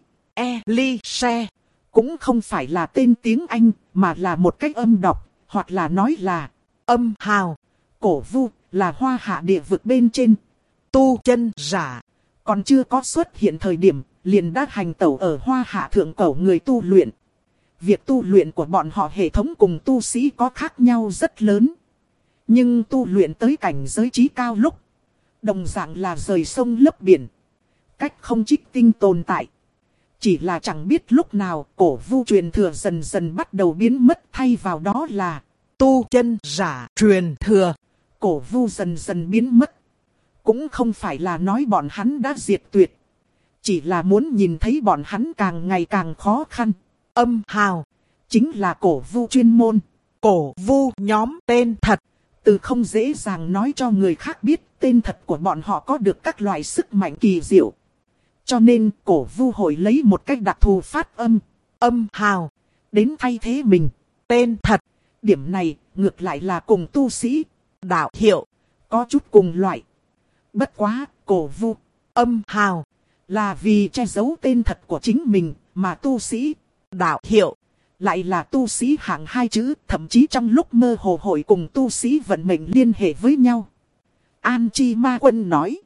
E-li-se cũng không phải là tên tiếng Anh, mà là một cách âm đọc, hoặc là nói là âm hào. Cổ vu là hoa hạ địa vực bên trên. Tu chân giả còn chưa có xuất hiện thời điểm, liền đã hành tẩu ở hoa hạ thượng cổ người tu luyện. Việc tu luyện của bọn họ hệ thống cùng tu sĩ có khác nhau rất lớn. Nhưng tu luyện tới cảnh giới trí cao lúc, đồng dạng là rời sông lấp biển. Cách không trích tinh tồn tại. Chỉ là chẳng biết lúc nào cổ vu truyền thừa dần dần bắt đầu biến mất, thay vào đó là tu chân giả truyền thừa. Cổ vu dần dần biến mất. Cũng không phải là nói bọn hắn đã diệt tuyệt. Chỉ là muốn nhìn thấy bọn hắn càng ngày càng khó khăn. Âm hào chính là cổ vu chuyên môn. Cổ vu nhóm tên thật. Từ không dễ dàng nói cho người khác biết tên thật của bọn họ có được các loại sức mạnh kỳ diệu. Cho nên cổ vu hội lấy một cách đặc thù phát âm. Âm hào đến thay thế mình. Tên thật. Điểm này ngược lại là cùng tu sĩ đạo hiệu có chút cùng loại. Bất quá, cổ vu, âm hào, là vì che giấu tên thật của chính mình, mà tu sĩ, đạo hiệu, lại là tu sĩ hạng hai chữ, thậm chí trong lúc mơ hồ hội cùng tu sĩ vận mệnh liên hệ với nhau. An Chi Ma Quân nói,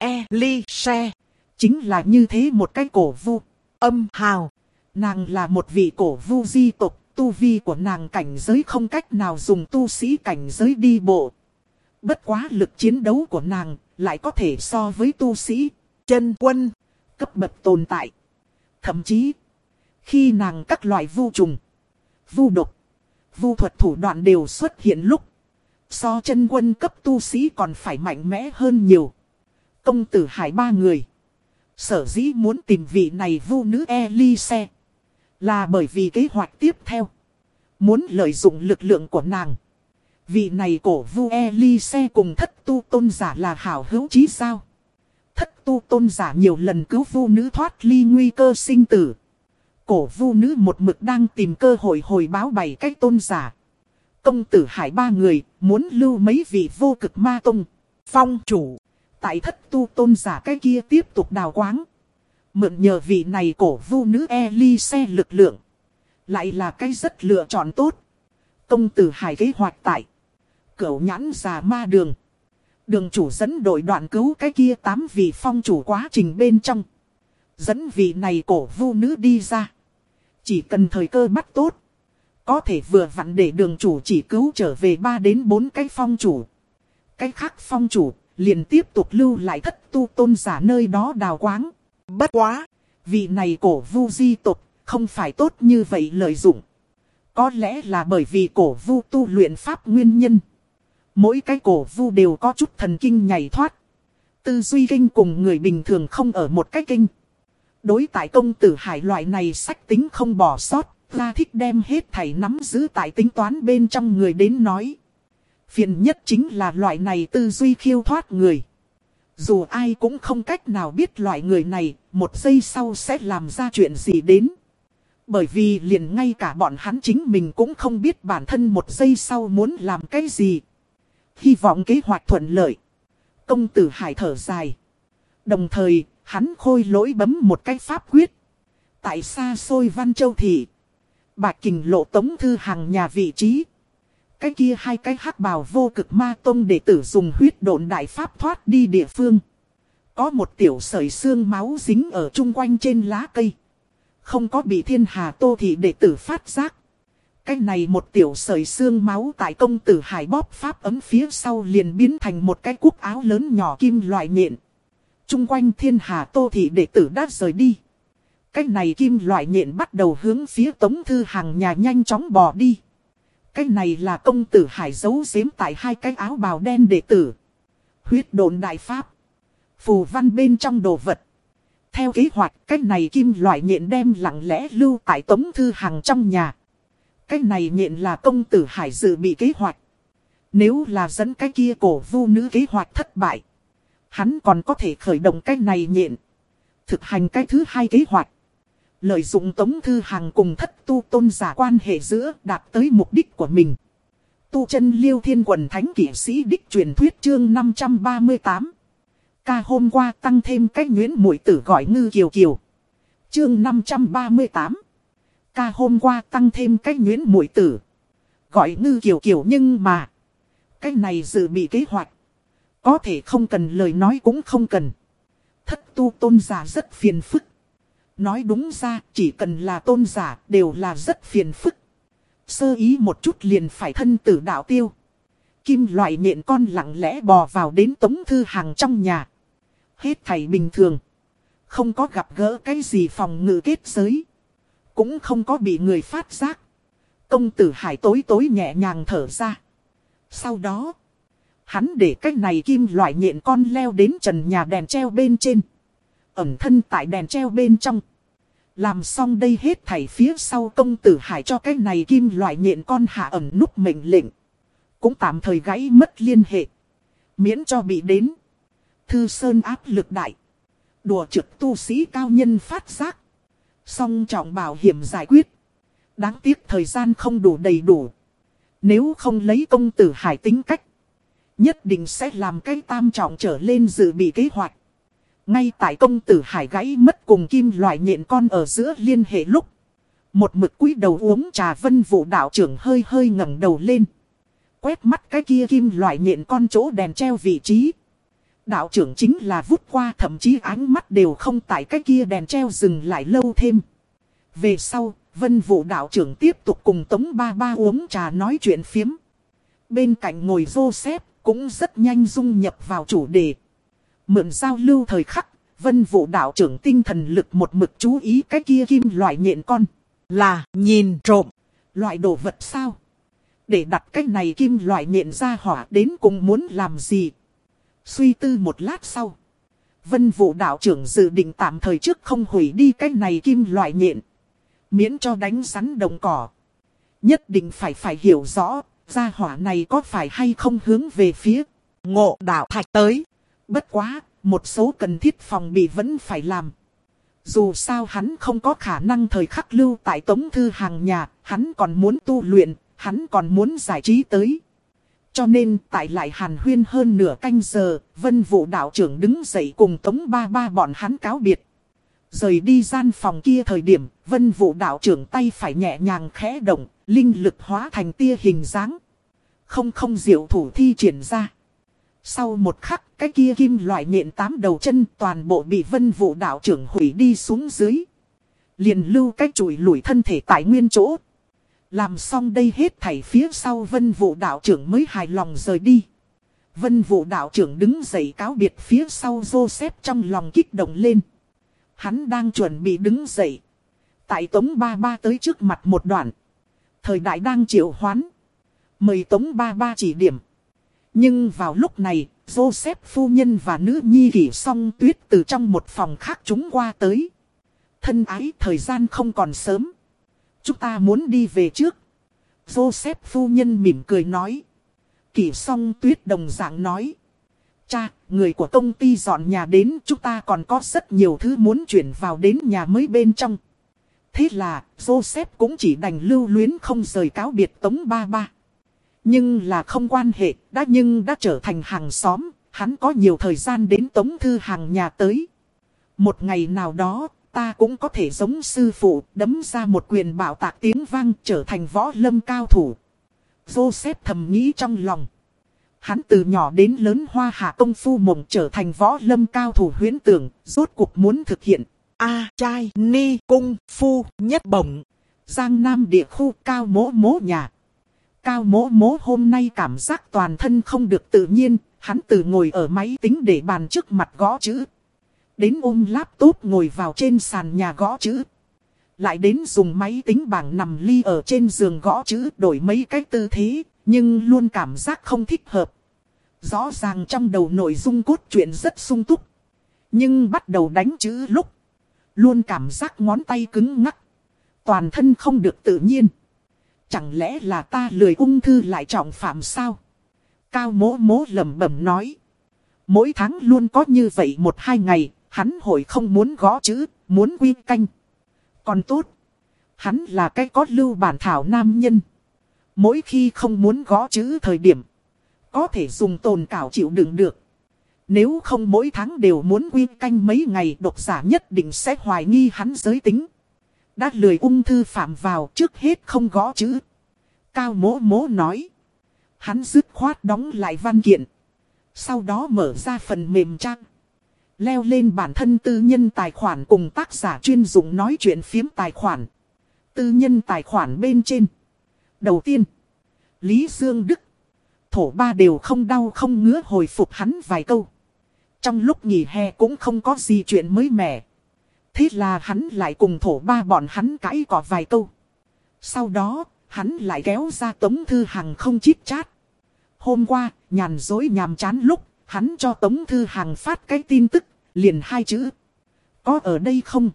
Elise, chính là như thế một cái cổ vu, âm hào. nàng là một vị cổ vu di tộc, tu vi của nàng cảnh giới không cách nào dùng tu sĩ cảnh giới đi bộ. Bất quá lực chiến đấu của nàng lại có thể so với tu sĩ, Chân quân, cấp bậc tồn tại. Thậm chí, khi nàng các loại vu trùng, vu độc, vu thuật thủ đoạn đều xuất hiện lúc, so chân quân cấp tu sĩ còn phải mạnh mẽ hơn nhiều. Công tử Hải ba người sở dĩ muốn tìm vị này vu nữ Elise, là bởi vì kế hoạch tiếp theo muốn lợi dụng lực lượng của nàng. Vị này cổ vu Elise cùng thất tu tôn giả là hảo hữu chí sao. Thất tu tôn giả nhiều lần cứu vu nữ thoát ly nguy cơ sinh tử. Cổ vu nữ một mực đang tìm cơ hội hồi báo bảy cách tôn giả. Công tử Hải ba người muốn lưu mấy vị vô cực ma tông phong chủ tại thất tu tôn giả cái kia tiếp tục đào quáng. Mượn nhờ vị này cổ vu nữ Elise lực lượng, lại là cái rất lựa chọn tốt. Công tử Hải kế hoạch tại Cửu Nhãn Già Ma Đường, đường chủ dẫn đội đoạn cứu cái kia tám vị phong chủ quá trình bên trong, dẫn vị này cổ vu nữ đi ra. Chỉ cần thời cơ bắt tốt, có thể vừa vặn để đường chủ chỉ cứu trở về ba đến bốn cái phong chủ. Cái khác phong chủ liền tiếp tục lưu lại thất tu tôn giả nơi đó đào quáng. bất quá, vị này cổ vu di tộc không phải tốt như vậy lợi dụng. Có lẽ là bởi vì cổ vu tu luyện pháp nguyên nhân. Mỗi cái cổ vu đều có chút thần kinh nhảy thoát. Tư duy kinh cùng người bình thường không ở một cái kinh. Đối tại công tử Hải loại này sách tính không bỏ sót, ra thích đem hết thảy nắm giữ tại tính toán bên trong người đến nói. Phiền nhất chính là loại này tư duy khiêu thoát người. Dù ai cũng không cách nào biết loại người này một giây sau sẽ làm ra chuyện gì đến. Bởi vì liền ngay cả bọn hắn chính mình cũng không biết bản thân một giây sau muốn làm cái gì. Hy vọng kế hoạch thuận lợi. Công tử Hải thở dài. Đồng thời, hắn khôi lỗi bấm một cái pháp quyết. Tại xa xôi Văn Châu Thị, Bạch Kình Lộ Tống Thư Hàng nhà vị trí. Cái kia hai cái hắc bào vô cực ma tông đệ tử dùng huyết độn đại pháp thoát đi địa phương. Có một tiểu sợi xương máu dính ở chung quanh trên lá cây. Không có bị Thiên Hà Tô Thị đệ tử phát giác. Cái này một tiểu sợi xương máu tại công tử Hải bóp pháp ấm phía sau liền biến thành một cái cúc áo lớn nhỏ kim loại nhện. Chung quanh Thiên Hà Tô Thị đệ tử đã rời đi. Cái này kim loại nhện bắt đầu hướng phía Tống Thư Hàng nhà nhanh chóng bò đi. Cái này là công tử Hải giấu giếm tại hai cái áo bào đen đệ tử. Huyết độn đại pháp. Phù văn bên trong đồ vật. Theo kế hoạch, cái này kim loại nhện đem lặng lẽ lưu tại Tống Thư Hàng trong nhà. Cái này nhện là công tử Hải dự bị kế hoạch. Nếu là dẫn cái kia cổ vu nữ kế hoạch thất bại, hắn còn có thể khởi động cái này nhện. Thực hành cái thứ hai kế hoạch. Lợi dụng Tống Thư Hàng cùng thất tu tôn giả quan hệ giữa đạt tới mục đích của mình. Tu chân Liêu Thiên Quần Thánh Kỷ Sĩ Đích truyền thuyết chương năm trăm ba mươi tám. Ca hôm qua tăng thêm cách Nguyễn Muội Tử gọi Ngư Kiều Kiều. Chương năm trăm ba mươi tám. Ca hôm qua tăng thêm cách Nguyễn Muội Tử gọi Ngư Kiều Kiều, nhưng mà cái này dự bị kế hoạch. Có thể không cần lời nói cũng không cần. Thất tu tôn giả rất phiền phức. Nói đúng ra, chỉ cần là tôn giả đều là rất phiền phức. Sơ ý một chút liền phải thân tử đạo tiêu. Kim loại nhện con lặng lẽ bò vào đến Tống Thư Hàng trong nhà. Hết thảy bình thường. Không có gặp gỡ cái gì phòng ngự kết giới. Cũng không có bị người phát giác. Công tử Hải tối tối nhẹ nhàng thở ra. Sau đó, hắn để cái này kim loại nhện con leo đến trần nhà đèn treo bên trên. Ẩn thân tại đèn treo bên trong. Làm xong đây hết thảy phía sau, công tử Hải cho cái này kim loại nhện con hạ ẩn nút mệnh lệnh. Cũng tạm thời gãy mất liên hệ. Miễn cho bị đến Thư Sơn áp lực đại. Đùa trực tu sĩ cao nhân phát giác. Song trọng bảo hiểm giải quyết. Đáng tiếc thời gian không đủ đầy đủ. Nếu không lấy công tử Hải tính cách, Nhất định sẽ làm cái tam trọng trở lên dự bị kế hoạch. Ngay tại công tử Hải gãy mất cùng kim loại nhện con ở giữa liên hệ lúc. Một mực cúi đầu uống trà Vân Vũ đạo trưởng hơi hơi ngẩng đầu lên. Quét mắt cái kia kim loại nhện con chỗ đèn treo vị trí. Đạo trưởng chính là vút qua, thậm chí ánh mắt đều không tại cái kia đèn treo dừng lại lâu thêm. Về sau, Vân Vũ đạo trưởng tiếp tục cùng Tống Ba Ba uống trà nói chuyện phiếm. Bên cạnh ngồi Joseph cũng rất nhanh dung nhập vào chủ đề. Mượn giao lưu thời khắc, Vân Vũ đạo trưởng tinh thần lực một mực chú ý cái kia kim loại nhện con. Là nhìn trộm. Loại đồ vật sao? Để đặt cái này kim loại nhện ra hỏa đến cùng muốn làm gì? Suy tư một lát sau. Vân Vũ đạo trưởng dự định tạm thời trước không hủy đi cái này kim loại nhện. Miễn cho đánh rắn đồng cỏ. Nhất định phải phải hiểu rõ, gia hỏa này có phải hay không hướng về phía Ngộ Đạo Thạch tới. Bất quá, một số cần thiết phòng bị vẫn phải làm. Dù sao hắn không có khả năng thời khắc lưu tại Tống Thư Hàng nhà, hắn còn muốn tu luyện, hắn còn muốn giải trí tới. Cho nên tại lại hàn huyên hơn nửa canh giờ, Vân Vũ đạo trưởng đứng dậy cùng Tống Ba Ba bọn hắn cáo biệt. Rời đi gian phòng kia thời điểm, Vân Vũ đạo trưởng tay phải nhẹ nhàng khẽ động, linh lực hóa thành tia hình dáng. Không không diệu thủ thi triển ra. Sau một khắc, cái kia kim loại nhện tám đầu chân toàn bộ bị Vân Vũ đạo trưởng hủy đi xuống dưới. Liền lưu cái chùi lủi thân thể tại nguyên chỗ. Làm xong đây hết thảy phía sau Vân Vũ đạo trưởng mới hài lòng rời đi. Vân Vũ đạo trưởng đứng dậy cáo biệt phía sau Joseph trong lòng kích động lên. Hắn đang chuẩn bị đứng dậy. Tại Tống Ba Ba tới trước mặt một đoạn. Thời đại đang triệu hoán. Mời Tống Ba Ba chỉ điểm. Nhưng vào lúc này, Joseph phu nhân và nữ nhi Kỷ Song Tuyết từ trong một phòng khác chúng qua tới. Thân ái, thời gian không còn sớm. Chúng ta muốn đi về trước. Joseph phu nhân mỉm cười nói. Kỷ Song Tuyết đồng dạng nói. Cha, người của công ty dọn nhà đến, chúng ta còn có rất nhiều thứ muốn chuyển vào đến nhà mới bên trong. Thế là, Joseph cũng chỉ đành lưu luyến không rời cáo biệt Tống Ba Ba. Nhưng là không quan hệ, đã nhưng đã trở thành hàng xóm, hắn có nhiều thời gian đến Tống Thư Hàng nhà tới. Một ngày nào đó, ta cũng có thể giống sư phụ, đấm ra một quyền bạo tạc tiếng vang, trở thành võ lâm cao thủ. Joseph thầm nghĩ trong lòng. Hắn từ nhỏ đến lớn hoa hạ công phu mộng trở thành võ lâm cao thủ huyễn tưởng, rốt cuộc muốn thực hiện. A trai ni cung phu nhất bổng. Giang Nam địa khu Cao Mỗ Mỗ nhà. Cao Mỗ Mỗ hôm nay cảm giác toàn thân không được tự nhiên, hắn từ ngồi ở máy tính để bàn trước mặt gõ chữ. Đến ôm laptop ngồi vào trên sàn nhà gõ chữ. Lại đến dùng máy tính bảng nằm ly ở trên giường gõ chữ, đổi mấy cái tư thế, nhưng luôn cảm giác không thích hợp. Rõ ràng trong đầu nội dung cốt truyện rất sung túc. Nhưng bắt đầu đánh chữ lúc, luôn cảm giác ngón tay cứng ngắc. Toàn thân không được tự nhiên. Chẳng lẽ là ta lười ung thư lại trọng phạm sao? Cao Mỗ Mỗ lẩm bẩm nói. Mỗi tháng luôn có như vậy một hai ngày, hắn hội không muốn gõ chữ, muốn quy canh. Còn tốt, hắn là cái có lưu bản thảo nam nhân. Mỗi khi không muốn gõ chữ thời điểm, có thể dùng tồn cảo chịu đựng được. Nếu không mỗi tháng đều muốn quy canh mấy ngày, độc giả nhất định sẽ hoài nghi hắn giới tính. Đã lười ung thư phạm vào, trước hết không gõ chữ. Cao Mỗ Mỗ nói. Hắn dứt khoát đóng lại văn kiện. Sau đó mở ra phần mềm trang. Leo lên bản thân tư nhân tài khoản cùng tác giả chuyên dụng nói chuyện phiếm tài khoản. Tư nhân tài khoản bên trên. Đầu tiên, Lý Dương Đức. Thổ Ba đều không đau không ngứa hồi phục hắn vài câu. Trong lúc nghỉ hè cũng không có gì chuyện mới mẻ. Thế là hắn lại cùng Thổ Ba bọn hắn cãi cọ vài câu. Sau đó, hắn lại kéo ra Tống Thư Hằng không chít chát. Hôm qua, nhàn dối nhàm chán lúc, hắn cho Tống Thư Hằng phát cái tin tức, liền hai chữ. Có ở đây không?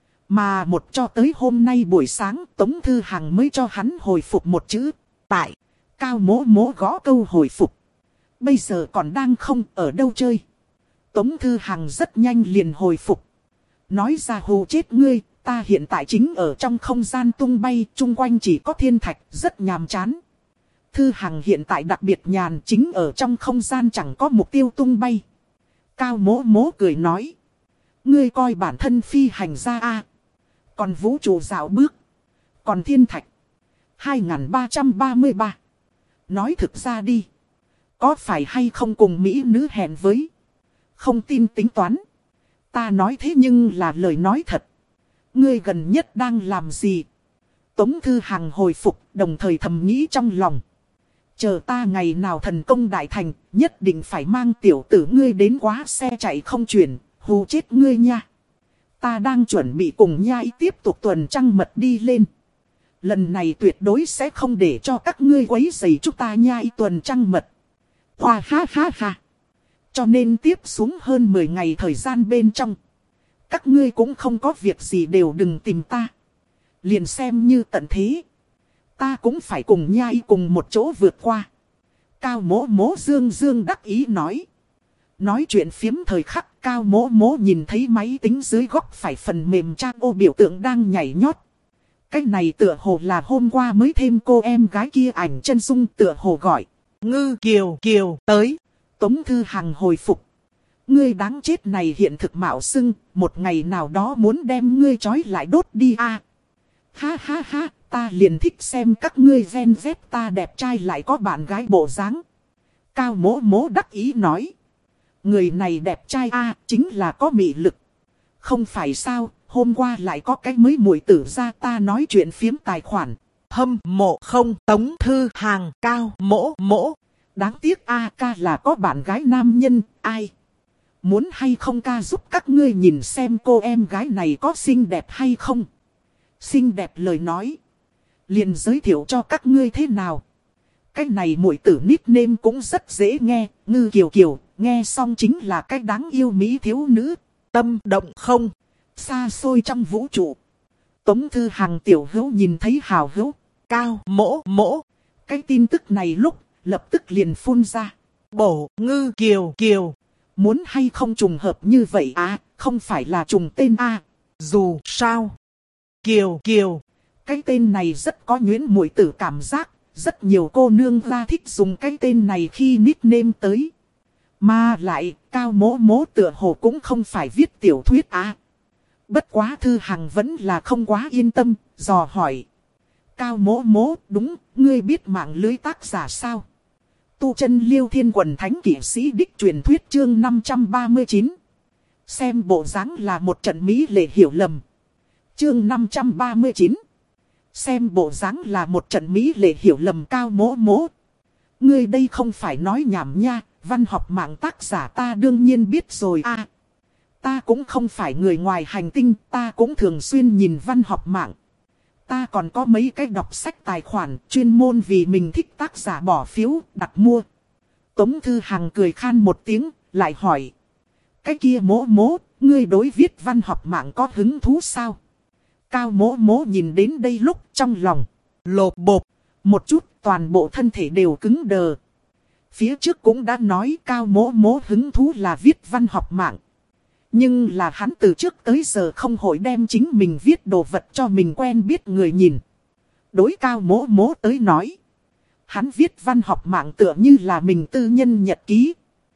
Mà một cho tới hôm nay buổi sáng, Tống Thư Hằng mới cho hắn hồi phục một chữ. Tại, Cao Mỗ Mỗ gõ câu hồi phục. Bây giờ còn đang không, ở đâu chơi? Tống Thư Hằng rất nhanh liền hồi phục. Nói ra hù chết ngươi, ta hiện tại chính ở trong không gian tung bay, chung quanh chỉ có thiên thạch, rất nhàm chán. Thư Hằng hiện tại đặc biệt nhàn, chính ở trong không gian chẳng có mục tiêu tung bay. Cao Mỗ Mỗ cười nói. Ngươi coi bản thân phi hành ra a, còn vũ trụ dạo bước, còn thiên thạch. hai nghìn ba trăm ba mươi ba. Nói thực ra đi, có phải hay không cùng mỹ nữ hẹn với? Không tin tính toán. Ta nói thế nhưng là lời nói thật. Ngươi gần nhất đang làm gì? Tống Thư Hằng hồi phục, đồng thời thầm nghĩ trong lòng. Chờ ta ngày nào thần công đại thành, nhất định phải mang tiểu tử ngươi đến quá xe chạy không chuyển, hù chết ngươi nha. Ta đang chuẩn bị cùng nhai tiếp tục tuần trăng mật đi lên. Lần này tuyệt đối sẽ không để cho các ngươi quấy rầy chúng ta nhai tuần trăng mật. Hoa ha ha ha. Cho nên tiếp xuống hơn mười ngày thời gian bên trong, các ngươi cũng không có việc gì đều đừng tìm ta. Liền xem như tận thế, ta cũng phải cùng nhai cùng một chỗ vượt qua. Cao Mỗ Mỗ dương dương đắc ý nói. Nói chuyện phiếm thời khắc, Cao Mỗ Mỗ nhìn thấy máy tính dưới góc phải phần mềm trang ô biểu tượng đang nhảy nhót. Cái này tựa hồ là hôm qua mới thêm cô em gái kia ảnh chân dung, tựa hồ gọi. Ngư Kiều Kiều tới. Tống Thư Hằng hồi phục. Ngươi đáng chết này hiện thực mạo xưng, một ngày nào đó muốn đem ngươi trói lại đốt đi a. À, ha ha ha, ta liền thích xem các ngươi gen z ta đẹp trai lại có bạn gái bộ dáng. Cao Mỗ Mỗ đắc ý nói. Người này đẹp trai a, à, chính là có mị lực. Không phải sao, hôm qua lại có cái mới muội tử ra ta nói chuyện phiếm tài khoản. Hâm mộ không? Tống Thư Hằng. Cao Mỗ Mỗ. Đáng tiếc a, ca là có bạn gái nam nhân, ai? Muốn hay không ca giúp các ngươi nhìn xem cô em gái này có xinh đẹp hay không? Xinh đẹp lời nói, liền giới thiệu cho các ngươi thế nào? Cái này muội tử nickname cũng rất dễ nghe, Ngư Kiều Kiều, nghe xong chính là cái đáng yêu mỹ thiếu nữ. Tâm động không? Xa xôi trong vũ trụ. Tống Thư Hằng tiểu hữu nhìn thấy hào hữu. Cao Mỗ Mỗ. Cái tin tức này lúc lập tức liền phun ra. Bổ Ngư Kiều Kiều. Muốn hay không trùng hợp như vậy à, không phải là trùng tên a. À. Dù sao, Kiều Kiều, cái tên này rất có nhuyễn muội tử cảm giác. Rất nhiều cô nương ra thích dùng cái tên này khi nickname tới. Mà lại, Cao Mỗ Mỗ tựa hồ cũng không phải viết tiểu thuyết à. Bất quá Thư Hằng vẫn là không quá yên tâm, dò hỏi. Cao Mỗ Mỗ, đúng, ngươi biết mạng lưới tác giả sao? Tu chân Liêu Thiên Quần Thánh Kỷ Sĩ Đích truyền thuyết chương năm trăm ba mươi chín. Xem bộ dáng là một trận mỹ lệ hiểu lầm. Chương năm trăm ba mươi chín. Xem bộ dáng là một trận mỹ lệ hiểu lầm. Cao Mỗ Mỗ. Ngươi đây không phải nói nhảm nha, văn học mạng tác giả ta đương nhiên biết rồi à. Ta cũng không phải người ngoài hành tinh, ta cũng thường xuyên nhìn văn học mạng. Ta còn có mấy cái đọc sách tài khoản chuyên môn vì mình thích tác giả bỏ phiếu, đặt mua. Tống Thư Hằng cười khan một tiếng, lại hỏi. Cái kia Mỗ Mỗ, ngươi đối viết văn học mạng có hứng thú sao? Cao Mỗ Mỗ nhìn đến đây lúc trong lòng lột bột một chút, toàn bộ thân thể đều cứng đờ. Phía trước cũng đã nói Cao Mỗ Mỗ hứng thú là viết văn học mạng. Nhưng là hắn từ trước tới giờ không hội đem chính mình viết đồ vật cho mình quen biết người nhìn. Đối Cao Mỗ Mỗ tới nói, hắn viết văn học mạng tựa như là mình tư nhân nhật ký.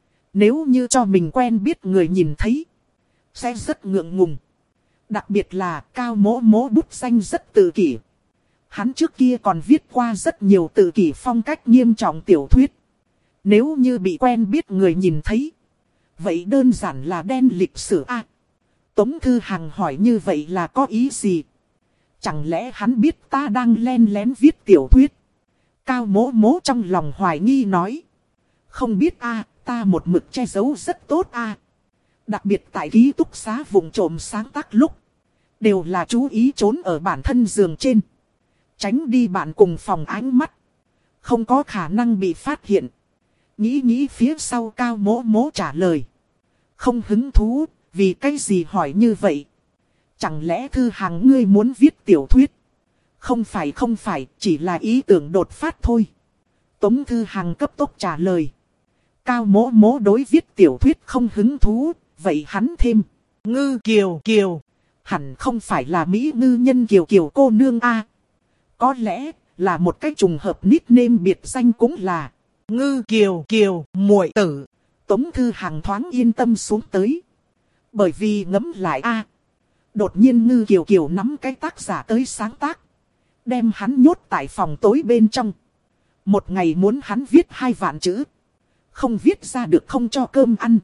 Nếu như cho mình quen biết người nhìn thấy, sẽ rất ngượng ngùng. Đặc biệt là Cao Mỗ Mỗ bút danh rất tự kỷ. Hắn trước kia còn viết qua rất nhiều tự kỷ phong cách nghiêm trọng tiểu thuyết. Nếu như bị quen biết người nhìn thấy, vậy đơn giản là đen lịch sử a. À, Tống Thư Hằng hỏi như vậy là có ý gì? Chẳng lẽ hắn biết ta đang len lén viết tiểu thuyết? Cao Mỗ Mỗ trong lòng hoài nghi nói. Không biết a, à, ta một mực che giấu rất tốt a. À. Đặc biệt tại ký túc xá vùng trộm sáng tác lúc, đều là chú ý trốn ở bản thân giường trên. Tránh đi bạn cùng phòng ánh mắt. Không có khả năng bị phát hiện. Nghĩ nghĩ phía sau Cao Mỗ Mỗ trả lời. Không hứng thú, vì cái gì hỏi như vậy? Chẳng lẽ Thư Hằng ngươi muốn viết tiểu thuyết? Không phải không phải, chỉ là ý tưởng đột phát thôi. Tống Thư Hằng cấp tốc trả lời. Cao Mỗ Mỗ đối viết tiểu thuyết không hứng thú, vậy hắn thêm. Ngư Kiều Kiều, hẳn không phải là Mỹ ngư nhân Kiều Kiều cô nương a. Có lẽ là một cái trùng hợp nickname biệt danh cũng là Ngư Kiều Kiều muội tử. Tống Thư Hằng thoáng yên tâm xuống tới. Bởi vì ngẫm lại a, đột nhiên Ngư Kiều Kiều nắm cái tác giả tới sáng tác, đem hắn nhốt tại phòng tối bên trong. Một ngày muốn hắn viết hai vạn chữ, không viết ra được không cho cơm ăn.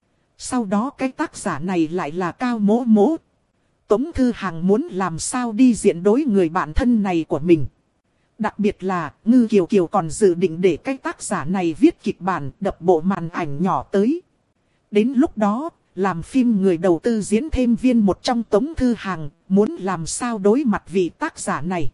Sau đó cái tác giả này lại là Cao Mỗ Mỗ. Tống Thư Hằng muốn làm sao đi diện đối người bạn thân này của mình. Đặc biệt là Ngư Kiều Kiều còn dự định để cái tác giả này viết kịch bản đập bộ màn ảnh nhỏ tới. Đến lúc đó, làm phim người đầu tư diễn thêm viên một trong Tống Thư Hằng, muốn làm sao đối mặt vị tác giả này.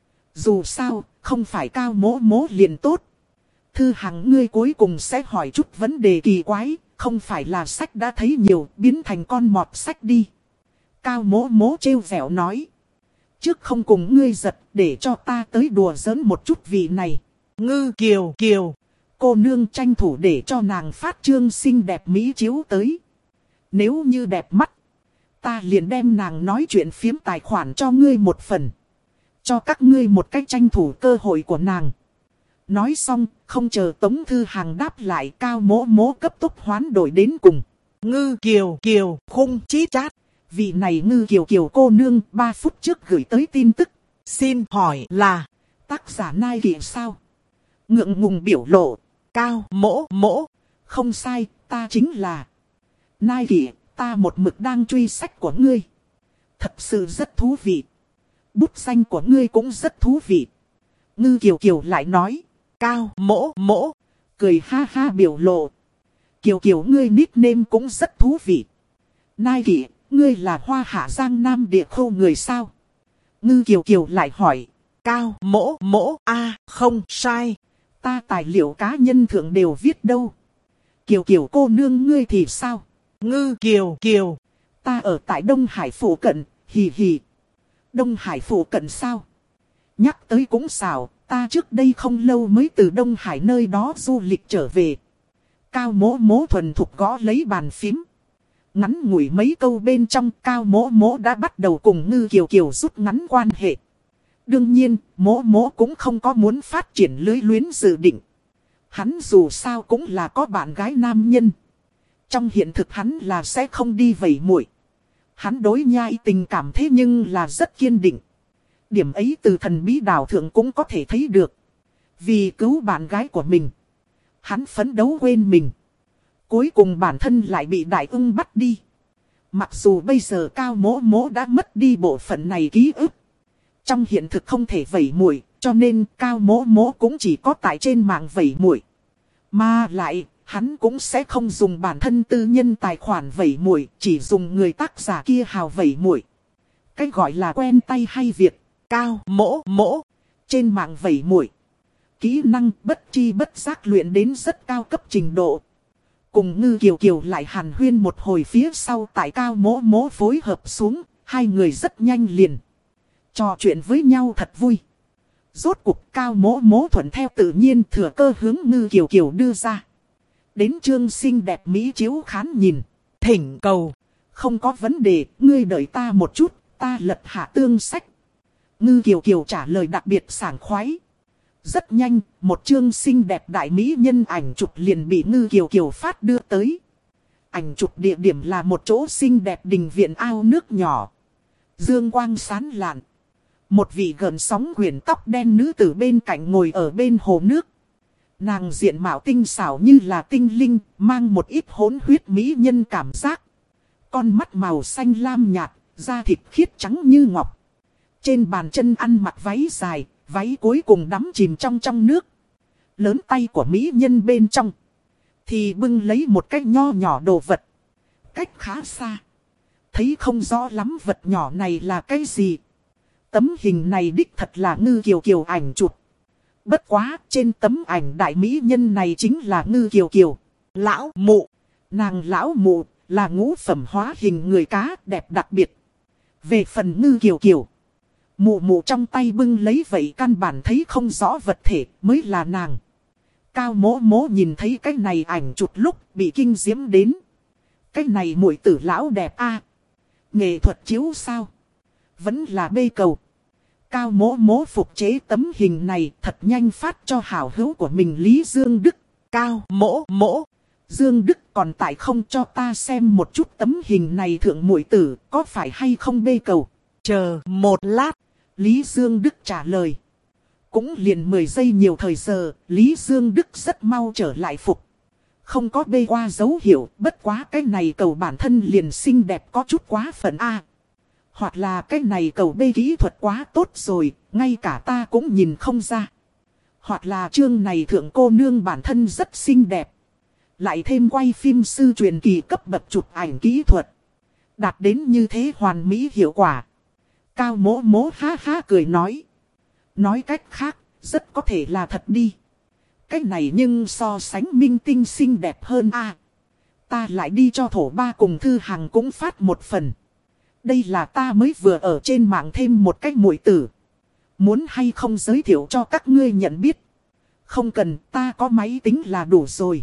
Dù sao, không phải Cao Mỗ Mỗ liền tốt. Thư Hằng ngươi cuối cùng sẽ hỏi chút vấn đề kỳ quái, không phải là sách đã thấy nhiều, biến thành con mọt sách đi. Cao Mỗ Mỗ trêu vẻo nói. Trước không cùng ngươi giật, để cho ta tới đùa giỡn một chút vị này. Ngư Kiều Kiều. Cô nương tranh thủ để cho nàng phát trương xinh đẹp mỹ chiếu tới. Nếu như đẹp mắt, ta liền đem nàng nói chuyện phiếm tài khoản cho ngươi một phần. Cho các ngươi một cách tranh thủ cơ hội của nàng. Nói xong, không chờ Tống Thư Hằng đáp lại, Cao Mỗ Mỗ cấp tốc hoán đổi đến cùng. Ngư Kiều Kiều khung chí chát. Vị này Ngư Kiều Kiều cô nương ba phút trước gửi tới tin tức. Xin hỏi là tác giả Nai Kỷ sao? Ngượng ngùng biểu lộ. Cao Mỗ Mỗ. Không sai, ta chính là Nai Kỷ, ta một mực đang truy sách của ngươi. Thật sự rất thú vị. Bút danh của ngươi cũng rất thú vị. Ngư Kiều Kiều lại nói. Cao Mỗ Mỗ. Cười ha ha biểu lộ. Kiều Kiều ngươi nickname cũng rất thú vị. Nai Kỷ, ngươi là Hoa Hạ Giang Nam địa khu người sao? Ngư Kiều Kiều lại hỏi. Cao Mỗ Mỗ a à, không sai. Ta tài liệu cá nhân thượng đều viết đâu. Kiều Kiều cô nương ngươi thì sao? Ngư Kiều Kiều. Ta ở tại Đông Hải phủ cận, hì hì. Đông Hải phủ cận sao? Nhắc tới cũng xảo, ta trước đây không lâu mới từ Đông Hải nơi đó du lịch trở về. Cao Mỗ Mỗ thuần thục gõ lấy bàn phím. Ngắn ngủi mấy câu bên trong, Cao Mỗ Mỗ đã bắt đầu cùng Ngư Kiều Kiều rút ngắn quan hệ. Đương nhiên, Mỗ Mỗ cũng không có muốn phát triển lưới luyến dự định. Hắn dù sao cũng là có bạn gái nam nhân. Trong hiện thực hắn là sẽ không đi vẩy muội. Hắn đối nhai tình cảm thế nhưng là rất kiên định. Điểm ấy từ Thần Bí Đảo thượng cũng có thể thấy được. Vì cứu bạn gái của mình, hắn phấn đấu quên mình. Cuối cùng bản thân lại bị Đại Ưng bắt đi. Mặc dù bây giờ Cao Mỗ Mỗ đã mất đi bộ phận này ký ức. Trong hiện thực không thể vẩy muội, cho nên Cao Mỗ Mỗ cũng chỉ có tại trên mạng vẩy muội. Mà lại, hắn cũng sẽ không dùng bản thân tư nhân tài khoản vẩy muội, chỉ dùng người tác giả kia hào vẩy muội. Cách gọi là quen tay hay việc. Cao Mỗ Mỗ trên mạng vẩy muội, kỹ năng bất chi bất giác luyện đến rất cao cấp trình độ. Cùng Ngư Kiều Kiều lại hàn huyên một hồi phía sau, tại Cao Mỗ Mỗ phối hợp xuống, hai người rất nhanh liền trò chuyện với nhau thật vui. Rốt cuộc Cao Mỗ Mỗ thuận theo tự nhiên thừa cơ hướng Ngư Kiều Kiều đưa ra. Đến chương xinh đẹp mỹ chiếu khán nhìn. Thỉnh cầu. Không có vấn đề, ngươi đợi ta một chút, ta lật hạ tương sách. Ngư Kiều Kiều trả lời đặc biệt sảng khoái. Rất nhanh, một chương xinh đẹp đại mỹ nhân ảnh chụp liền bị Ngư Kiều Kiều phát đưa tới. Ảnh chụp địa điểm là một chỗ xinh đẹp đình viện ao nước nhỏ. Dương quang sáng lạn. Một vị gợn sóng quyển tóc đen nữ tử bên cạnh ngồi ở bên hồ nước. Nàng diện mạo tinh xảo như là tinh linh, mang một ít hỗn huyết mỹ nhân cảm giác. Con mắt màu xanh lam nhạt, da thịt khiết trắng như ngọc. Trên bàn chân ăn mặc váy dài, váy cuối cùng đắm chìm trong trong nước. Lớn tay của mỹ nhân bên trong thì bưng lấy một cái nho nhỏ đồ vật. Cách khá xa, thấy không rõ lắm vật nhỏ này là cái gì. Tấm hình này đích thật là Ngư Kiều Kiều ảnh chụp. Bất quá, trên tấm ảnh đại mỹ nhân này chính là Ngư Kiều Kiều. Lão mụ, nàng lão mụ là ngũ phẩm hóa hình người cá đẹp đặc biệt. Về phần Ngư Kiều Kiều, mụ mụ trong tay bưng lấy vậy căn bản thấy không rõ vật thể mới là nàng. Cao Mỗ Mỗ nhìn thấy cái này ảnh chụp lúc bị kinh diễm đến. Cái này muội tử lão đẹp a, nghệ thuật chiếu sao? Vẫn là bê cầu. Cao Mỗ Mỗ phục chế tấm hình này thật nhanh phát cho hảo hữu của mình Lý Dương Đức. Cao Mỗ Mỗ. Dương Đức còn tại không cho ta xem một chút tấm hình này thượng muội tử có phải hay không bê cầu. Chờ một lát. Lý Dương Đức trả lời. Cũng liền mười giây nhiều thời giờ, Lý Dương Đức rất mau trở lại phục. Không có bê qua dấu hiệu, bất quá cái này cầu bản thân liền xinh đẹp có chút quá phận A. Hoặc là cái này cầu bê kỹ thuật quá tốt rồi, ngay cả ta cũng nhìn không ra. Hoặc là chương này thượng cô nương bản thân rất xinh đẹp. Lại thêm quay phim sư truyền kỳ cấp bậc chụp ảnh kỹ thuật. Đạt đến như thế hoàn mỹ hiệu quả. Cao Mỗ Mỗ ha ha cười nói. Nói cách khác, rất có thể là thật đi. Cái này nhưng so sánh minh tinh xinh đẹp hơn a. Ta lại đi cho thổ ba cùng Thư Hằng cũng phát một phần. Đây là ta mới vừa ở trên mạng thêm một cách muội tử. Muốn hay không giới thiệu cho các ngươi nhận biết. Không cần, ta có máy tính là đủ rồi.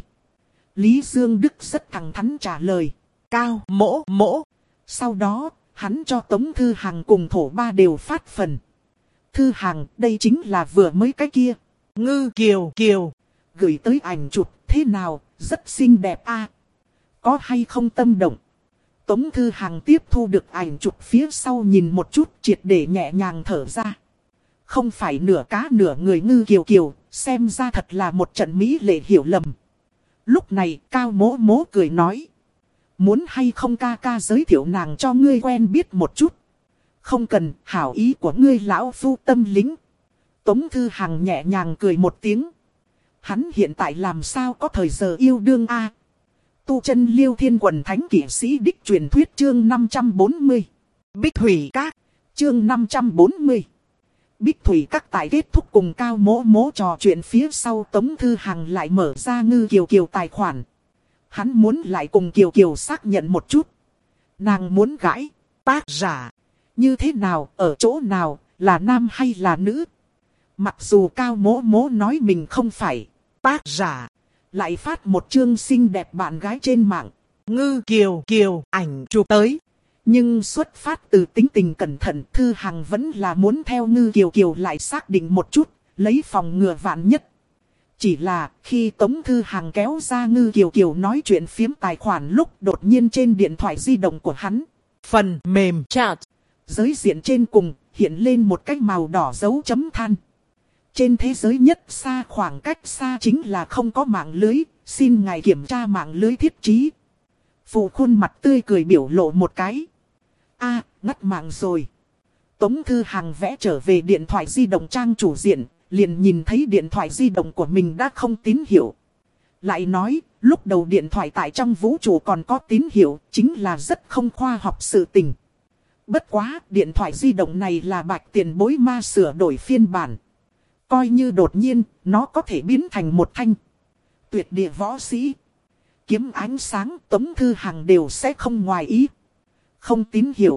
Lý Dương Đức rất thẳng thắn trả lời. Cao Mỗ Mỗ. Sau đó, hắn cho Tống Thư Hằng cùng thổ ba đều phát phần. Thư Hằng, đây chính là vừa mới cái kia. Ngư Kiều Kiều. Gửi tới ảnh chụp, thế nào, rất xinh đẹp a. Có hay không tâm động? Tống Thư Hằng tiếp thu được ảnh chụp phía sau nhìn một chút triệt để nhẹ nhàng thở ra. Không phải nửa cá nửa người Ngư Kiều Kiều, xem ra thật là một trận mỹ lệ hiểu lầm. Lúc này Cao Mỗ Mỗ cười nói. Muốn hay không ca ca giới thiệu nàng cho ngươi quen biết một chút. Không cần, hảo ý của ngươi lão phu tâm lính. Tống Thư Hằng nhẹ nhàng cười một tiếng. Hắn hiện tại làm sao có thời giờ yêu đương a? Tu chân Liêu Thiên Quần Thánh Kỷ Sĩ Đích truyền thuyết chương năm trăm bốn mươi. Bích Thủy Các chương năm trăm bốn mươi. Bích Thủy Các tại kết thúc cùng Cao Mỗ Mỗ trò chuyện phía sau Tống Thư Hằng lại mở ra Ngư Kiều Kiều tài khoản. Hắn muốn lại cùng Kiều Kiều xác nhận một chút. Nàng muốn gãi. Tác giả. Như thế nào, ở chỗ nào, là nam hay là nữ? Mặc dù Cao Mỗ Mỗ nói mình không phải. Tác giả. Lại phát một chương xinh đẹp bạn gái trên mạng. Ngư Kiều Kiều ảnh chụp tới. Nhưng xuất phát từ tính tình cẩn thận, Thư Hằng vẫn là muốn theo Ngư Kiều Kiều lại xác định một chút, lấy phòng ngừa vạn nhất. Chỉ là khi Tống Thư Hằng kéo ra Ngư Kiều Kiều nói chuyện phiếm tài khoản lúc đột nhiên trên điện thoại di động của hắn. Phần mềm chat. Giới diện trên cùng hiện lên một cái màu đỏ dấu chấm than. Trên thế giới nhất xa khoảng cách xa chính là không có mạng lưới, xin ngài kiểm tra mạng lưới thiết trí. Phụ khuôn mặt tươi cười biểu lộ một cái. A, ngắt mạng rồi. Tống Thư Hằng vẽ trở về điện thoại di động trang chủ diện, liền nhìn thấy điện thoại di động của mình đã không tín hiệu. Lại nói, lúc đầu điện thoại tại trong vũ trụ còn có tín hiệu, chính là rất không khoa học sự tình. Bất quá, điện thoại di động này là Bạch Tiền Bối ma sửa đổi phiên bản. Coi như đột nhiên, nó có thể biến thành một thanh tuyệt địa võ sĩ. Kiếm ánh sáng Tống Thư Hằng đều sẽ không ngoài ý. Không tín hiệu.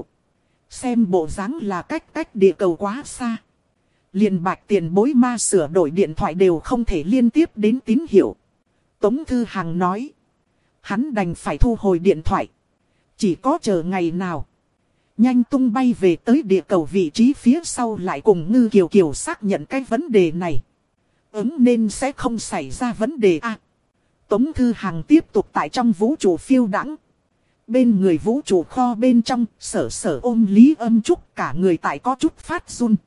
Xem bộ dáng là cách cách địa cầu quá xa. Liền Bạch Tiền Bối ma sửa đổi điện thoại đều không thể liên tiếp đến tín hiệu. Tống Thư Hằng nói. Hắn đành phải thu hồi điện thoại. Chỉ có chờ ngày nào. Nhanh tung bay về tới địa cầu vị trí phía sau lại cùng Ngư Kiều Kiều xác nhận cái vấn đề này. Ứng nên sẽ không xảy ra vấn đề a. Tống Thư Hằng tiếp tục tại trong vũ trụ phiêu đãng. Bên người vũ trụ kho bên trong, sở sở ôm Lý Âm Trúc cả người tại có chút phát run.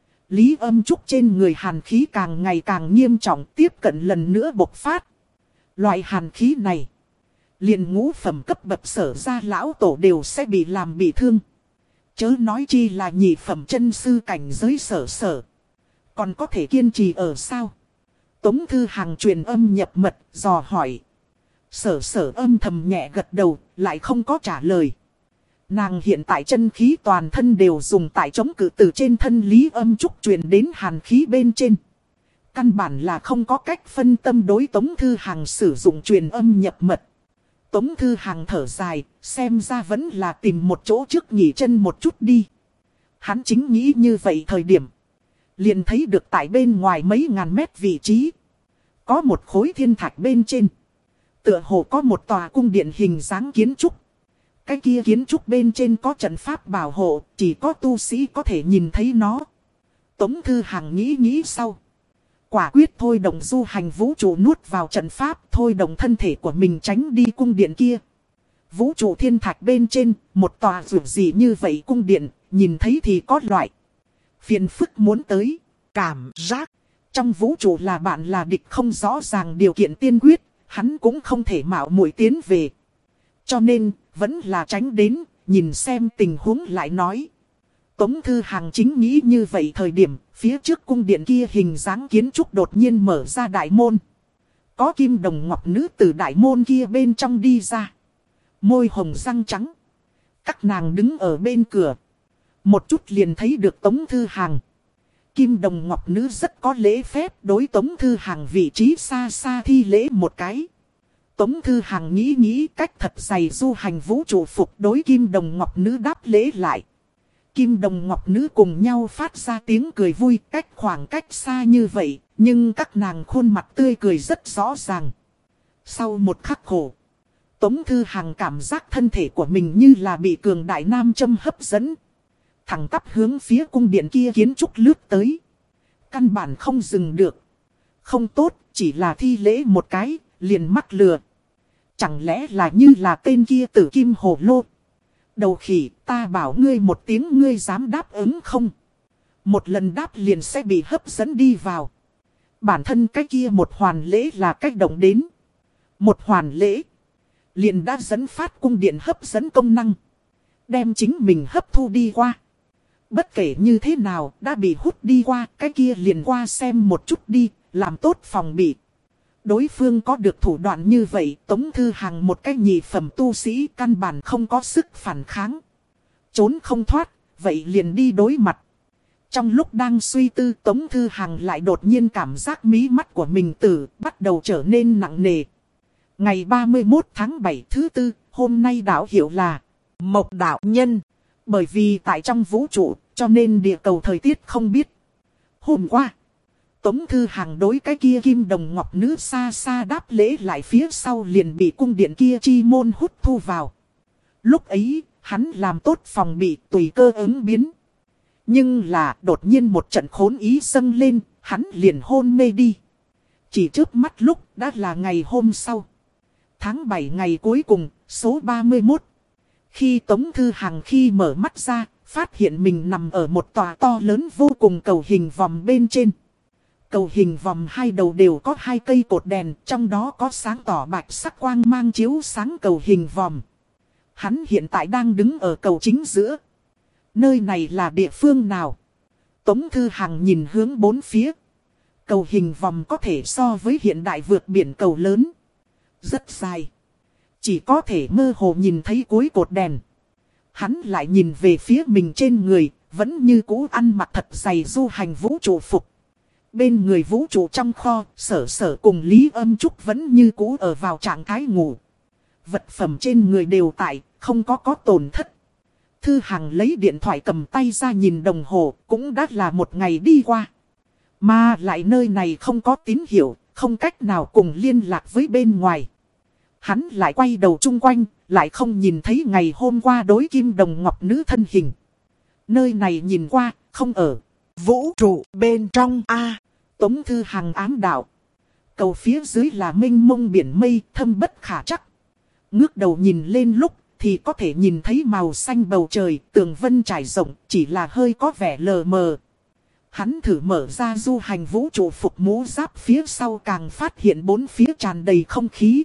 Lý Âm Trúc trên người hàn khí càng ngày càng nghiêm trọng tiếp cận lần nữa bộc phát. Loại hàn khí này, liền ngũ phẩm cấp bậc sở ra lão tổ đều sẽ bị làm bị thương. Chớ nói chi là nhị phẩm chân sư cảnh giới sở sở. Còn có thể kiên trì ở sao? Tống Thư Hằng truyền âm nhập mật, dò hỏi. Sở sở âm thầm nhẹ gật đầu, lại không có trả lời. Nàng hiện tại chân khí toàn thân đều dùng tại chống cự từ trên thân Lý Âm Trúc truyền đến hàn khí bên trên. Căn bản là không có cách phân tâm đối Tống Thư Hằng sử dụng truyền âm nhập mật. Tống Thư Hằng thở dài, xem ra vẫn là tìm một chỗ trước nghỉ chân một chút đi. Hắn chính nghĩ như vậy thời điểm. Liền thấy được tại bên ngoài mấy ngàn mét vị trí. Có một khối thiên thạch bên trên. Tựa hồ có một tòa cung điện hình dáng kiến trúc. Cái kia kiến trúc bên trên có trận pháp bảo hộ, chỉ có tu sĩ có thể nhìn thấy nó. Tống Thư Hằng nghĩ nghĩ sau. Quả quyết thôi động du hành vũ trụ nuốt vào trận pháp, thôi động thân thể của mình tránh đi cung điện kia. Vũ trụ thiên thạch bên trên, một tòa dù gì như vậy cung điện, nhìn thấy thì có loại phiền phức muốn tới. Cảm giác trong vũ trụ là bạn là địch không rõ ràng điều kiện tiên quyết, hắn cũng không thể mạo muội tiến về. Cho nên, vẫn là tránh đến, nhìn xem tình huống lại nói. Tống Thư Hằng chính nghĩ như vậy thời điểm, phía trước cung điện kia hình dáng kiến trúc đột nhiên mở ra đại môn. Có kim đồng ngọc nữ từ đại môn kia bên trong đi ra. Môi hồng răng trắng. Các nàng đứng ở bên cửa. Một chút liền thấy được Tống Thư Hằng. Kim đồng ngọc nữ rất có lễ phép, đối Tống Thư Hằng vị trí xa xa thi lễ một cái. Tống Thư Hằng nghĩ nghĩ cách thật dày du hành vũ trụ phục, đối kim đồng ngọc nữ đáp lễ lại. Kim đồng ngọc nữ cùng nhau phát ra tiếng cười vui, cách khoảng cách xa như vậy, nhưng các nàng khuôn mặt tươi cười rất rõ ràng. Sau một khắc khổ, Tống Thư Hằng cảm giác thân thể của mình như là bị cường đại nam châm hấp dẫn. Thẳng tắp hướng phía cung điện kia kiến trúc lướt tới. Căn bản không dừng được. Không tốt, chỉ là thi lễ một cái, liền mắc lừa. Chẳng lẽ là như là tên kia tử kim hồ lô. Đầu khỉ, ta bảo ngươi một tiếng, ngươi dám đáp ứng không? Một lần đáp liền sẽ bị hấp dẫn đi vào. Bản thân cái kia một hoàn lễ là cách động đến. Một hoàn lễ liền đã dẫn phát cung điện hấp dẫn công năng. Đem chính mình hấp thu đi qua. Bất kể như thế nào, đã bị hút đi qua, cái kia liền qua xem một chút đi, làm tốt phòng bị. Đối phương có được thủ đoạn như vậy, Tống Thư Hằng một cái nhị phẩm tu sĩ căn bản không có sức phản kháng. Trốn không thoát, vậy liền đi đối mặt. Trong lúc đang suy tư, Tống Thư Hằng lại đột nhiên cảm giác mí mắt của mình tử bắt đầu trở nên nặng nề. Ngày ba mươi mốt tháng bảy thứ tư, hôm nay đạo hiệu là Mộc Đạo Nhân. Bởi vì tại trong vũ trụ, cho nên địa cầu thời tiết không biết. Hôm qua, Tống Thư Hằng đối cái kia kim đồng ngọc nữ xa xa đáp lễ lại phía sau liền bị cung điện kia chi môn hút thu vào. Lúc ấy, hắn làm tốt phòng bị tùy cơ ứng biến. Nhưng là đột nhiên một trận khốn ý dâng lên, hắn liền hôn mê đi. Chỉ trước mắt lúc đã là ngày hôm sau. Tháng bảy ngày cuối cùng, số ba mươi mốt. Khi Tống Thư Hằng khi mở mắt ra, phát hiện mình nằm ở một tòa to lớn vô cùng cầu hình vòm bên trên. Cầu hình vòm hai đầu đều có hai cây cột đèn, trong đó có sáng tỏ bạch sắc quang mang chiếu sáng cầu hình vòm. Hắn hiện tại đang đứng ở cầu chính giữa. Nơi này là địa phương nào? Tống Thư Hằng nhìn hướng bốn phía. Cầu hình vòm có thể so với hiện đại vượt biển cầu lớn. Rất dài. Chỉ có thể mơ hồ nhìn thấy cuối cột đèn. Hắn lại nhìn về phía mình trên người, vẫn như cũ ăn mặc thật dày du hành vũ trụ phục. Bên người vũ trụ trong kho, Sở Sở cùng Lý Âm Trúc vẫn như cũ ở vào trạng thái ngủ. Vật phẩm trên người đều tại, không có có tổn thất. Thư Hằng lấy điện thoại cầm tay ra nhìn đồng hồ, cũng đã là một ngày đi qua. Mà lại nơi này không có tín hiệu, không cách nào cùng liên lạc với bên ngoài. Hắn lại quay đầu chung quanh, lại không nhìn thấy ngày hôm qua đối kim đồng ngọc nữ thân hình. Nơi này nhìn qua, không ở vũ trụ bên trong a. Tống Thư Hằng ám đạo. Cầu phía dưới là mênh mông biển mây, thâm bất khả chắc. Ngước đầu nhìn lên lúc, thì có thể nhìn thấy màu xanh bầu trời, tường vân trải rộng, chỉ là hơi có vẻ lờ mờ. Hắn thử mở ra du hành vũ trụ phục mũ giáp phía sau, càng phát hiện bốn phía tràn đầy không khí.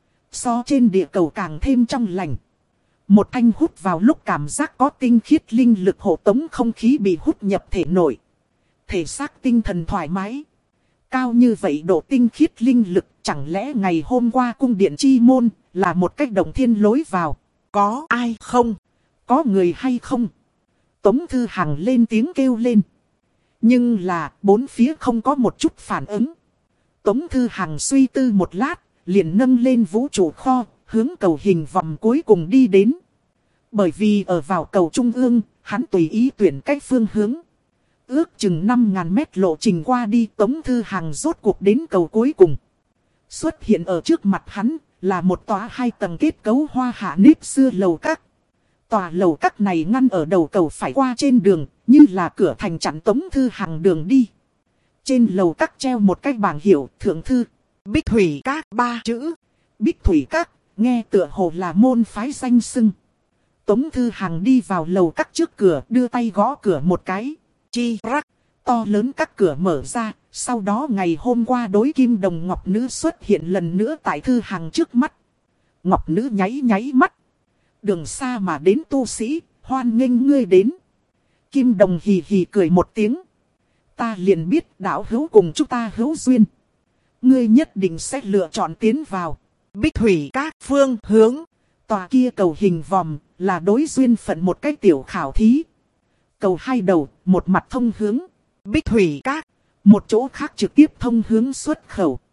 So trên địa cầu càng thêm trong lành. Một anh hút vào lúc cảm giác có tinh khiết linh lực hộ tống không khí bị hút nhập thể nội. Thể xác tinh thần thoải mái. Cao như vậy độ tinh khiết linh lực, chẳng lẽ ngày hôm qua cung điện chi môn là một cách động thiên lối vào? Có ai không? Có người hay không? Tống Thư Hằng lên tiếng kêu lên. Nhưng là bốn phía không có một chút phản ứng. Tống Thư Hằng suy tư một lát, liền nâng lên vũ trụ kho, hướng cầu hình vòm cuối cùng đi đến. Bởi vì ở vào cầu trung ương, hắn tùy ý tuyển cách phương hướng. Ước chừng năm ngàn mét lộ trình qua đi, Tống Thư Hằng rốt cuộc đến cầu cuối cùng. Xuất hiện ở trước mặt hắn là một tòa hai tầng kết cấu hoa hạ nếp xưa lầu các. Tòa lầu các này ngăn ở đầu cầu phải qua trên đường, như là cửa thành chặn Tống Thư Hằng đường đi. Trên lầu các treo một cái bảng hiệu thượng thư. Bích Thủy Các ba chữ. Bích Thủy Các, nghe tựa hồ là môn phái danh xưng. Tống Thư Hằng đi vào lầu các trước cửa, đưa tay gõ cửa một cái. Chi rắc, to lớn các cửa mở ra. Sau đó ngày hôm qua đối kim đồng ngọc nữ xuất hiện lần nữa tại Thư Hằng trước mắt. Ngọc nữ nháy nháy mắt. Đường xa mà đến tu sĩ, hoan nghênh ngươi đến. Kim đồng hì hì cười một tiếng. Ta liền biết đạo hữu cùng chúng ta hữu duyên. Ngươi nhất định sẽ lựa chọn tiến vào. Bích Thủy Các phương hướng. Tòa kia cầu hình vòm là đối duyên phận một cái tiểu khảo thí. Cầu hai đầu, một mặt thông hướng Bích Thủy Các. Một chỗ khác trực tiếp thông hướng xuất khẩu.